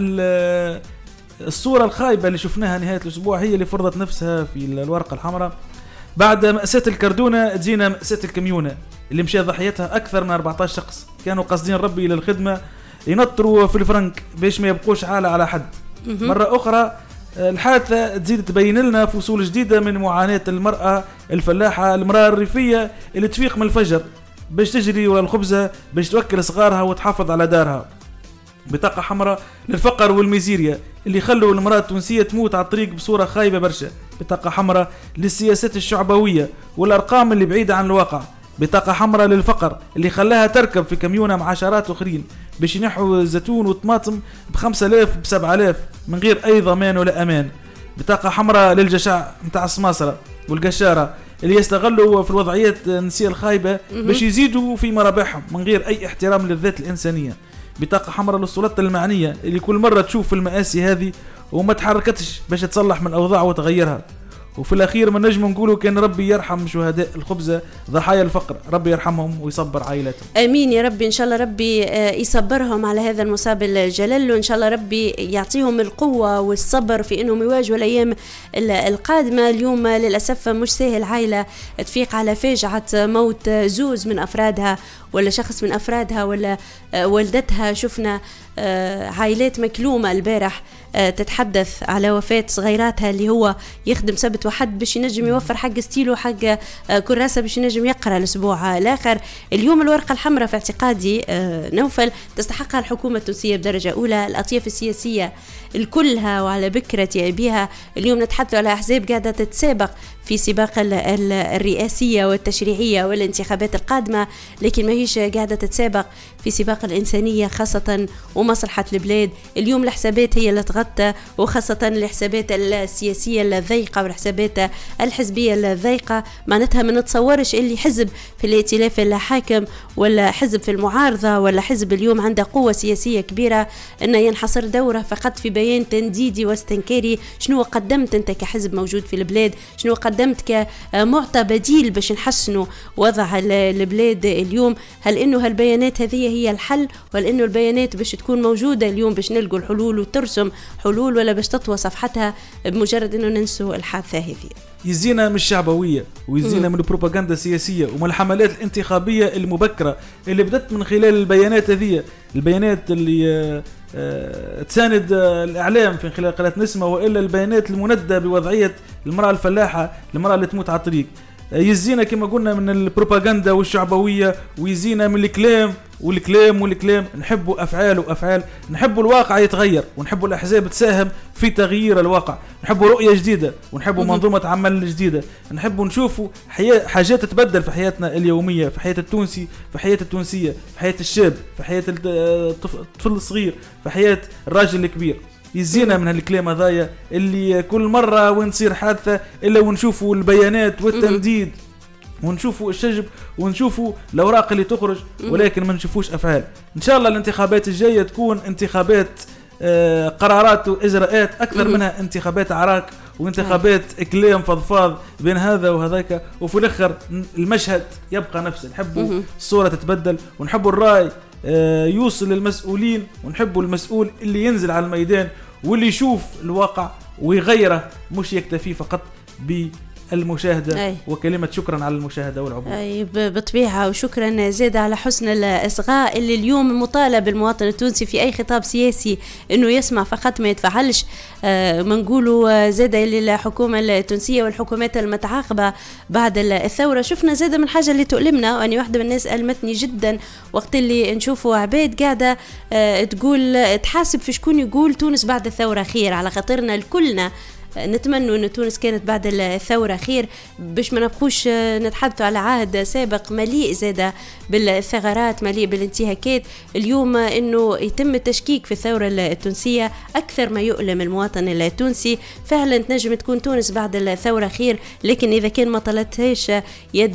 الصورة الخايبة اللي شفناها نهاية الأسبوع هي اللي فرضت نفسها في الورقة الحمراء. بعد مأساة الكردونة تجينا مأساة الكميونة اللي مشى ضحيتها أكثر من أربعة عشر شخص كانوا قاصدين ربي للخدمة ينطروا في الفرنك باش ما يبقوش عالة على حد. مرة أخرى الحادثة تزيد تبين لنا فصول جديدة من معاناة المرأة الفلاحة المرأة الريفية اللي تفيق من الفجر باش تجري ولا الخبزة باش توكل صغارها وتحافظ على دارها. بطاقة حمراء للفقر والميزيريا اللي خلوا المرأة التونسية تموت على الطريق بصورة خايبة برشا. بطاقة حمراء للسياسات الشعبوية والأرقام اللي بعيدة عن الواقع. بطاقة حمراء للفقر اللي خلاها تركب في كميونة مع عشرات أخرين باش ينحوا الزيتون والطماطم بخمسة آلاف بسبعة آلاف من غير أي ضمان ولا أمان. بطاقة حمراء للجشع متاع السماسرة والقشارة اللي يستغلوا في الوضعيات النسية الخايبة باش يزيدوا في مرابحهم من غير أي احترام للذات الإنسانية. بطاقة حمراء للسلطات المعنية اللي كل مرة تشوف المآسي هذه وما تحركتش باش تصلح من أوضاع وتغيرها. وفي الأخير ما نجم نقولوا كان ربي يرحم شهداء الخبزة ضحايا الفقر، ربي يرحمهم ويصبر عائلاتهم. آمين يا ربي. إن شاء الله ربي يصبرهم على هذا المصاب الجلل، وإن شاء الله ربي يعطيهم القوة والصبر في إنهم يواجهوا الأيام القادمة. اليوم للأسف مش سهل عائلة تفيق على فاجعة موت زوز من أفرادها ولا شخص من أفرادها ولا والدتها. شفنا عائلات مكلومة البارح تتحدث على وفاة صغيراتها اللي هو يخدم سبت وحد باش ينجم يوفر حق ستيلو حق كراسة باش ينجم يقرأ الأسبوع الآخر. اليوم الورقة الحمراء في اعتقادي نوفل تستحقها الحكومة التونسية بدرجة أولى. الأطياف السياسية الكلها وعلى بكرة أبيها. اليوم نتحدث على أحزاب قاعدة تتسابق في سباق الرئاسية والتشريعية والانتخابات القادمة، لكن ما ماهيش قاعدة تتسابق في سباق الإنسانية خاصة ومصلحة البلاد. اليوم الحسابات هي اللي تغطى، وخاصة الحسابات السياسية الضيقة والحسابات الحزبية الضيقة. معناتها ما نتصورش اللي حزب في الائتلاف الحاكم ولا حزب في المعارضة ولا حزب اليوم عنده قوة سياسية كبيرة أنه ينحصر دوره فقط في بيان تنديدي واستنكاري. شنو قدمت أنت كحزب موجود في البلاد؟ شنو قدمت كمعطى بديل باش نحسنوا وضع البلاد اليوم؟ هل إنه هالبيانات هذه هي الحل، ولا إنه البيانات باش تكون موجودة اليوم باش نلقوا الحلول وترسم حلول، ولا باش تطوى صفحتها بمجرد إنه ننسوا الحادثة هذه؟ يزينا من الشعبوية ويزينا من البروباغندا السياسية ومن الحملات الانتخابية المبكرة اللي بدت من خلال البيانات هذه، البيانات اللي أه تساند أه الإعلام في خلال قناة نسمة، وإلا البيانات المندة بوضعية المرأة الفلاحة، المرأة اللي تموت على الطريق. أه يزينا كما قلنا من البروباغندا والشعبوية، ويزينا من الكلام والكلام والكلام. نحبوا أفعال وأفعال، نحبوا الواقع يتغير، ونحبوا الأحزاب تساهم في تغيير الواقع، نحبوا رؤية جديدة، ونحبوا منظومة عمل جديدة، نحبوا نشوفوا حياة حاجات تتبدل في حياتنا اليومية، في حياة التونسي، في حياة التونسية، في حياة الشاب، في حياة الطفل الصغير، في حياة الراجل الكبير. يزينا من هالكلام هذايا اللي كل مرة وين تصير حادثة إلا ونشوفوا البيانات والتنديد، ونشوفوا الشجب، ونشوفوا الأوراق اللي تخرج، ولكن ما نشوفوش أفعال. إن شاء الله الانتخابات الجاية تكون انتخابات آه قرارات وإجراءات أكثر منها انتخابات عراك وانتخابات كلام فضفاض بين هذا وهذاك، وفي الآخر المشهد يبقى نفسه. نحبوا الصورة تتبدل، ونحبوا الرأي آه يوصل للمسؤولين، ونحبوا المسؤول اللي ينزل على الميدان واللي يشوف الواقع ويغيره، مش يكتفي فقط ب المشاهدة. أي. وكلمة شكرا على المشاهدة والعبور. أي بطبيعة، وشكرا زيد على حسن الإصغاء اللي اليوم مطالب المواطن التونسي في أي خطاب سياسي إنه يسمع فقط ما يتفعلش. آه ما نقولوا زيد للحكومة التونسية والحكومات المتعاقبة بعد الثورة. شفنا زيد من حاجة اللي تؤلمنا، وأني واحدة من الناس ألمتني جدا وقت اللي نشوفوا عباد قاعدة آه تقول تحاسب في شكون يقول تونس بعد الثورة خير، على خاطرنا الكلنا نتمنى أن تونس كانت بعد الثورة خير، باش ما نبقوش نتحدثوا على عهد سابق مليء زادة بالثغرات، مليء بالانتهاكات. اليوم أنه يتم التشكيك في الثورة التونسية أكثر ما يؤلم المواطن التونسي. فعلا تنجم تكون تونس بعد الثورة خير، لكن إذا كان ما طلتهاش يد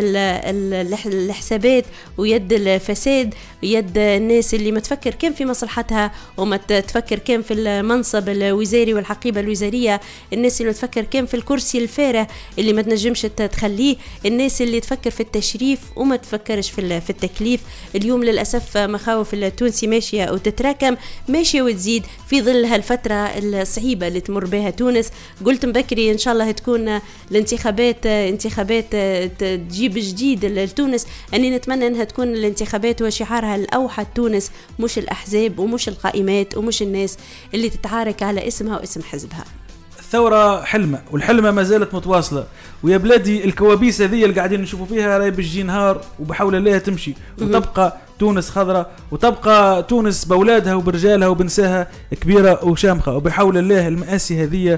الحسابات ويد الفساد، يد الناس اللي ما تفكر كم في مصلحتها وما تفكر كم في المنصب الوزاري والحقيبة الوزارية، الناس اللي تفكر كم في الكرسي الفارغ اللي ما تنجمش تخليه، الناس اللي تفكر في التشريف وما تفكرش في في التكليف. اليوم للأسف مخاوف التونسي ماشية وتتراكم، ماشية وتزيد في ظل هالفترة الصعيبة اللي تمر بها تونس. قلت مبكري إن شاء الله تكون الانتخابات انتخابات تجيب جديد لتونس، أني نتمنى أنها تكون الانتخابات وشعارها الأوحد تونس، مش الأحزاب ومش القائمات ومش الناس اللي تتعارك على اسمها واسم حزبها. الثورة حلمة، والحلمة ما زالت متواصلة، ويا بلادي الكوابيس هذه اللي قاعدين نشوفوا فيها راي بتجي نهار وبحول الله تمشي، وتبقى تونس خضراء، وتبقى تونس بأولادها وبرجالها وبنساها كبيرة وشامخة، وبحول الله المآسي هذه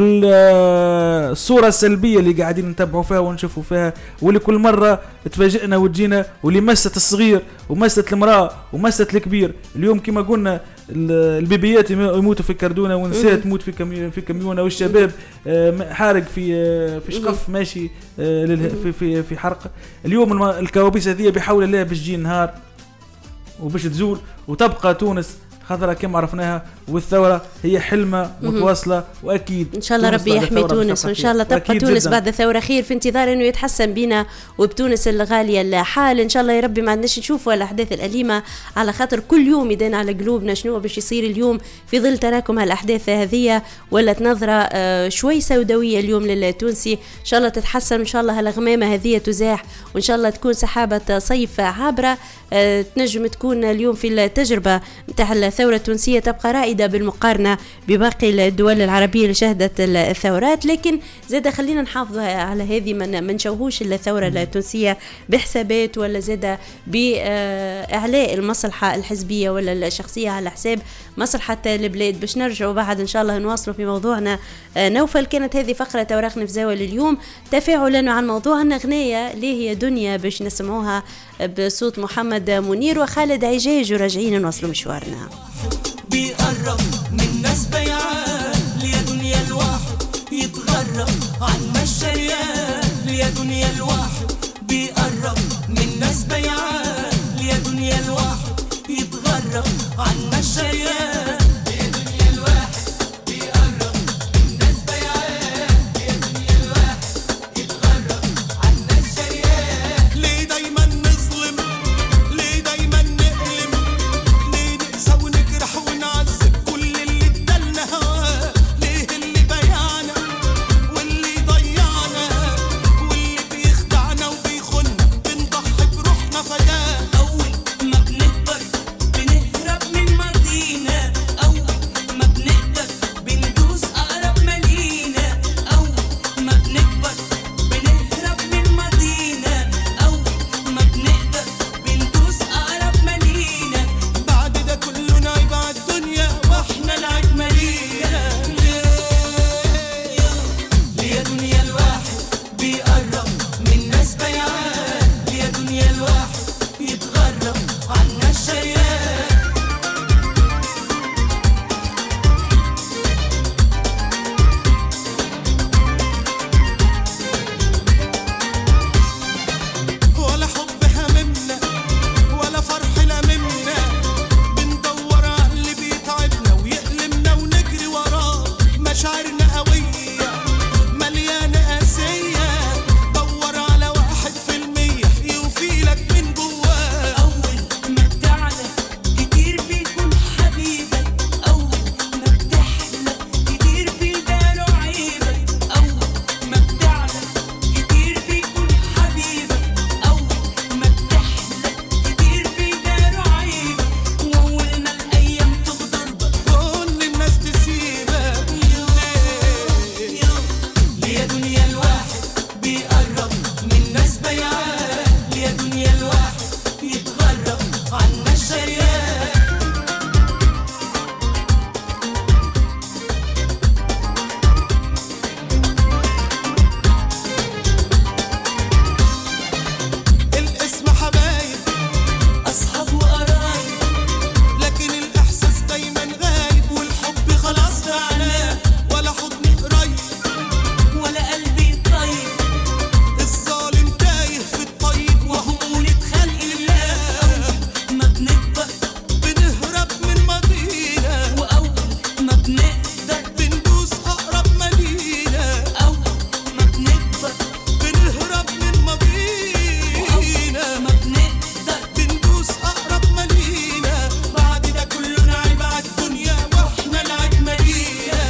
والصورة السلبية اللي قاعدين نتابعوا فيها ونشوفوا فيها، واللي كل مرة تفاجئنا وتجينا، واللي مست الصغير ومست المرأة ومست الكبير. اليوم كما قلنا البيبيات يموتوا في كردونة، ونساء تموت في كمي في كميونة، والشباب حارق في في شقف ماشي في في في حرق. اليوم الكوابيس هذه بحول الله بتجي نهار وباش تزول، وتبقى تونس خضرة كما عرفناها، والثورة هي حلمة متواصلة. وأكيد إن شاء الله ربي يحمي تونس، وإن شاء الله تبقى تونس جداً بعد الثورة خير، في انتظار إنه يتحسن بينا وبتونس الغالية الحال. إن شاء الله يا ربي ما عندناش نشوفوا الأحداث الأليمة، على خاطر كل يوم يدين على قلوبنا شنو باش يصير اليوم في ظل تراكم هالأحداث هذه. ولت نظرة شوي سوداوية اليوم للتونسي. إن شاء الله تتحسن، إن شاء الله هالغمامة هذه تزاح، وإن شاء الله تكون سحابة صيف عابرة تنجم تكون اليوم في التجربة متاع الثورة التونسية تبقى رائدة بالمقارنة بباقي الدول العربية اللي شهدت الثورات، لكن زاد خلينا نحافظ على هذه، من ما نشوهوش الثورة التونسية بحسابات ولا زاد بإعلاء المصلحة الحزبية ولا الشخصية على حساب مصلحة البلاد. باش نرجعوا بعد إن شاء الله نواصلوا في موضوعنا. نوفل، كانت هذه فقرة أوراق نفزاوة لليوم تفاعلا عن موضوعنا. أغنية اللي هي دنيا باش نسمعوها بصوت محمد منير وخالد عجاج، وراجعين نواصلوا مشوارنا. بيقرب من ناس بيعان ليا دنيا الواحد يتغرب عن مشاريان ليا دنيا الواحد بيقرب من ناس بيعان ليا دنيا الواحد يتغرب عن مشاريان ليا دنيا الواحد بيقرب من ناس بيعان ليا دنيا الواحد يتغرب عن مشاريان. ليه دايما نظلم؟ ليه دايما نقلم؟ ليه نقسى ونجرح ونعذب كل اللي ادالنا هواه؟ ليه اللي بيعنا واللي ضيعنا واللي بيخدعنا وبيخنا بنضحي بروحنا فداه؟ أول ما بنكبر بنهرب من ماضينا، أول ما بنقدر بندوس أقرب مالينا، أول ما بنكبر بنهرب من ماضينا، أول ما بنقدر بندوس أقرب مالينا. بعد ده كله نعيب عالدنيا واحنا العيب مالينا. ليا دنيا الواحد بيقرب من ناس بيعان ليا دنيا الواحد يتغرب عنا الشريان. ولا حب هممنا ولا فرح لممنا، بندور على اللي بيتعبنا ويألمنا ونجري وراه. مشاعرنا قوية مليانة قاسية، دور على واحد في المية يوفيلك من جواه. أول ما بتعلى كتير بيكون حبيبك، أول ما بتحلى كتير بيبانوا عيبك، أول ما بتعلى كتير بيكون حبيبك، أول ما بتحلى كتير بيبانوا عيبك. وأول ما الأيام تغدر بك كل الناس تسيبك. ليا دنيا الواحد بيقرب من ناس بيعان ليا دنيا الواحد يتغرب عنا الشريان. الاسم حبايب أصحاب وقرايب، لكن الإحساس دايما غايب والحب خلاص عناه. ولا حضن قريب ولا قلبي طيب، الظالم تايه في الطيب وهو مولد خلق الله. أول ما بنكبر بنهرب من ماضينا، وأول ما بنقدر بندوس أقرب مالينا، أول ما بنكبر بنهرب من ماضينا، ما بنقدر بندوس أقرب مالينا. بعد ده كله نعيب عالدنيا واحنا العيب مالينا.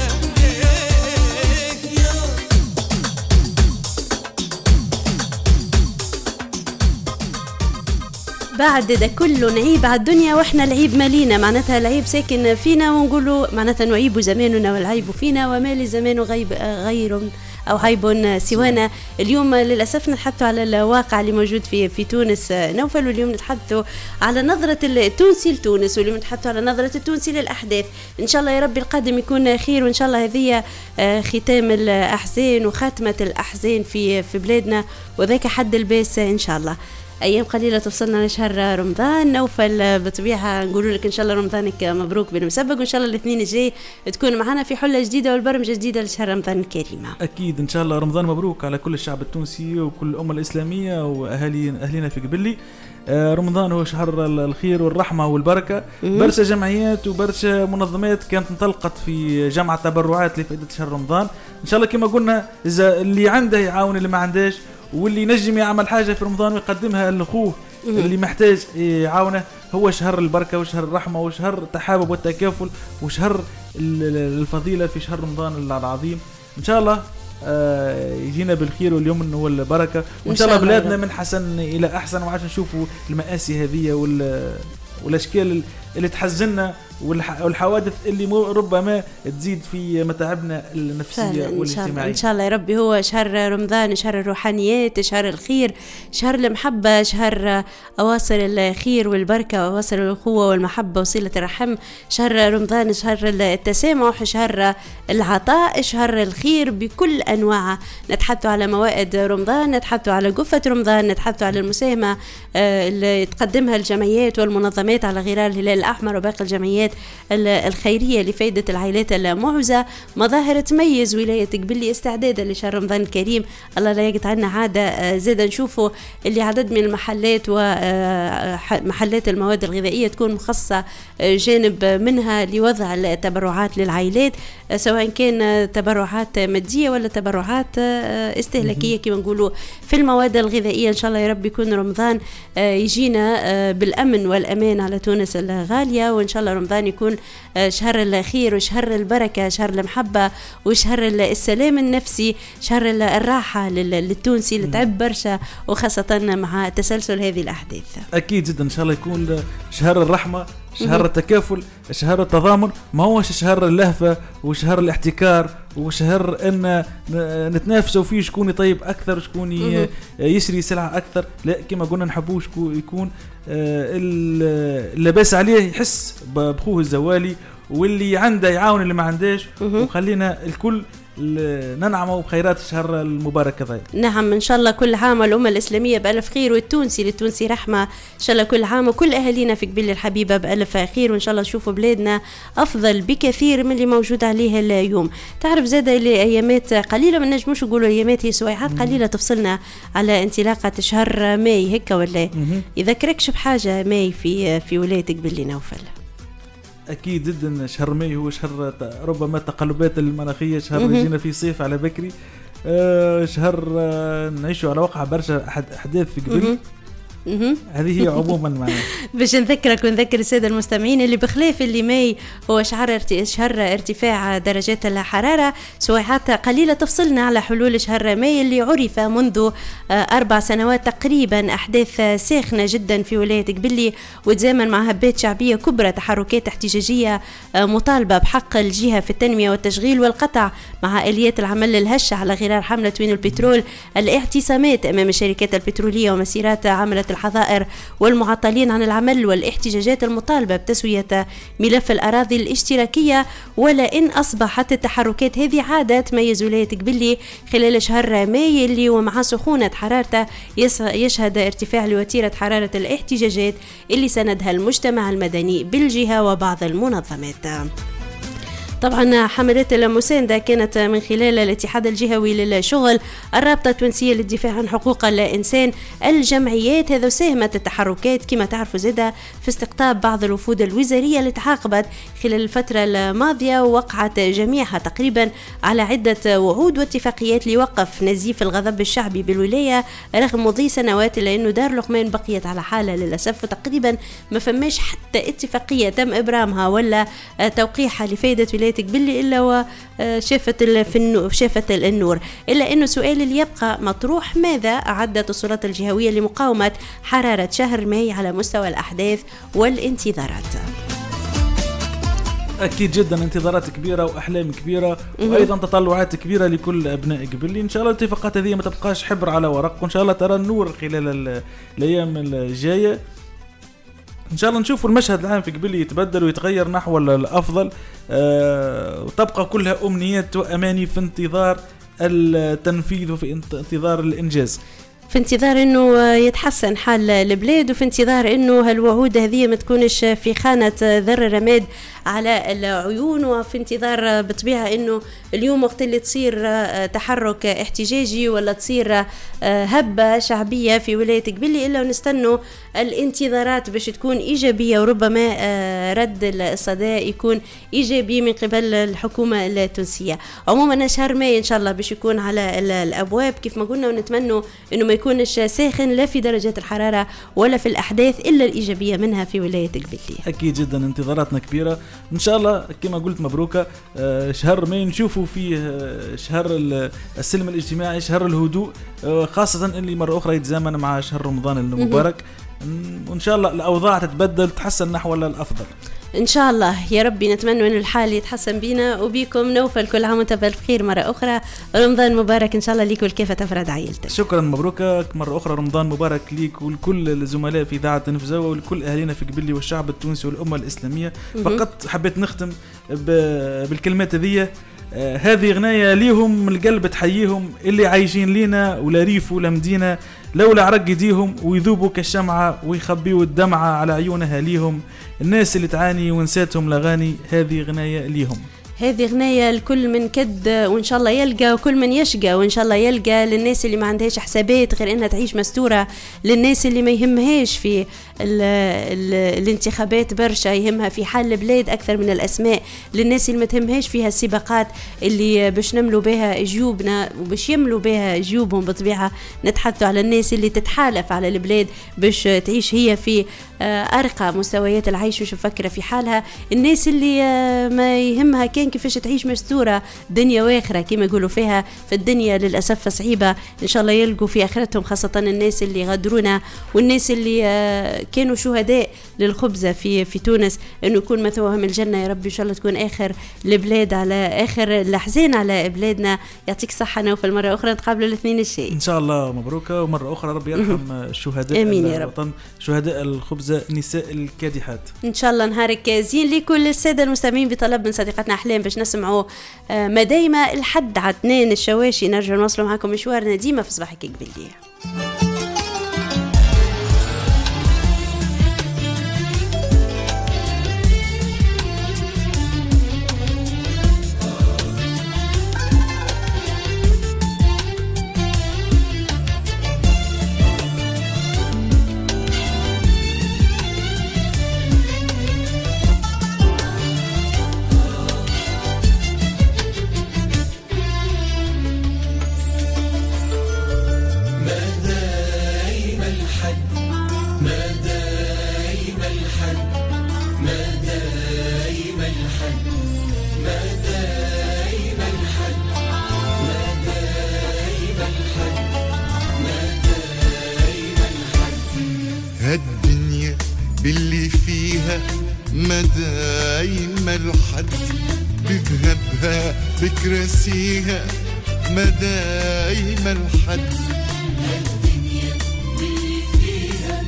بعد ده كله نعيب على الدنيا واحنا العيب مالينا، معناتها العيب ساكن فينا ونقولوا معناتها نعيب زماننا والعيب فينا وما لزمان غيب غير أو عيب سوانا. اليوم للأسف نتحدثوا على الواقع اللي موجود في في تونس نوفل، واليوم نتحدثوا على نظرة التونسي لتونس، واليوم نتحدثوا على نظرة التونسي للأحداث. إن شاء الله يا ربي القادم يكون خير، وإن شاء الله هذه ختام الأحزان وخاتمة الأحزان في في بلادنا، وذاك حد الباس إن شاء الله. أيام قليلة توصلنا لشهر رمضان. نوفل بطبيعة نقول لك إن شاء الله رمضانك مبروك بالمسبق، وإن شاء الله الاثنين الجاي تكون معنا في حلة جديدة والبرمجة جديدة لشهر رمضان الكريم. أكيد إن شاء الله رمضان مبروك على كل الشعب التونسي وكل الأمة الإسلامية وأهالي أهلنا في قبلي. آه رمضان هو شهر الخير والرحمة والبركة. برشا جمعيات وبرشا منظمات كانت انطلقت في جمع تبرعات لفائدة شهر رمضان. إن شاء الله كما قلنا إذا اللي عنده يعاون اللي ما عندهش، واللي نجم يعمل حاجة في رمضان ويقدمها لأخوه اللي محتاج يعاونه. هو شهر البركة وشهر الرحمة وشهر التحابب والتكافل وشهر الفضيلة في شهر رمضان العظيم. إن شاء الله يجينا بالخير واليمن والبركة، وإن شاء الله بلادنا من حسن إلى أحسن، وعاش نشوفوا المآسي هذه والأشكال اللي تحزننا والحوادث اللي ربما تزيد في متاعبنا النفسية والاجتماعية. إن شاء الله يا ربي. هو شهر رمضان شهر الروحانيات، شهر الخير، شهر المحبة، شهر أواصر الخير والبركة وأواصر الأخوة والمحبة وصلة الرحم. شهر رمضان شهر التسامح، شهر العطاء، شهر الخير بكل أنواعه. نتحدث على موائد رمضان، نتحدث على قفة رمضان، نتحدث على المساهمة اللي تقدمها الجمعيات والمنظمات على غرار الهلال الأحمر وباقي الجمعيات الخيرية لفائدة العائلات المعوزة. مظاهر تميز ولاية قبلي استعدادا لشهر رمضان الكريم. الله لا يقطع عنا عادة. زاد نشوفوا اللي عدد من المحلات ومحلات المواد الغذائية تكون مخصصة جانب منها لوضع التبرعات للعائلات، سواء كان تبرعات مادية ولا تبرعات استهلاكية كما نقولوا في المواد الغذائية. إن شاء الله يا رب يكون رمضان يجينا بالأمن والأمان على تونس الغالية، وإن شاء الله رمضان يكون شهر الخير وشهر البركة، شهر المحبة وشهر السلام النفسي، شهر الراحة للتونسي اللي تعب برشا وخاصة مع تسلسل هذه الأحداث. أكيد جدا إن شاء الله يكون شهر الرحمة، شهر التكافل، شهر التضامن، ما هوش شهر اللهفة وشهر الاحتكار وشهر ان نتنافسوا فيه شكون يطيب اكثر شكون يشري سلعة اكثر. لا كما قلنا نحبوش يكون اللباس عليه يحس بخوه الزوالي، واللي عنده يعاون اللي ما عندهش، وخلينا الكل ننعموا بخيرات الشهر المبارك هذا. نعم إن شاء الله كل عام الأمة الإسلامية بألف خير، والتونسي للتونسي رحمة إن شاء الله كل عام، وكل أهالينا في قبيل الحبيبة بألف خير، وإن شاء الله نشوفوا بلادنا أفضل بكثير من اللي موجود عليه اليوم. تعرف زادة اللي أيامات قليلة، من نجموش نقولوا أيامات، هي سويعات قليلة تفصلنا على انطلاقة شهر ماي هكا ولا يذكركش بحاجة ماي في في ولاية قبيل نوفل؟ أكيد جدا شهر ماي هو شهر ربما التقلبات المناخية، شهر يجينا في صيف على بكري، أه شهر أه نعيشوا على وقع برشا أحداث في قبل. هذه هي عموما معنا. باش نذكرك ونذكر السادة المستمعين اللي بخلاف اللي ماي هو شهر شهر ارتفاع درجات الحرارة، سويعات قليلة تفصلنا على حلول شهر ماي اللي عرف منذ أربع سنوات تقريبا أحداث ساخنة جدا في ولاية قبلي، وتزامن مع هبات شعبية كبرى، تحركات احتجاجية مطالبة بحق الجهة في التنمية والتشغيل والقطع مع آليات العمل الهشة على غرار حملة توين البترول، الاعتصامات أمام الشركات البترولية ومسيرات عملة الحظائر والمعطلين عن العمل، والاحتجاجات المطالبة بتسوية ملف الأراضي الاشتراكية. ولئن أصبحت التحركات هذه عادة تميز ولاية قبلي خلال شهر ماي اللي ومع سخونة حرارته يشهد ارتفاع لوتيرة حرارة الاحتجاجات اللي سندها المجتمع المدني بالجهة وبعض المنظمات. طبعا حملات المساندة كانت من خلال الاتحاد الجهوي للشغل، الرابطة التونسية للدفاع عن حقوق الإنسان، الجمعيات، هذا ساهمت التحركات كما تعرفوا زادة في استقطاب بعض الوفود الوزارية اللي تعاقبت خلال الفترة الماضية، ووقعت جميعها تقريبا على عدة وعود واتفاقيات ليوقف نزيف الغضب الشعبي بالولاية رغم مضي سنوات، إلا أنه دار لقمان بقيت على حالة للأسف، تقريبا ما فماش حتى اتفاقية تم إبرامها ولا توقيعها لفائدة ولاية قبلي إلا وشافت شافت النور. إلا أنه سؤال اللي يبقى مطروح، ماذا أعدت السلطات الجهوية لمقاومة حرارة شهر ماي على مستوى الأحداث والانتظارات؟ أكيد جدا انتظارات كبيرة وأحلام كبيرة وأيضا تطلعات كبيرة لكل أبناء قبلي. إن شاء الله الاتفاقات هذه ما تبقاش حبر على ورق، وإن شاء الله ترى النور خلال الأيام الجاية. إن شاء الله نشوف المشهد العام في قبلي يتبدل ويتغير نحو الأفضل، أه وتبقى كلها أمنيات وأماني في انتظار التنفيذ وفي انتظار الإنجاز، في انتظار انه يتحسن حال البلاد، وفي انتظار انه هالوعود هذه ما تكونش في خانة ذر رماد على العيون، وفي انتظار بطبيعة انه اليوم وقت اللي تصير تحرك احتجاجي ولا تصير هبة شعبية في ولاية قبلي الا ونستنوا الانتظارات باش تكون ايجابية، وربما رد الصدى يكون ايجابي من قبل الحكومة التونسية. عموما شهر ماي ان شاء الله باش يكون على الابواب كيف ما قلنا، ونتمنوا انه ما يكونش ساخن لا في درجات الحرارة ولا في الأحداث إلا الإيجابية منها في ولاية قبلي. أكيد جدا انتظاراتنا كبيرة إن شاء الله كما قلت مبروكة. شهر ماي نشوفوا فيه شهر السلم الاجتماعي، شهر الهدوء، خاصة اللي مرة أخرى يتزامن مع شهر رمضان المبارك. وإن شاء الله الأوضاع تتبدل تحسن نحو الأفضل ان شاء الله يا ربي. نتمنى ان الحال يتحسن بينا وبيكم. نوفل كل عام وانت بالخير مره اخرى. رمضان مبارك ان شاء الله ليك والكيف تفرد عائلتك. شكرا مبروك مره اخرى. رمضان مبارك ليك ولكل الزملاء في اذاعه نفزاوه ولكل اهالينا في قبلي والشعب التونسي والامه الاسلاميه. فقط حبيت نختم بالكلمات هذه. آه هذه غناية ليهم من القلب تحييهم اللي عايشين لينا ولا ريف ولا مدينة لولا عرق يديهم ويذوبوا كالشمعة ويخبيوا الدمعة على عيونها ليهم. الناس اللي تعاني ونساتهم لغاني هذه غناية ليهم. هذه غناية لكل من كد وإن شاء الله يلقى وكل من يشقى وإن شاء الله يلقى. للناس اللي ما عندهاش حسابات غير إنها تعيش مستورة. للناس اللي ما يهمهاش في ال ال الانتخابات برشا يهمها في حال البلاد أكثر من الأسماء. للناس اللي ما تهمهاش فيها السباقات اللي باش نملوا بها جيوبنا وباش يملوا بها جيوبهم بطبيعة. نتحدثوا على الناس اللي تتحالف على البلاد باش تعيش هي في أرقى مستويات العيش وش مفكرة في حالها. الناس اللي ما يهمها كان كيفاش تعيش مستورة دنيا واخرة كما يقولوا فيها في الدنيا للأسف صعيبة. إن شاء الله يلقوا في آخرتهم خاصة الناس اللي غدرونا والناس اللي كانوا شهداء للخبزة في في تونس إنه يكون مثواهم الجنة يا رب. إن شاء الله تكون آخر البلاد على آخر الأحزان على بلادنا. يعطيك الصحة نوفل مرة أخرى نتقابل الاثنين الشيء إن شاء الله. مبروك ومرة أخرى ربي يرحم الشهداء آمين يا رب. الوطن شهداء الخبزة نساء الكادحات. إن شاء الله نهارك زين لكل السادة المستمعين. بطلب من صديقتنا أحلام باش نسمعوا ما دايما الحد عدنان الشواشي. نرجع نواصلوا معكم مشوارنا ديما في صباحك قبليه. هالدنيا باللي فيها مدايم الحد بذهبها بكراسيها مدايم الحد. هالدنيا باللي فيها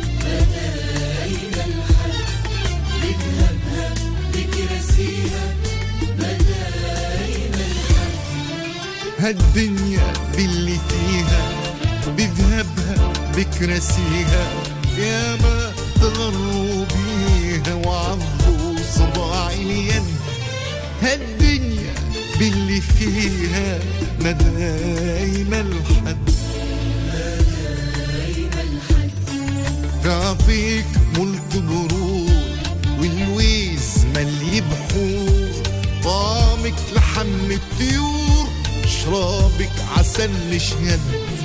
مدايم الحد بذهبها بكراسيها مدايم الحد. هالدنيا باللي فيها بذهبها بكراسيها يا ما تغروا بيها وعضوا صباع اليد. هالدنيا باللي فيها مدايم الحد مدايم الحد. تعطيك ملك برود والويز ملي بحور. طعمك لحم الطيور شرابك عسل شهد.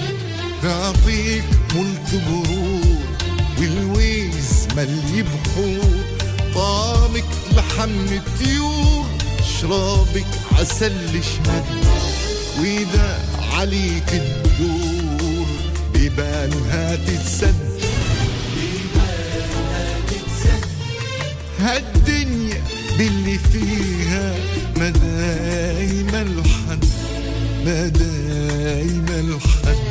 تعطيك ملك برود والويز ملي بحور. طعمك لحم الطيور شرابك عسل شهد. وإذا عليك الدور بيبانها تتسد بيبانها تتسد. هالدنيا باللي فيها مدايم الحد مدايم الحد.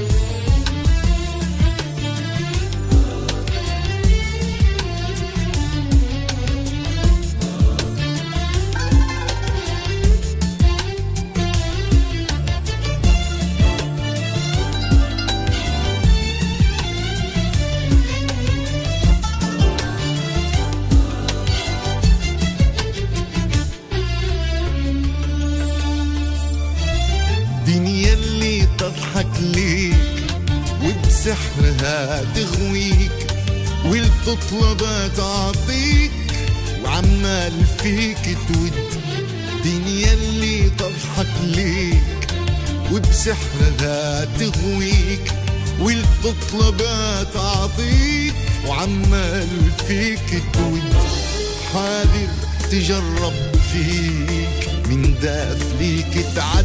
دنيا اللي تضحك ليك وبسحرها تغويك والتطلبها تعطيك وعمال فيك تود. دنيا اللي تضحك ليك وبسحرها تغويك والتطلبها تعطيك وعمال فيك تود. حاذر تجرب فيك من داف ليك تعد.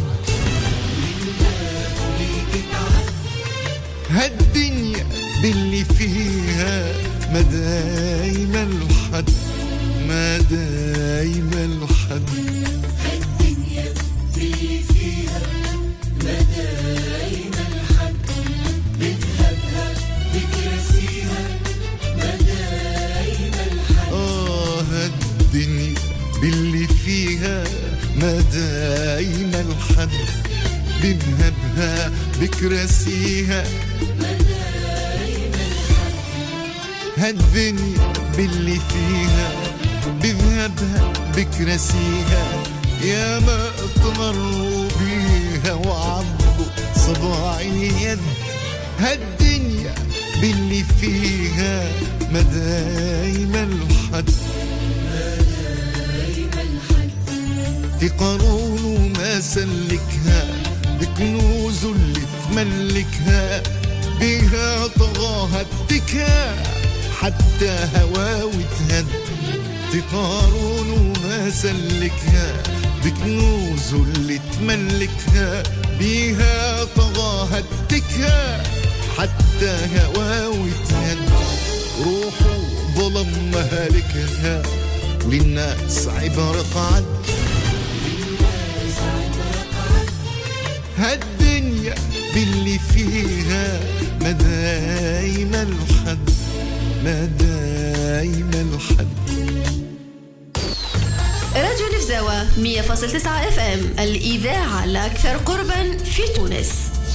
هالدنيا باللي فيها باللي فيها مدايم الحد بتهبها بكراسيها مدايم الحد. آه الدنيا باللي فيها مدايم الحد بنهبها بكراسيها مدايم الحد. هالدنيا باللي فيها بذهبها بكراسيها يا ما اطمروا بيها وعضوا صباع اليد. هالدنيا باللي فيها مدايم الحد مدايم الحد. في قارون وما سلكها بكنوز اللي تملكها بها طغاها اتكها حتى هوا وتهد. في قارون وما سلكها بكنوز اللي تملكها بها طغاها اتكها حتى هوا وتهد. روحوا ظلم مهالكها وللناس عبرة عد. هالدنيا باللي فيها مدايم الحد مدايم الحد. راديو نفزاوة مية فاصلة تسعة اف ام، الإذاعة الأكثر قربا في تونس.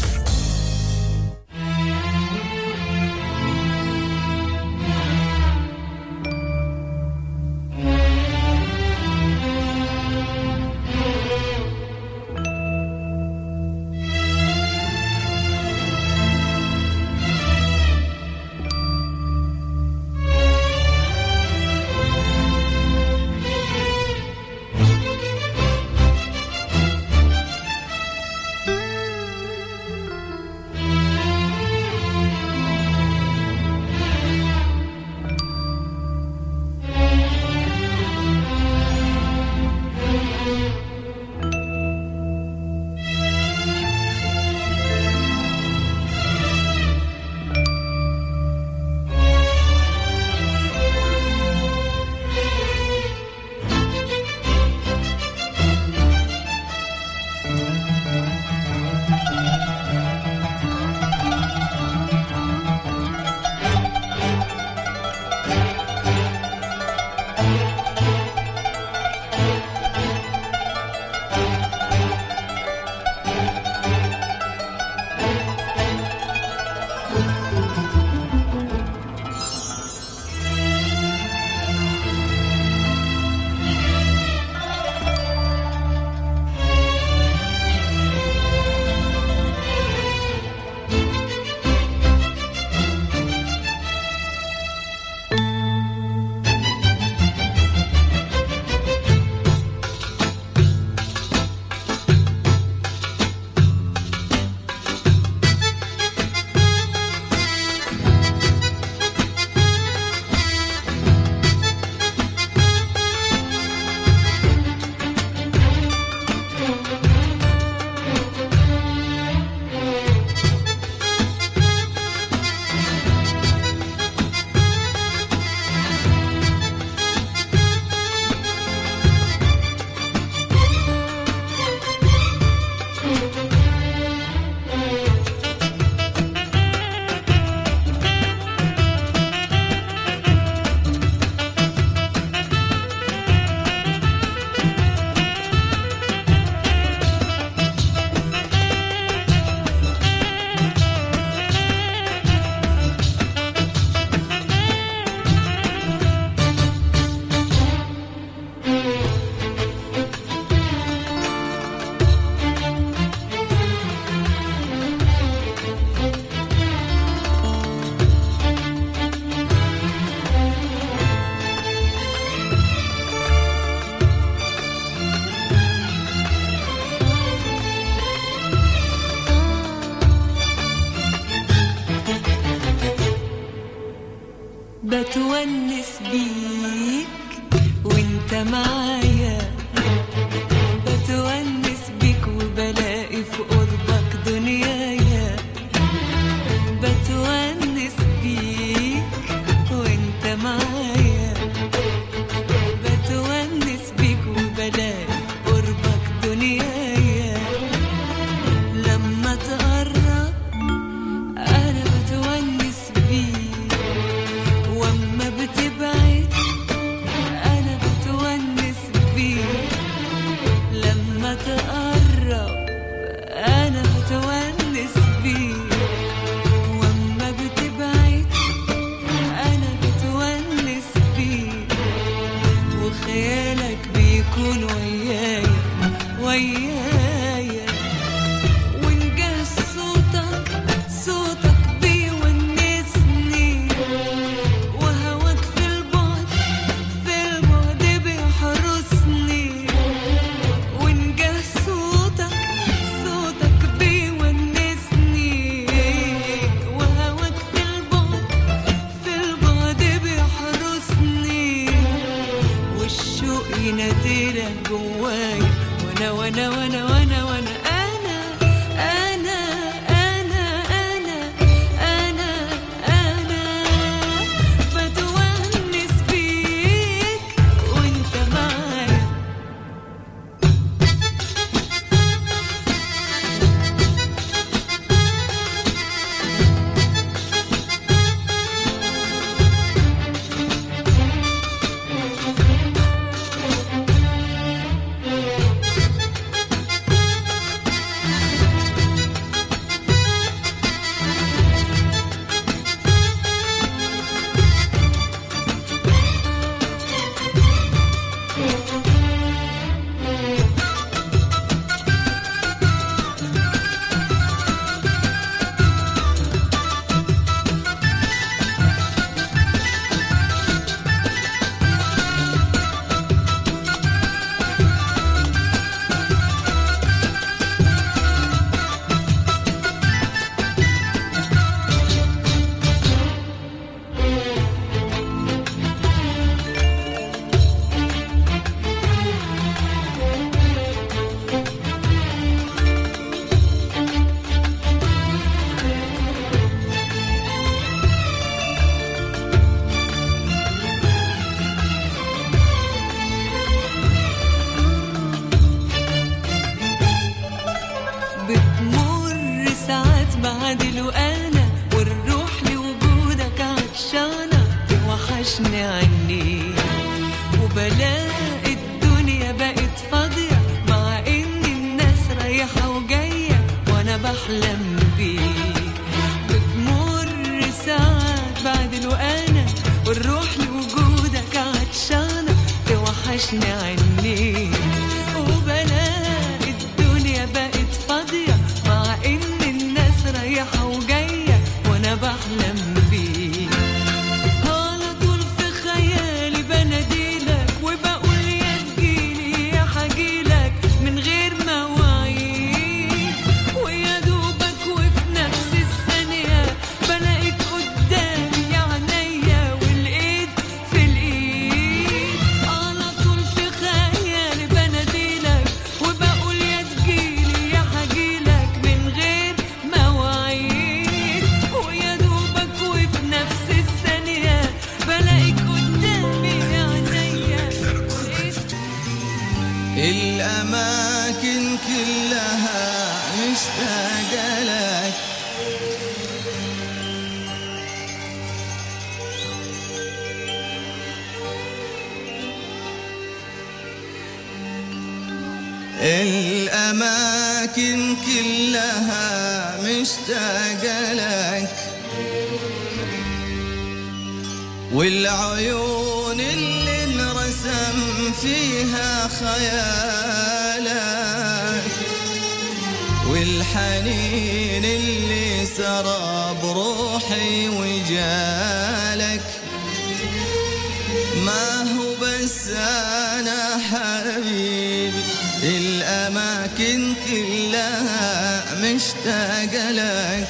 بتونس بيك وانت معايا، بتونس بيك وبلاقي في قربك دنيايا، بتونس بيك وانت معايا، بتونس بيك وبلاقي في قربك دنيايا. بعد الوقانة والروح لوجودك عطشانة توحشني عني. وبلاقي الدنيا بقت فاضية مع ان الناس رايحة وجاية وانا بحلم بيك. بتمر ساعات بعد الوقانة والروح لوجودك عطشانة توحشني عني. وبلاقي الدنيا بقت فاضية مع ان الناس رايحة وجاية وانا بحلم بيك. على طول في خيالي بناديلك وبقول يا تجيلي يا حجيلك من غير مواعيد. ويا دوبك وفي نفس الثانية بلاقيك قدامي يا عينيا والايد في الايد. على طول في خيالي بناديلك وبقول يا تجيلي يا حجيلك من غير مواعيد. ويا دوبك وفي نفس الثانية بلاقيك قدامي يا عينيا والايد. الأماكن كلها مشتاقة لك. الأماكن كلها مشتاقة لك. والعيون اللي انرسم فيها خيالك. والحنين اللي سرى بروحي وجالك. ما هو بس أنا حبيبي الأماكن كلها مشتاقة لك.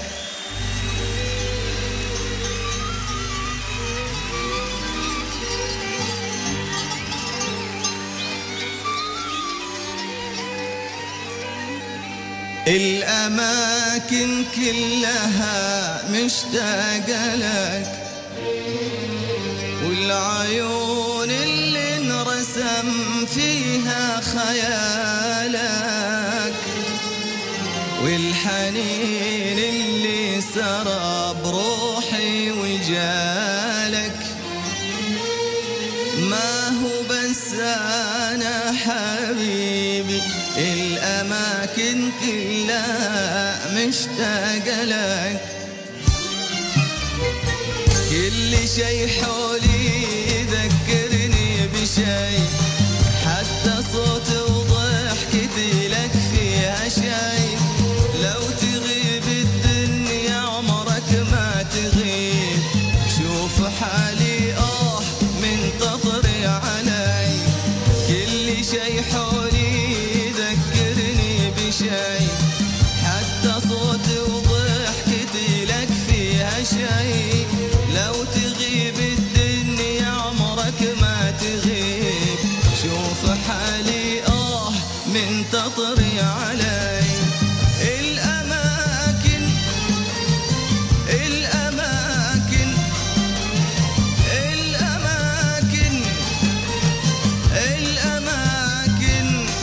الأماكن كلها مشتاقة لك. والعيون اللي انرسم فيها خيالك. والحنين اللي سرى بروحي وجالك. ما هو بس أنا حبيبي الأماكن كلها مشتاقة لك. كل شي حولي يذكرني بشي. حتى صوت وضحكتي لك فيها شي. لو تغيب الدنيا عمرك ما تغيب. شوف حالي آه منتظري علي. كل شي حولي يذكرني بشي. حتى صوت وضحكتي لك فيها شي. لو تغيب الدنيا عمرك ما تغيب. شوف حالي آه منتظري علي. الأماكن الأماكن الأماكن الأماكن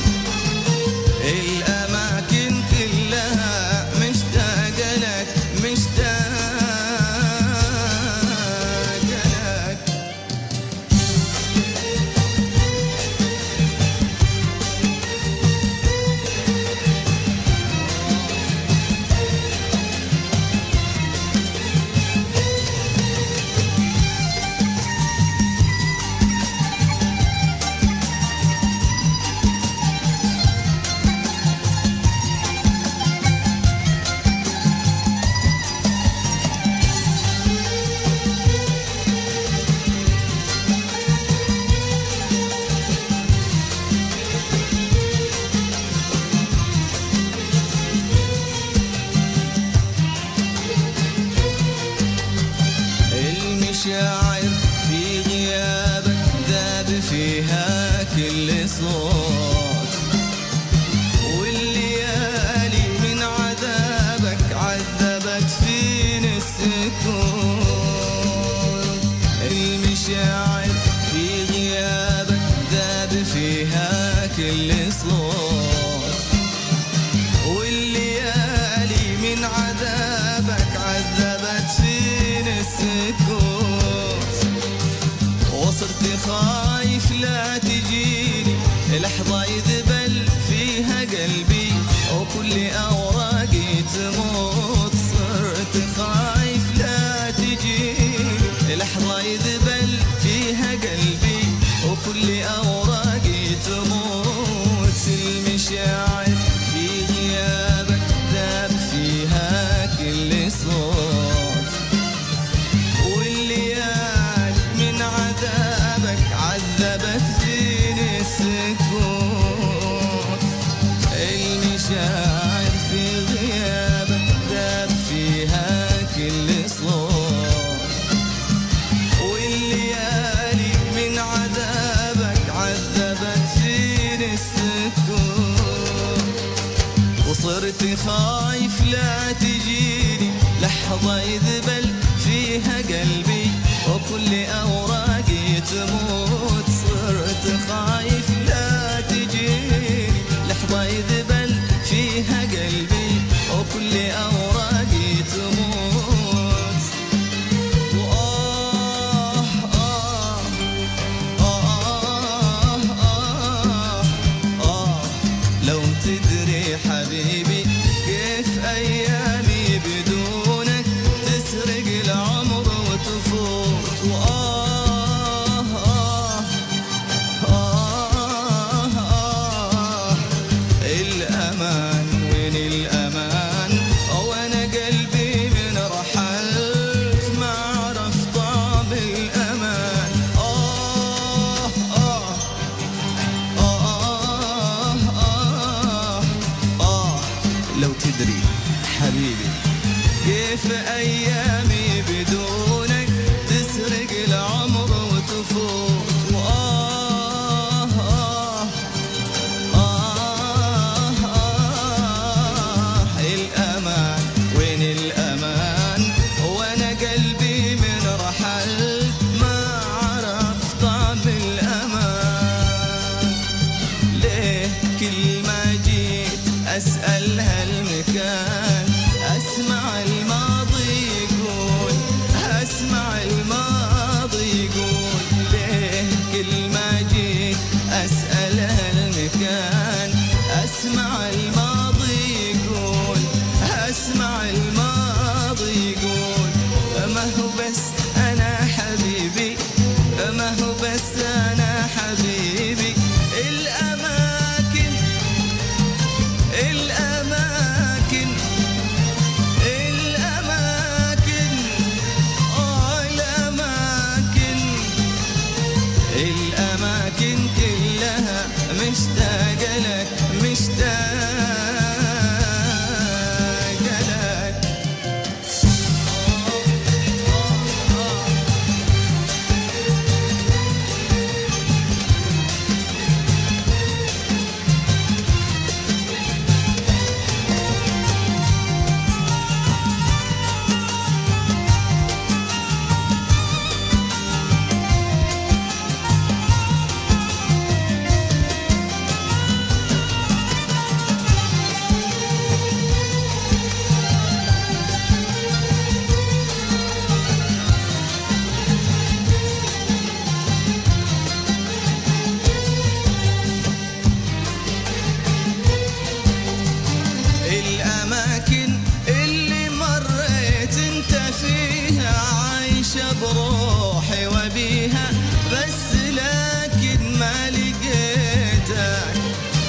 الأماكن كلها مشتاقة لك مشتاقة لك. المشاعر في غيابك ذاب فيها كل صوت. والليالي من عذابك عذبت فيني السكون. المشاعر في غيابك ذاب فيها كل صوت. والليالي من عذابك وكل أوراقي تموت صرت خايف لا تجيني لحظة يذبل فيها قلبي وكل أوراقي تموت المشاعر في غيابك ذاب فيها كل صوت والليالي من عذابك عذبت فيني السكون المشاعر في غيابك ذاب فيها كل صوت والليالي من عذابك عذبت فيني السكون وصرت خايف لا تجيني لحظة يذبل فيها قلبي وكل أوراقي تموت صرت خايف لا تجيني لحظة يذبل فيها قلبي وكل أوراقي تموت وآه آه آه آه آه لو تدري حبيبي كيف أيامي بدونك تسرق العمر وتفوت وآه آه آه آه الأمان وين الأمان وأنا قلبي من رحلت ما عرف طعم الأمان آه آه آه آه آه لو تدري حبيبي كيف أيامي بدونك تسرق العمر وتفوت وآه آه آه آه الأمان وين الأمان وأنا قلبي من رحلت ما عرف طعم الأمان ليه كل ما جيت أسأل هالمكان أسمع الماضي يقول أسمع الماضي يقول ليه كل ما جيت أسأل هالمكان أسمع الماضي يقول أسمع الماضي يقول ما هو بس أنا حبيبي ما هو بس أنا حبيبي الأماكن الأماكن الأماكن آه الأماكن الأماكن كلها مشتاقة لك مشتاقة لك الأماكن اللي مريت انت فيها عايشة بروحي وبيها بس لكن ما لقيتك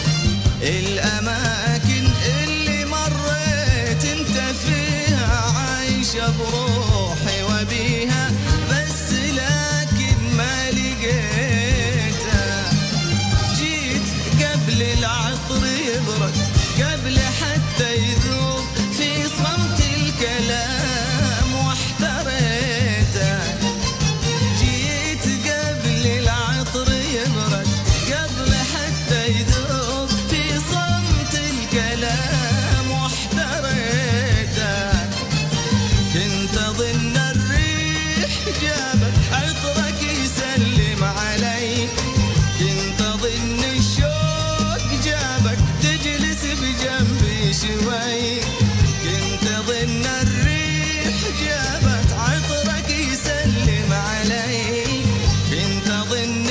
الأماكن اللي مريت انت فيها عايشة بروحي وبيها بس لكن ما لقيتك جيت قبل العطر يبرد قبل حتى يذوب في صمت الكلام واحتريتك جيت قبل العطر يبرد قبل حتى يذوب في صمت الكلام واحتريتك كنت أظن الريح جابت عطرك يسلم علي كنت أظن الشوق جابك تجلس بجنبي شوي كنت أظن الريح جابت عطرك يسلم علي كنت أظن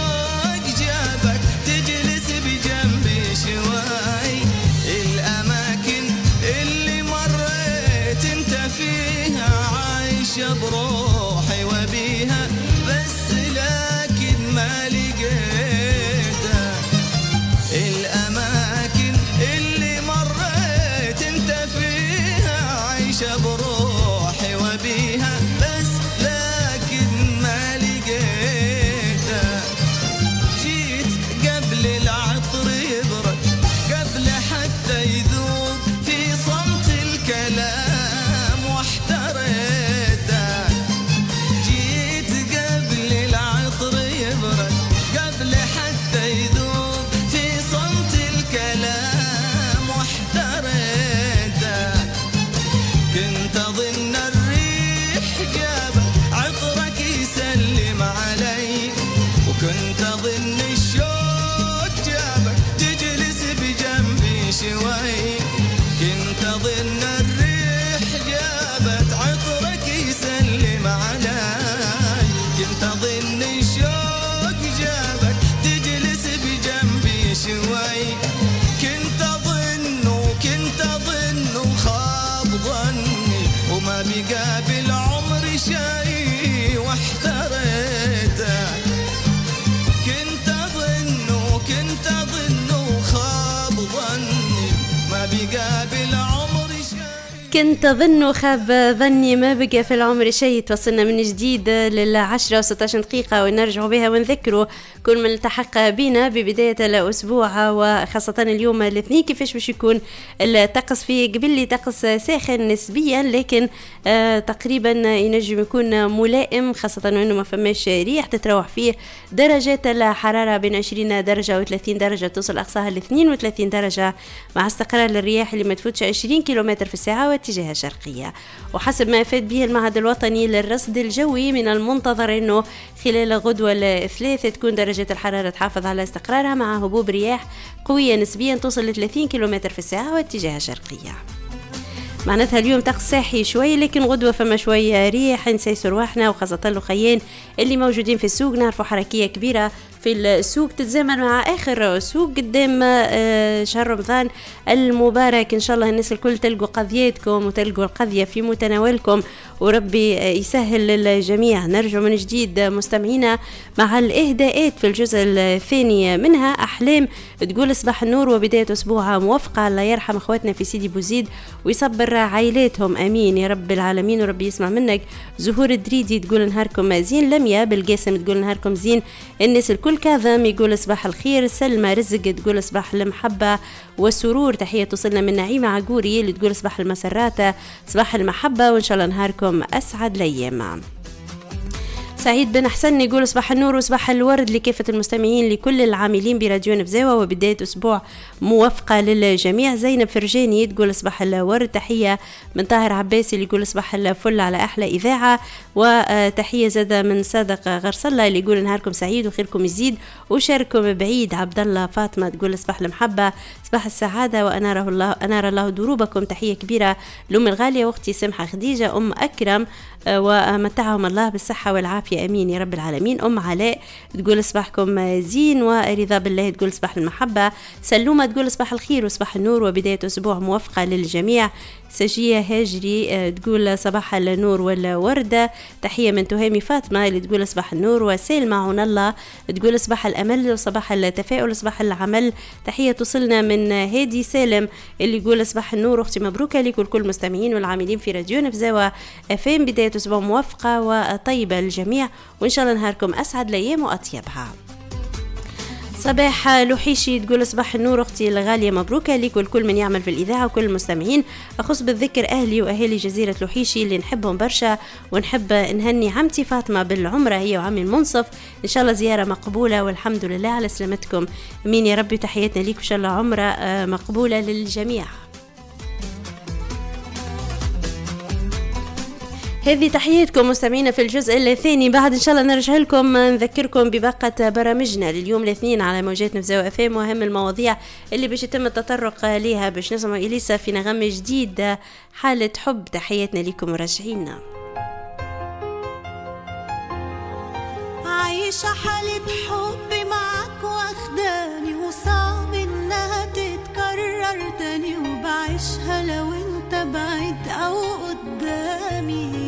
الشوق جابك تجلس بجنبي شوي الأمان ما بقى بالعمر شيء. كنت أظن خاب ظني ما بقى في العمر شيء. توصلنا من جديد للعشرة وستاشر دقيقة ونرجع بها ونذكروا كل من التحق بنا ببداية الأسبوع وخاصة اليوم الاثنين كيفاش باش يكون الطقس. في قبل لي طقس ساخن نسبيا لكن آه تقريبا ينجم يكون ملائم خاصة أنه ما فماش ريح تتروح فيه درجات الحرارة بين عشرين درجة وثلاثين درجة توصل أقصاها ل اثنين وثلاثين درجة مع استقرار الرياح اللي ما تفوتش عشرين كيلومتر في الساعة واتجاه شرقية. وحسب ما أفاد به المعهد الوطني للرصد الجوي من المنتظر أنه خلال غدوة الثلاث تكون درجة الحرارة تحافظ على استقرارها مع هبوب رياح قوية نسبيا توصل ل ثلاثين كيلومتر في الساعة واتجاه شرقية. معناتها اليوم طقس ساحي شوي لكن غدوة فما شوية ريح نسيس رواحنا وخاصة اللخيين اللي موجودين في السوق نعرفوا حركية كبيرة في السوق تتزامن مع آخر سوق قدام شهر رمضان المبارك. إن شاء الله الناس الكل تلقوا قضيتكم وتلقوا القضية في متناولكم وربي يسهل للجميع. نرجع من جديد مستمعينا مع الإهداءات في الجزء الثاني منها. أحلام تقول صباح النور وبداية أسبوع موفقة. الله يرحم أخواتنا في سيدي بوزيد ويصبر عائلاتهم آمين يا رب العالمين وربي يسمع منك. زهور الدريدي تقول نهاركم زين. لميا بالقاسم تقول نهاركم زين. الناس الكل كاظم يقول صباح الخير. سلمى رزق تقول صباح المحبة والسرور. تحية توصلنا من نعيمة عقوري اللي تقول صباح المسرات صباح المحبة وإن شاء الله نهاركم أسعد الأيام. سعيد بن حسن يقول صباح النور وصباح الورد لكافة المستمعين لكل العاملين براديو نفزاوة وبداية أسبوع موفقة للجميع. زينب فرجاني تقول صباح الورد. تحية من طاهر عباسي اللي يقول صباح الفل على أحلى إذاعة. وتحية زادة من صادق غرسلة اللي يقول نهاركم سعيد وخيركم يزيد وشاركم بعيد. عبد الله فاطمة تقول صباح المحبة صباح السعادة وأناره الله أنار الله دروبكم. تحية كبيرة لأم الغالية واختي سمحة خديجة أم أكرم ومتعهم الله بالصحة والعافية أمين يا رب العالمين. أم علاء تقول صباحكم زين. ورضا بالله تقول صباح المحبة. سلومة تقول صباح الخير وصباح النور وبداية أسبوع موفقة للجميع. سجية هاجري تقول صباح النور والوردة. تحية من تهامي فاطمة اللي تقول صباح النور. وسلمى عون الله تقول صباح الأمل وصباح التفاؤل وصباح العمل. تحية توصلنا من هادي سالم اللي يقول صباح النور. أختي مبروكة لكل كل المستمعين والعاملين في راديو نفزاوة أفهم. بداية أسبوع موفقة وطيبة للجميع وإن شاء الله نهاركم أسعد الأيام وأطيبها. صباح لوحيشي تقول صباح النور أختي الغالية مبروكة لك والكل من يعمل في الإذاعة وكل المستمعين. أخص بالذكر أهلي وأهالي جزيرة لوحيشي اللي نحبهم برشا ونحب نهني عمتي فاطمة بالعمرة هي وعمي المنصف. إن شاء الله زيارة مقبولة والحمد لله على سلامتكم أمين يا ربي. تحياتنا ليك إن شاء الله عمرة مقبولة للجميع. هذه تحياتكم مستمعينا في الجزء الثاني. بعد إن شاء الله نرجع لكم نذكركم بباقة برامجنا لليوم الاثنين على موجات نفزاوة أف إم وأهم المواضيع اللي باش يتم التطرق ليها باش نسمع إليسا في نغم جديد حالة حب. تحياتنا لكم وراجعينا. عايشة حالة حب معك واخداني وصعب إنها تتكرر تاني وبعيشها لو انت بعيد أو قدامي.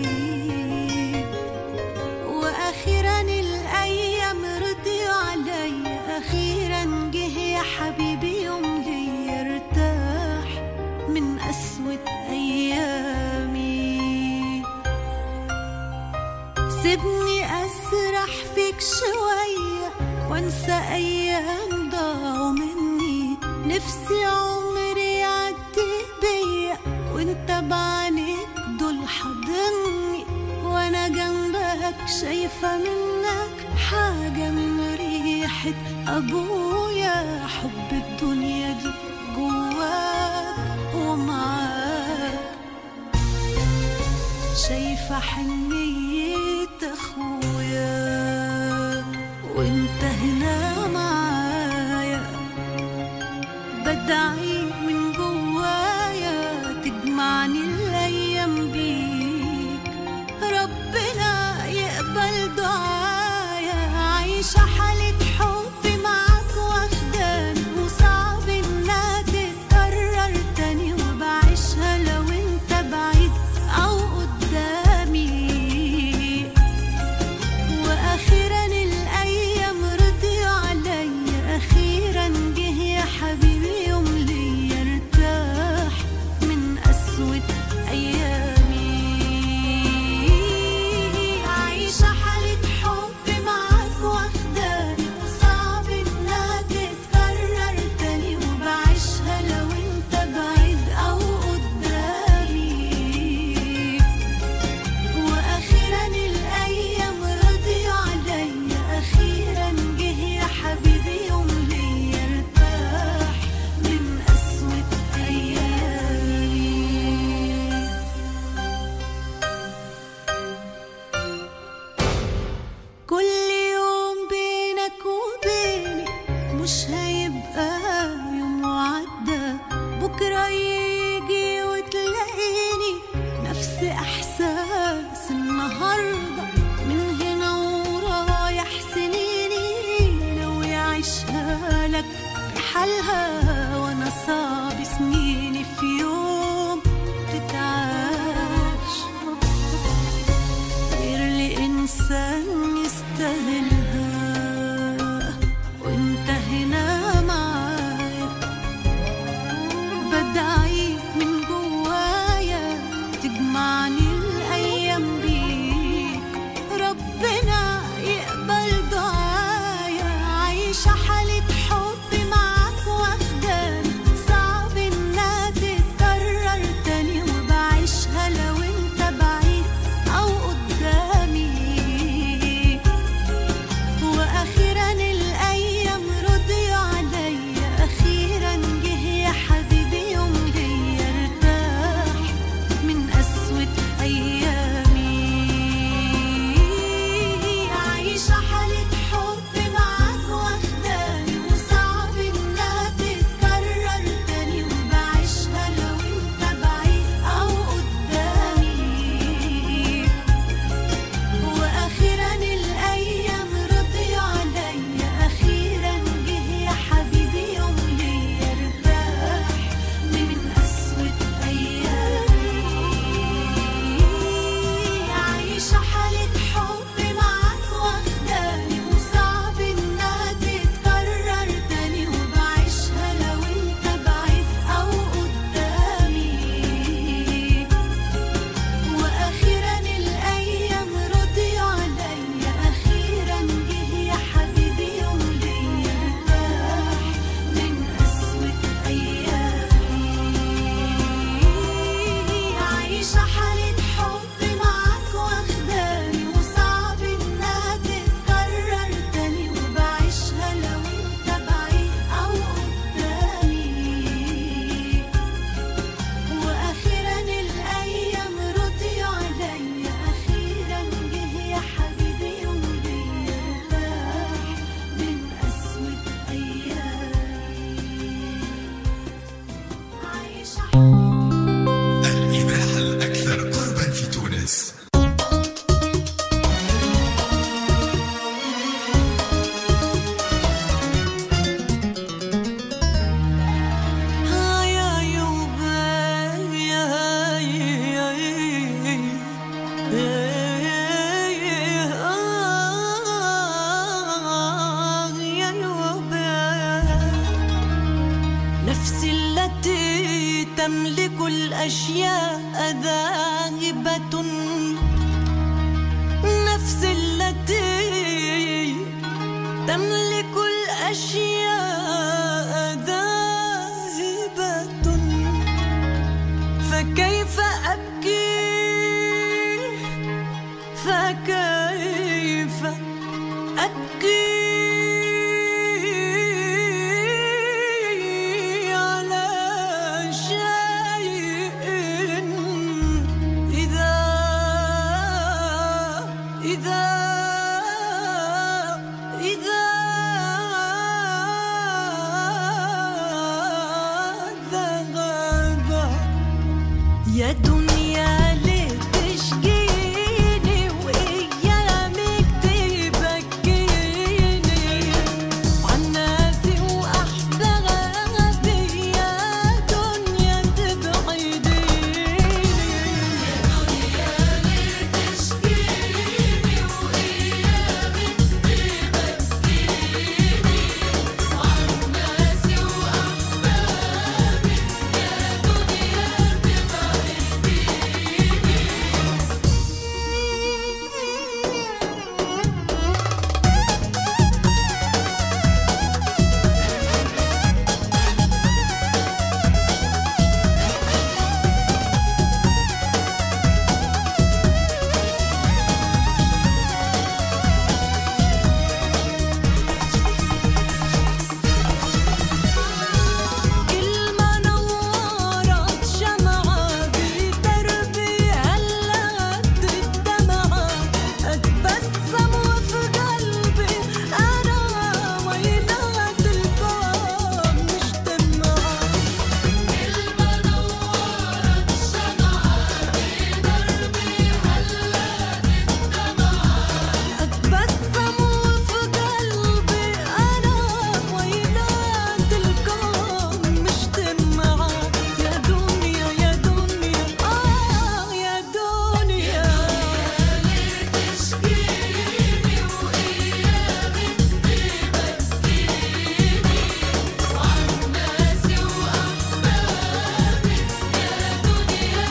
وأخيرا الأيام رضيوا علي أخيرا جه يا حبيبي يوم لي ارتاح من قسوة أيامي. سيبني أسرح فيك شوية وانسى أيام ضاعوا مني. نفسي عمري يعدي بيا وانت بعينيك دول حضني وانا جنبك شايفة منك حاجة من ريحة أبويا. حب الدنيا دي جواك ومعاك شايفة حنية أخويا وانت هنا معايا. بدعي من جوايا تجمعني الأيام بيك ربنا يقبل دعايا. عايشة حالة حب معاك واخداني وصعب إنها تتكرر تاني وبعيشها لو انت بعيد أو قدامي. وأخيرا الأيام رضيوا علي أخيرا جه يا حبيبي يوم لي الأشياء ذاهبة نفس التي تملك الأشياء ذاهبة فكيف أبكي فكيف أبكي يا دنيا ليه تشجيني وأيامك تبكيني عن ناسي وأحبابي يا دنيا تبعديني يا دنيا ليه تشجيني وأيامك تبكيني عن ناسي وأحبابي يا دنيا كلمة نورت شمعة بدربي هلت الدمعة أتبسم وفي قلبي أنا ويلات الكون مش دمعة كلمة نورت شمعة بدربي هلت الدمعة أتبسم وفي قلبي أنا ويلات الكون مش دمعة يا دنيا يا دنيا آه يا دنيا ليه تشكيني وأيامك تبكيني وعن ناسي وأحبابي يا دنيا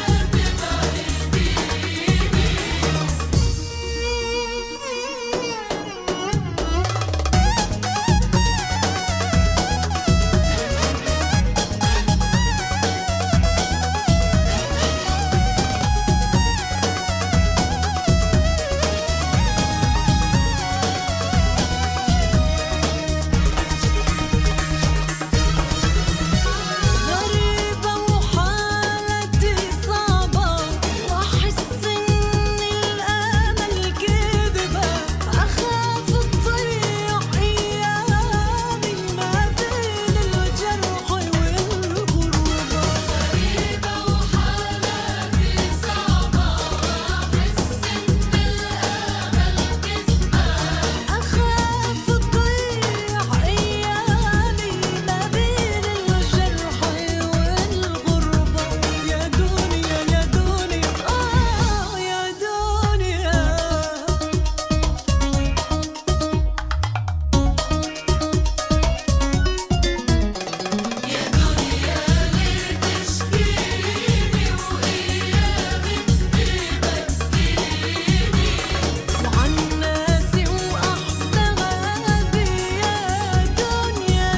غريبة وحالتي صعبة وأحس إن الأمل كذبة أخاف تضيع أيامي ما بين الجرح والغربة غريبة وحالتي صعبة وأحس إن الأمل كذبة أخاف تضيع أيامي ما بين الجرح والغربة يا دنيا يا دنيا آه يا دنيا يا دنيا ليه تشكيني وأيامك تبكيني وعن ناسي وأحبابي يا دنيا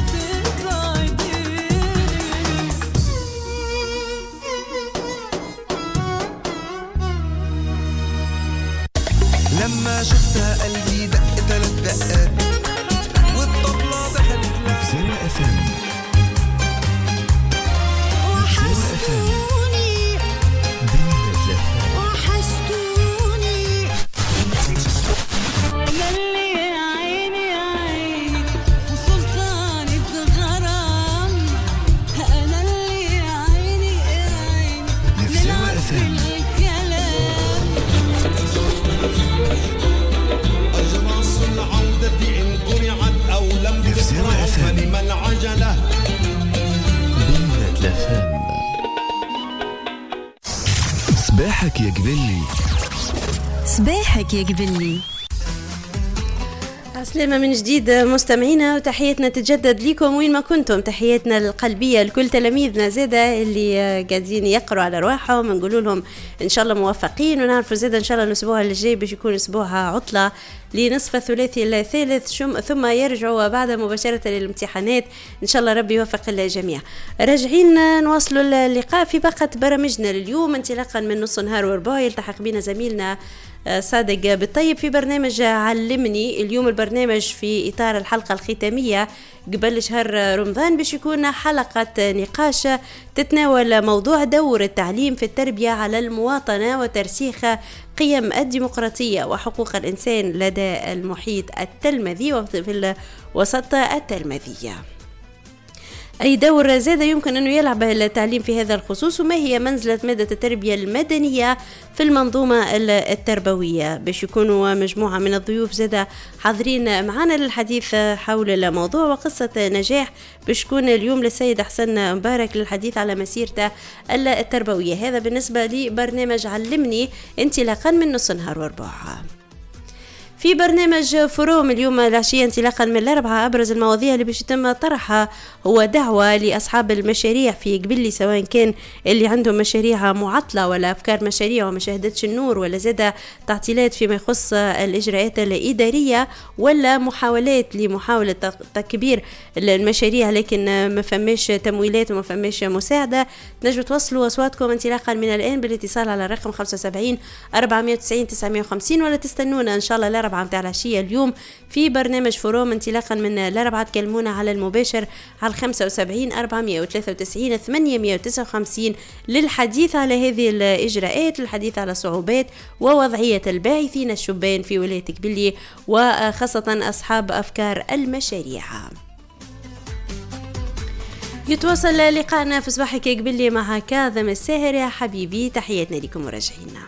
تبعديني لما شفتها قلبي دق ثلاث دقات والطبلة دخلت زيرو اف ام وحشتوني وحشتوني يلي يا عيني يا عيني وسلطاني في غرام أنا اللي يا عيني يا عيني نلعب في الكلام أجراس العودة إن قرعت أو لم تقرع فلما العجلة بنت لفام صباحك يا قبلي صباحك يا قبلي. عسلامة من جديد مستمعينا، وتحياتنا تتجدد لكم وين ما كنتم. تحياتنا القلبية لكل تلاميذنا زادة اللي قاعدين يقروا على رواحهم، نقول لهم إن شاء الله موفقين، ونعرفوا زادة إن شاء الله الأسبوع الجاي باش يكون أسبوع عطلة لنصف الثلاثي الثالث، ثم يرجعوا بعد مباشرة للامتحانات. إن شاء الله ربي يوفق الجميع. راجعين نواصلوا اللقاء في باقة برامجنا لليوم انطلاقا من نص نهار وربع. يلتحق بنا زميلنا صادق بالطيب في برنامج علمني. اليوم البرنامج في إطار الحلقة الختامية قبل شهر رمضان باش يكون حلقة نقاش تتناول موضوع دور التعليم في التربية على المواطنة وترسيخ قيم الديمقراطية وحقوق الإنسان لدى المحيط التلميذي وفي الوسط التلميذية. أي دور زاد يمكن أن يلعب التعليم في هذا الخصوص، وما هي منزلة مادة التربية المدنية في المنظومة التربوية. باش يكونوا مجموعة من الضيوف زاد حاضرين معنا للحديث حول الموضوع وقصة نجاح باش يكون اليوم للسيد حسن مبارك للحديث على مسيرته التربوية. هذا بالنسبة لبرنامج علمني انطلاقا من نص نهار وربع. في برنامج فروم اليوم العشية انطلاقا من الأربعة أبرز المواضيع اللي باش يتم طرحها هو دعوة لأصحاب المشاريع في قبلي، سواء كان اللي عندهم مشاريع معطلة ولا أفكار مشاريع وما شهدتش النور، ولا زادة تعطيلات فيما يخص الإجراءات الإدارية، ولا محاولات لمحاولة تكبير المشاريع لكن ما فماش تمويلات وما فماش مساعدة. نجوا توصلوا أصواتكم انطلاقا من الآن بالاتصال على الرقم خمسة وسبعين أربعمائة وتسعين تسعمائة وخمسين، ولا تستنونا إن شاء الله الأربعة متاع العشية اليوم في برنامج فروم انطلاقا من الأربعة. تكلمونا على المباشر على خمسة وسبعين أربعمائة وثلاثة وتسعين ثمانمائة وتسعة وخمسين للحديث على هذه الإجراءات، للحديث على صعوبات ووضعية الباعثين الشبان في ولاية قبلي وخاصة أصحاب أفكار المشاريع. يتواصل لقاءنا في صباحك قبلي مع كاظم الساهر. يا حبيبي تحياتنا لكم وراجعينا.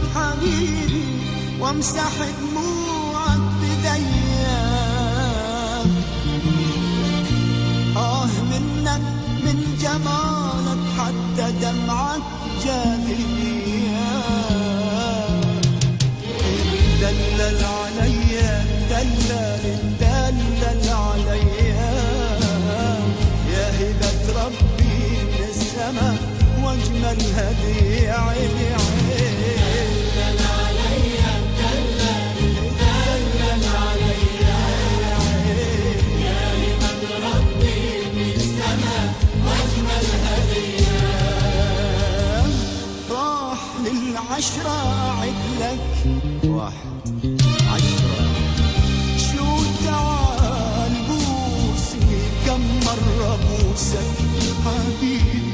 حبيبي وامسح دموعك بديا. آه منك من جمالك حتى دمعك جاهلية. دلل عليا دلل دلل عليا يا هبة ربي من السما واجمل هدية. عيني عيني دلل عليا دلل دلل عليا يا هبة ربي من السما واجمل هدية. راح للعشرة عدلك واحد عشرة شو تعال بوسني كم مرة بوسك حبيبي.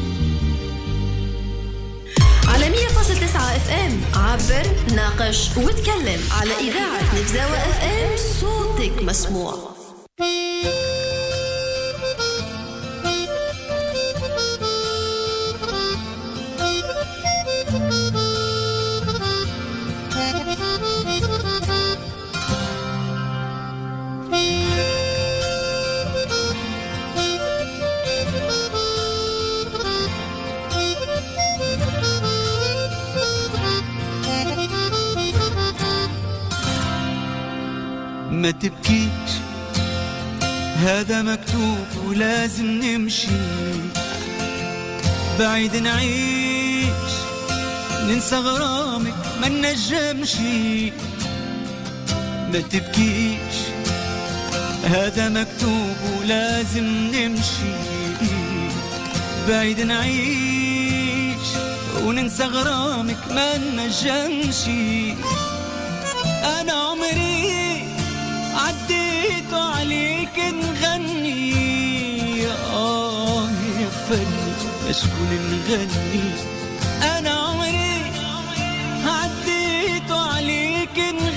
على مية فاصلة تسعة اف ام عبر ناقش وتكلم على إذاعة نفزاوة اف ام. صوتك مسموع. ما تبكيش هذا مكتوب ولازم نمشي بعيد نعيش ننسى غرامك ما ننجمش. ما تبكيش هذا مكتوب ولازم نمشي بعيد نعيش وننسى غرامك ما ننجمش. أنا عمري عديت عليك نغني آه يا فني أشكون نغني. أنا عمري عديت عليك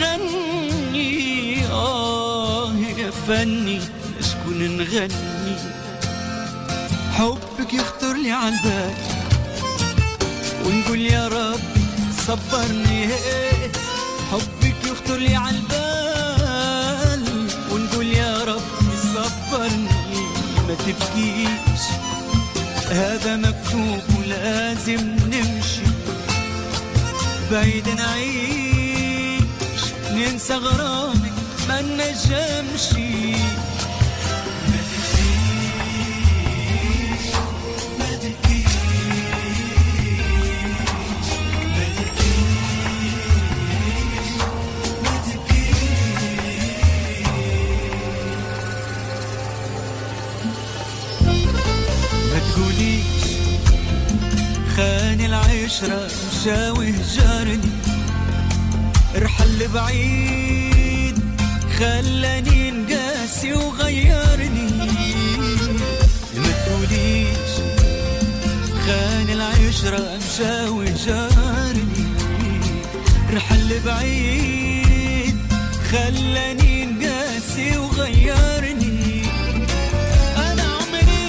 نغني آه يا فني أشكون نغني. حبك يخطر لي عالبال ونقول يا ربي صبرني. حبك يخطر لي عالبال ونقول يا ربي صبرني. ما تبكيش هذا مكتوب ولازم نمشي بعيد نعيش ننسى غرامك ما ننجمش. ما تبكيش ما تبكيش ما تبكيش ما تبكيش. ما تقوليش خان العشرة مشاوي هجرني رحل بعيد خلاني نقاسي وغيرني. ما تقوليش خان العشرة مشاوي هجرني رحل بعيد خلاني نقاسي وغيرني. أنا عمري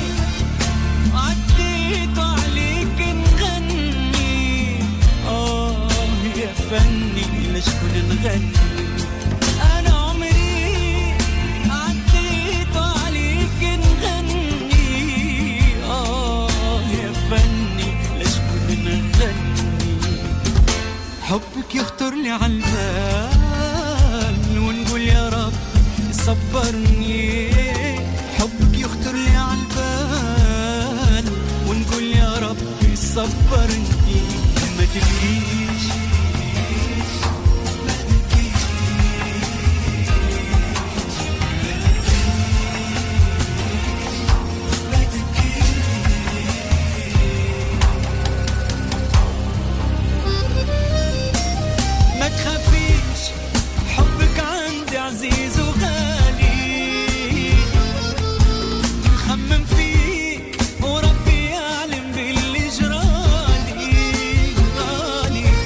عديت عليك نغني آه يا فني لشكون نغني. أنا عمري عديت عليك نغني آه يا فني لشكون نغني. حبك يخطر لي عالبال ونقول يا رب صبرني. حبك يخطر لي عالبال ونقول يا رب صبرني. ما تبكيش ما تبكيش ما تبكيش. ما تخافيش حبك عندي عزيز وغالي. نخمم فيك وربي يعلم باللي جرالي غالي.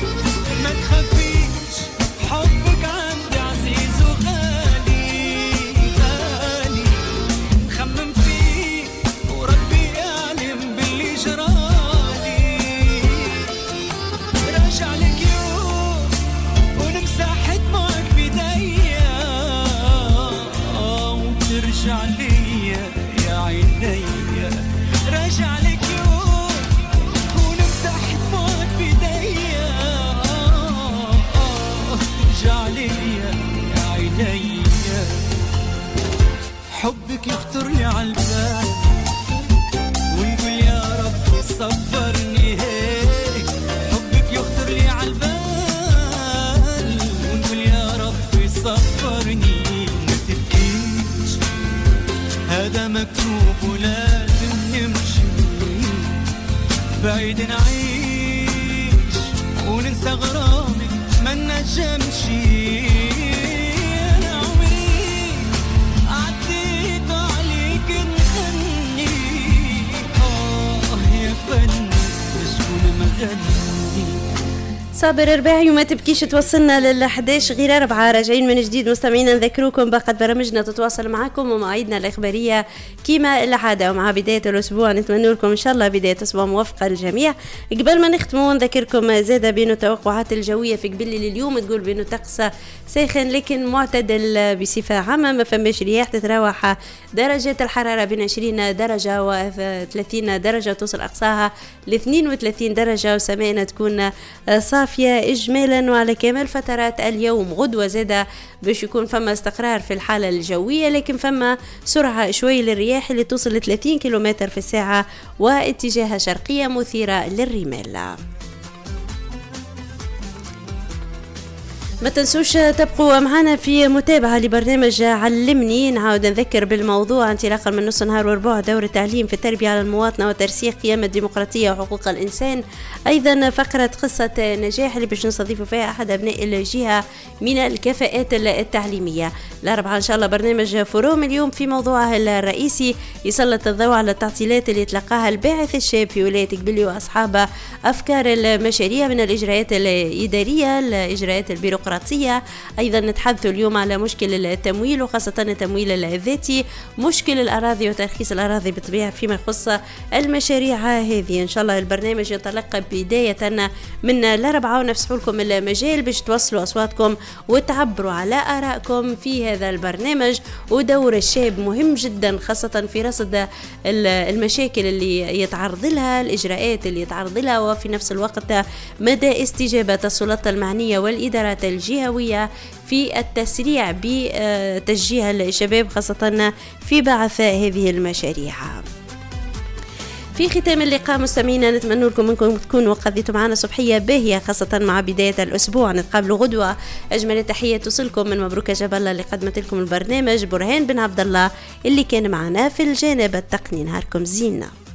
حاجة نمشي أنا عمري عديت عليك نغني آه يا فن شكون مغني. صابر رباعي وما تبكيش. توصلنا لل حداش غير أربعة. راجعين من جديد مستمعينا، نذكروكم باقة برامجنا تتواصل معكم ومواعيدنا الإخبارية كما العادة. ومع بداية الأسبوع نتمنى لكم إن شاء الله بداية أسبوع موفقة للجميع. قبل ما نختموا نذكركم زادة بأنه التوقعات الجوية في قبل لليوم تقول بأنه طقس ساخن لكن معتدل بصفة عامة، ما فماش رياح، تتراوح درجات الحرارة بين عشرين درجة و ثلاثين درجة، توصل أقصاها ل اثنين وثلاثين درجة، وسمائنا تكون صافية إجمالا وعلى كامل فترات اليوم. غدوة زادة باش يكون فما استقرار في الحالة الجوية، لكن فما سرعة شوي للرياح اللي توصل ل ثلاثين كيلومتر في الساعة واتجاهها شرقية مثيرة للرمال. ما تنسوش تبقوا معنا في متابعة لبرنامج علمني. نعاود نذكر بالموضوع انطلاقا من نص نهار وربع دور التعليم في التربية على المواطنة وترسيخ قيم الديمقراطية وحقوق الإنسان. أيضا فقرة قصة نجاح اللي باش نستضيفوا فيها أحد أبناء الجهة من الكفاءات التعليمية. الأربعاء إن شاء الله برنامج فروم اليوم في موضوعه الرئيسي يسلط الضوء على التعطيلات اللي تلقاها الباعث الشاب في ولاية قبلي وأصحاب أفكار المشاريع من الإجراءات الإدارية الإجراءات البيروقراطية. أيضا نتحدث اليوم على مشكل التمويل وخاصة التمويل الذاتي، مشكل الأراضي وترخيص الأراضي بالطبيعة فيما يخص المشاريع هذه. إن شاء الله البرنامج ينطلق بداية من الأربعة، ونفسح لكم المجال باش توصلوا أصواتكم وتعبروا على آرائكم في هذا البرنامج. ودور الشاب مهم جدا خاصة في رصد المشاكل اللي يتعرض لها، الإجراءات اللي يتعرض لها، وفي نفس الوقت مدى استجابة السلطات المعنية والإدارات الجهوية في التسريع بتشجيع الشباب خاصة في بعث هذه المشاريع. في ختام اللقاء مستمعينا نتمنى لكم انكم تكونوا قضيتوا معنا صبحيه باهيه خاصه مع بدايه الاسبوع. نتقابلوا غدوه. اجمل التحيه توصلكم من مبروك جبل اللي قدمت لكم البرنامج برهان بن عبد الله اللي كان معنا في الجانب التقني. نهاركم زينه.